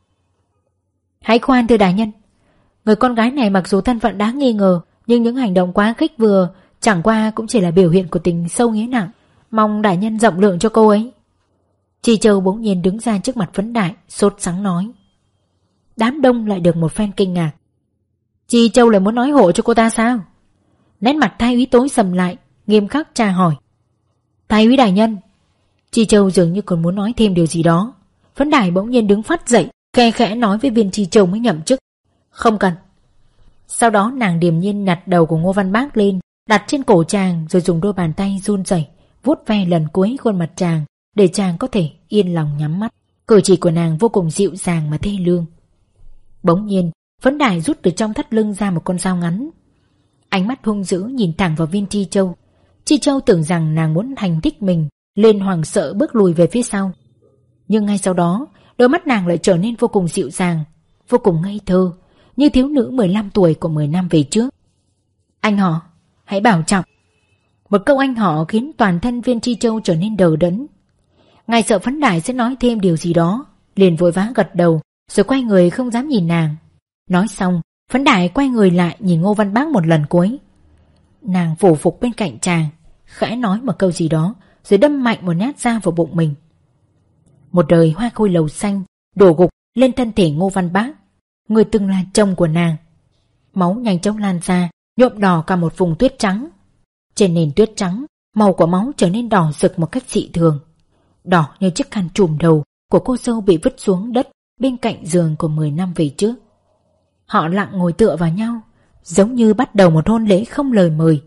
Speaker 1: Hãy khoan thưa đại nhân. Người con gái này mặc dù thân phận đáng nghi ngờ, nhưng những hành động quá khích vừa chẳng qua cũng chỉ là biểu hiện của tình sâu nghĩa nặng. Mong đại nhân rộng lượng cho cô ấy. Chi Châu bỗng nhiên đứng ra trước mặt Vấn Đại, sốt sắng nói. Đám đông lại được một phen kinh ngạc. Chi Châu lại muốn nói hộ cho cô ta sao? Nét mặt Thái úy tối sầm lại, nghiêm khắc tra hỏi. Thái úy đại nhân. Chi Châu dường như còn muốn nói thêm điều gì đó. Vấn Đại bỗng nhiên đứng phát dậy, khe khẽ nói với viên Chi Châu mới nhậm chức. Không cần. Sau đó nàng điềm nhiên nhặt đầu của Ngô Văn Bác lên, đặt trên cổ chàng, rồi dùng đôi bàn tay run rẩy vuốt ve lần cuối khuôn mặt chàng để chàng có thể yên lòng nhắm mắt. Cử chỉ của nàng vô cùng dịu dàng mà thê lương. Bỗng nhiên Vấn Đài rút từ trong thắt lưng ra một con dao ngắn. Ánh mắt hung dữ nhìn thẳng vào viên Chi Châu. Chi Châu tưởng rằng nàng muốn hành thích mình, lên hoảng sợ bước lùi về phía sau. Nhưng ngay sau đó đôi mắt nàng lại trở nên vô cùng dịu dàng, vô cùng ngây thơ, như thiếu nữ 15 tuổi của 10 năm về trước. Anh họ, hãy bảo trọng. Một câu anh họ khiến toàn thân viên Chi Châu trở nên đờ đẫn. Ngài sợ Vấn Đài sẽ nói thêm điều gì đó, liền vội vã gật đầu, rồi quay người không dám nhìn nàng. Nói xong, Vấn Đài quay người lại nhìn Ngô Văn Bác một lần cuối. Nàng phủ phục bên cạnh chàng, khẽ nói một câu gì đó, rồi đâm mạnh một nhát dao vào bụng mình. Một đời hoa khôi lầu xanh đổ gục lên thân thể Ngô Văn Bác, người từng là chồng của nàng. Máu nhanh chóng lan ra, nhuộm đỏ cả một vùng tuyết trắng. Trên nền tuyết trắng, màu của máu trở nên đỏ rực một cách dị thường, đỏ như chiếc khăn trùm đầu của cô dâu bị vứt xuống đất bên cạnh giường của 10 năm về trước. Họ lặng ngồi tựa vào nhau, giống như bắt đầu một hôn lễ không lời mời,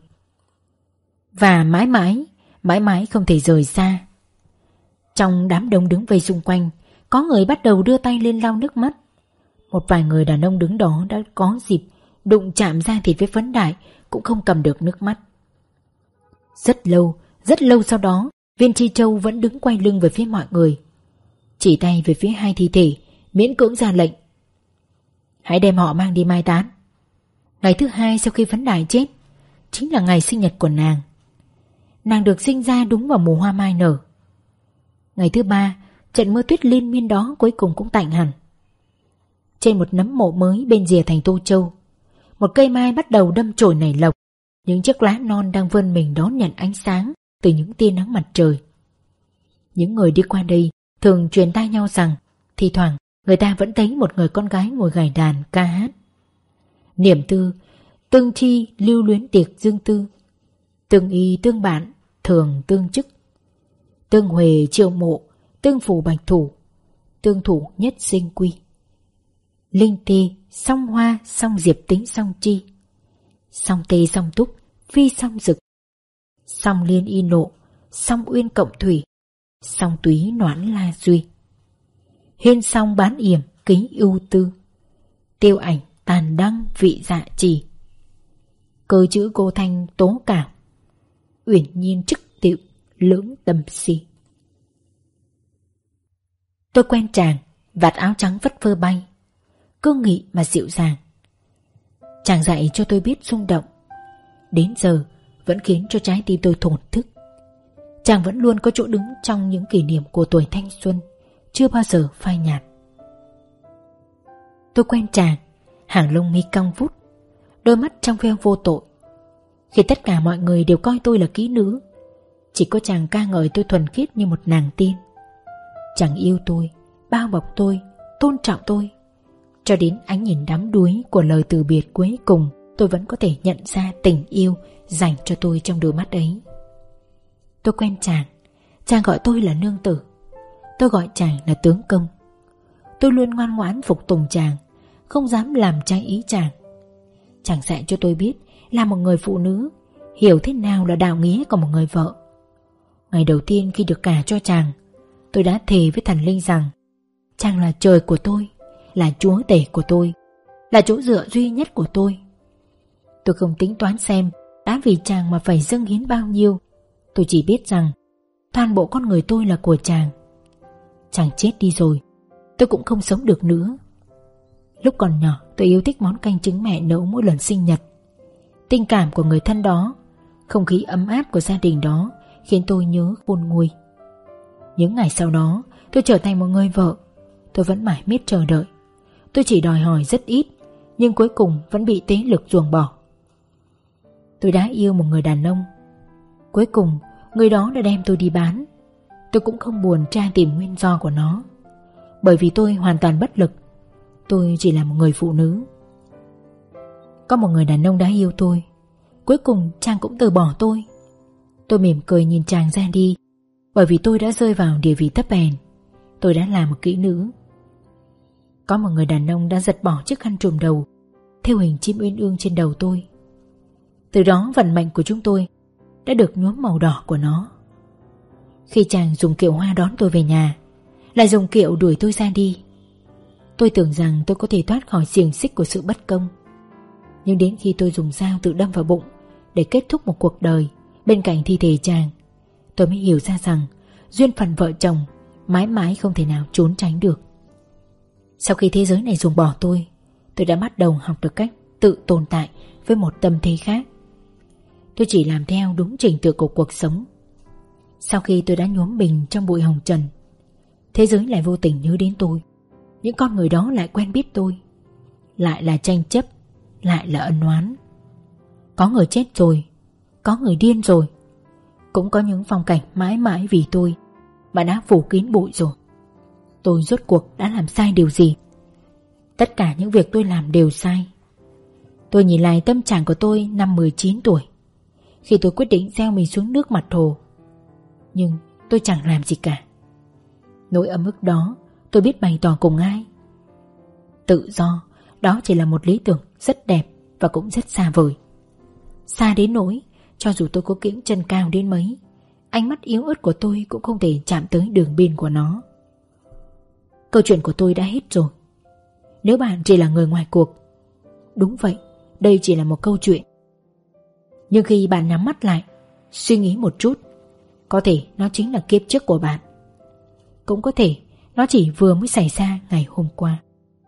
Speaker 1: và mãi mãi không thể rời xa. Trong đám đông đứng vây xung quanh, có người bắt đầu đưa tay lên lau nước mắt. Một vài người đàn ông đứng đó đã có dịp đụng chạm da thịt với Vấn Đại cũng không cầm được nước mắt. Rất lâu sau đó, viên Chi Châu vẫn đứng quay lưng về phía mọi người, chỉ tay về phía hai thi thể, miễn cưỡng ra lệnh. Hãy đem họ mang đi mai táng. Ngày thứ hai sau khi Vấn Đại chết chính là ngày sinh nhật của nàng. Nàng được sinh ra đúng vào mùa hoa mai nở. Ngày thứ ba, trận mưa tuyết liên miên đó cuối cùng cũng tạnh hẳn. Trên một nấm mộ mới bên rìa thành Tô Châu, một cây mai bắt đầu đâm chồi nảy lộc. Những chiếc lá non đang vươn mình đón nhận ánh sáng từ những tia nắng mặt trời. Những người đi qua đây thường truyền tai nhau rằng thi thoảng người ta vẫn thấy một người con gái ngồi gảy đàn ca hát. Niệm tư, tương chi lưu luyến tiệc dương tư, tương y tương bạn thường tương chức, tương huề triệu mộ, tương phủ bạch thủ, tương thủ nhất sinh quy. Linh tê song hoa song diệp tính song chi, song tê song túc phi song dực, song liên y nộ song uyên cộng thủy, song túy noãn la duy. Hiên song bán yểm kính ưu tư, tiêu ảnh tàn đăng vị dạ trì, cơ chữ cô thanh tố cảm, uyển nhiên chức tiệu lưỡng tâm si. Tôi quen chàng, vạt áo trắng vất phơ bay, cương nghị mà dịu dàng. Chàng dạy cho tôi biết rung động, đến giờ vẫn khiến cho trái tim tôi thổn thức. Chàng vẫn luôn có chỗ đứng trong những kỷ niệm của tuổi thanh xuân, chưa bao giờ phai nhạt. Tôi quen chàng, hàng lông mi cong vút, đôi mắt trong veo vô tội. Khi tất cả mọi người đều coi tôi là kỹ nữ, chỉ có chàng ca ngợi tôi thuần khiết như một nàng tiên. Chàng yêu tôi, bao bọc tôi, tôn trọng tôi. Cho đến ánh nhìn đắm đuối của lời từ biệt cuối cùng, tôi vẫn có thể nhận ra tình yêu dành cho tôi trong đôi mắt ấy. Tôi quen chàng, chàng gọi tôi là nương tử, tôi gọi chàng là tướng công. Tôi luôn ngoan ngoãn phục tùng chàng, không dám làm trái ý chàng. Chàng dạy cho tôi biết là một người phụ nữ, hiểu thế nào là đạo nghĩa của một người vợ. Ngày đầu tiên khi được gả cho chàng, tôi đã thề với thần linh rằng chàng là trời của tôi, là chúa tể của tôi, là chỗ dựa duy nhất của tôi. Tôi không tính toán xem đã vì chàng mà phải dâng hiến bao nhiêu, Tôi chỉ biết rằng toàn bộ con người tôi là của chàng. Chàng chết đi rồi, tôi cũng không sống được nữa. Lúc còn nhỏ tôi yêu thích món canh trứng mẹ nấu mỗi lần sinh nhật. Tình cảm của người thân đó, không khí ấm áp của gia đình đó khiến tôi nhớ khôn nguôi. Những ngày sau đó tôi trở thành một người vợ. Tôi vẫn mải miết chờ đợi. Tôi chỉ đòi hỏi rất ít, nhưng cuối cùng vẫn bị thế lực ruồng bỏ. Tôi đã yêu một người đàn ông. Cuối cùng người đó đã đem tôi đi bán. Tôi cũng không buồn tra tìm nguyên do của nó, bởi vì tôi hoàn toàn bất lực. Tôi chỉ là một người phụ nữ. Có một người đàn ông đã yêu tôi. Cuối cùng chàng cũng từ bỏ tôi. Tôi mỉm cười nhìn chàng ra đi, bởi vì tôi đã rơi vào địa vị thấp hèn. Tôi đã là một kỹ nữ. Có một người đàn ông đã giật bỏ chiếc khăn trùm đầu theo hình chim uyên ương trên đầu tôi. Từ đó vận mệnh của chúng tôi đã được nhuốm màu đỏ của nó. Khi chàng dùng kiệu hoa đón tôi về nhà, lại dùng kiệu đuổi tôi ra đi. Tôi tưởng rằng tôi có thể thoát khỏi xiềng xích của sự bất công. Nhưng đến khi tôi dùng dao tự đâm vào bụng để kết thúc một cuộc đời bên cạnh thi thể chàng, tôi mới hiểu ra rằng duyên phận vợ chồng mãi mãi không thể nào trốn tránh được. Sau khi thế giới này ruồng bỏ tôi đã bắt đầu học được cách tự tồn tại với một tâm thế khác. Tôi chỉ làm theo đúng trình tự của cuộc sống. Sau khi tôi đã nhuốm mình trong bụi hồng trần, thế giới lại vô tình nhớ đến tôi. Những con người đó lại quen biết tôi. Lại là tranh chấp, lại là ân oán. Có người chết rồi, có người điên rồi, cũng có những phong cảnh mãi mãi vì tôi mà đã phủ kín bụi rồi. Tôi rốt cuộc đã làm sai điều gì? Tất cả những việc tôi làm đều sai. Tôi nhìn lại tâm trạng của tôi năm 19 tuổi, khi tôi quyết định gieo mình xuống nước mặt hồ. Nhưng tôi chẳng làm gì cả. Nỗi ấm ức đó tôi biết bày tỏ cùng ai? Tự do, đó chỉ là một lý tưởng rất đẹp và cũng rất xa vời. Xa đến nỗi cho dù tôi có kiễng chân cao đến mấy, ánh mắt yếu ớt của tôi cũng không thể chạm tới đường biên của nó. Câu chuyện của tôi đã hết rồi. Nếu bạn chỉ là người ngoài cuộc, đúng vậy, đây chỉ là một câu chuyện. Nhưng khi bạn nhắm mắt lại, suy nghĩ một chút, có thể nó chính là kiếp trước của bạn. Cũng có thể nó chỉ vừa mới xảy ra ngày hôm qua.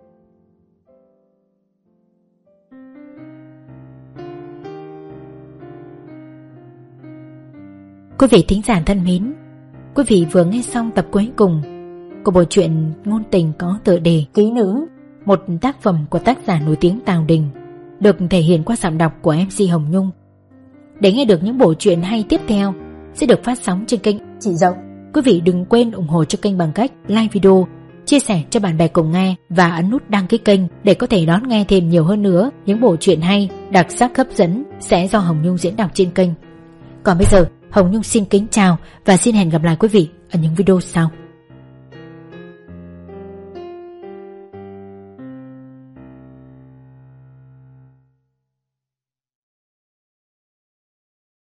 Speaker 1: Quý vị thính giả thân mến, quý vị vừa nghe xong tập cuối cùng của bộ truyện ngôn tình có tựa đề Ký Nữ, một tác phẩm của tác giả nổi tiếng Tào Đình, được thể hiện qua giọng đọc của MC Hồng Nhung. Để nghe được những bộ truyện hay tiếp theo sẽ được phát sóng trên kênh Chị Dậu, quý vị đừng quên ủng hộ cho kênh bằng cách like video, chia sẻ cho bạn bè cùng nghe và ấn nút đăng ký kênh để có thể đón nghe thêm nhiều hơn nữa những bộ truyện hay, đặc sắc hấp dẫn sẽ do Hồng Nhung diễn đọc trên kênh. Còn bây giờ, Hồng Nhung xin kính chào và xin hẹn gặp lại quý vị ở những video sau.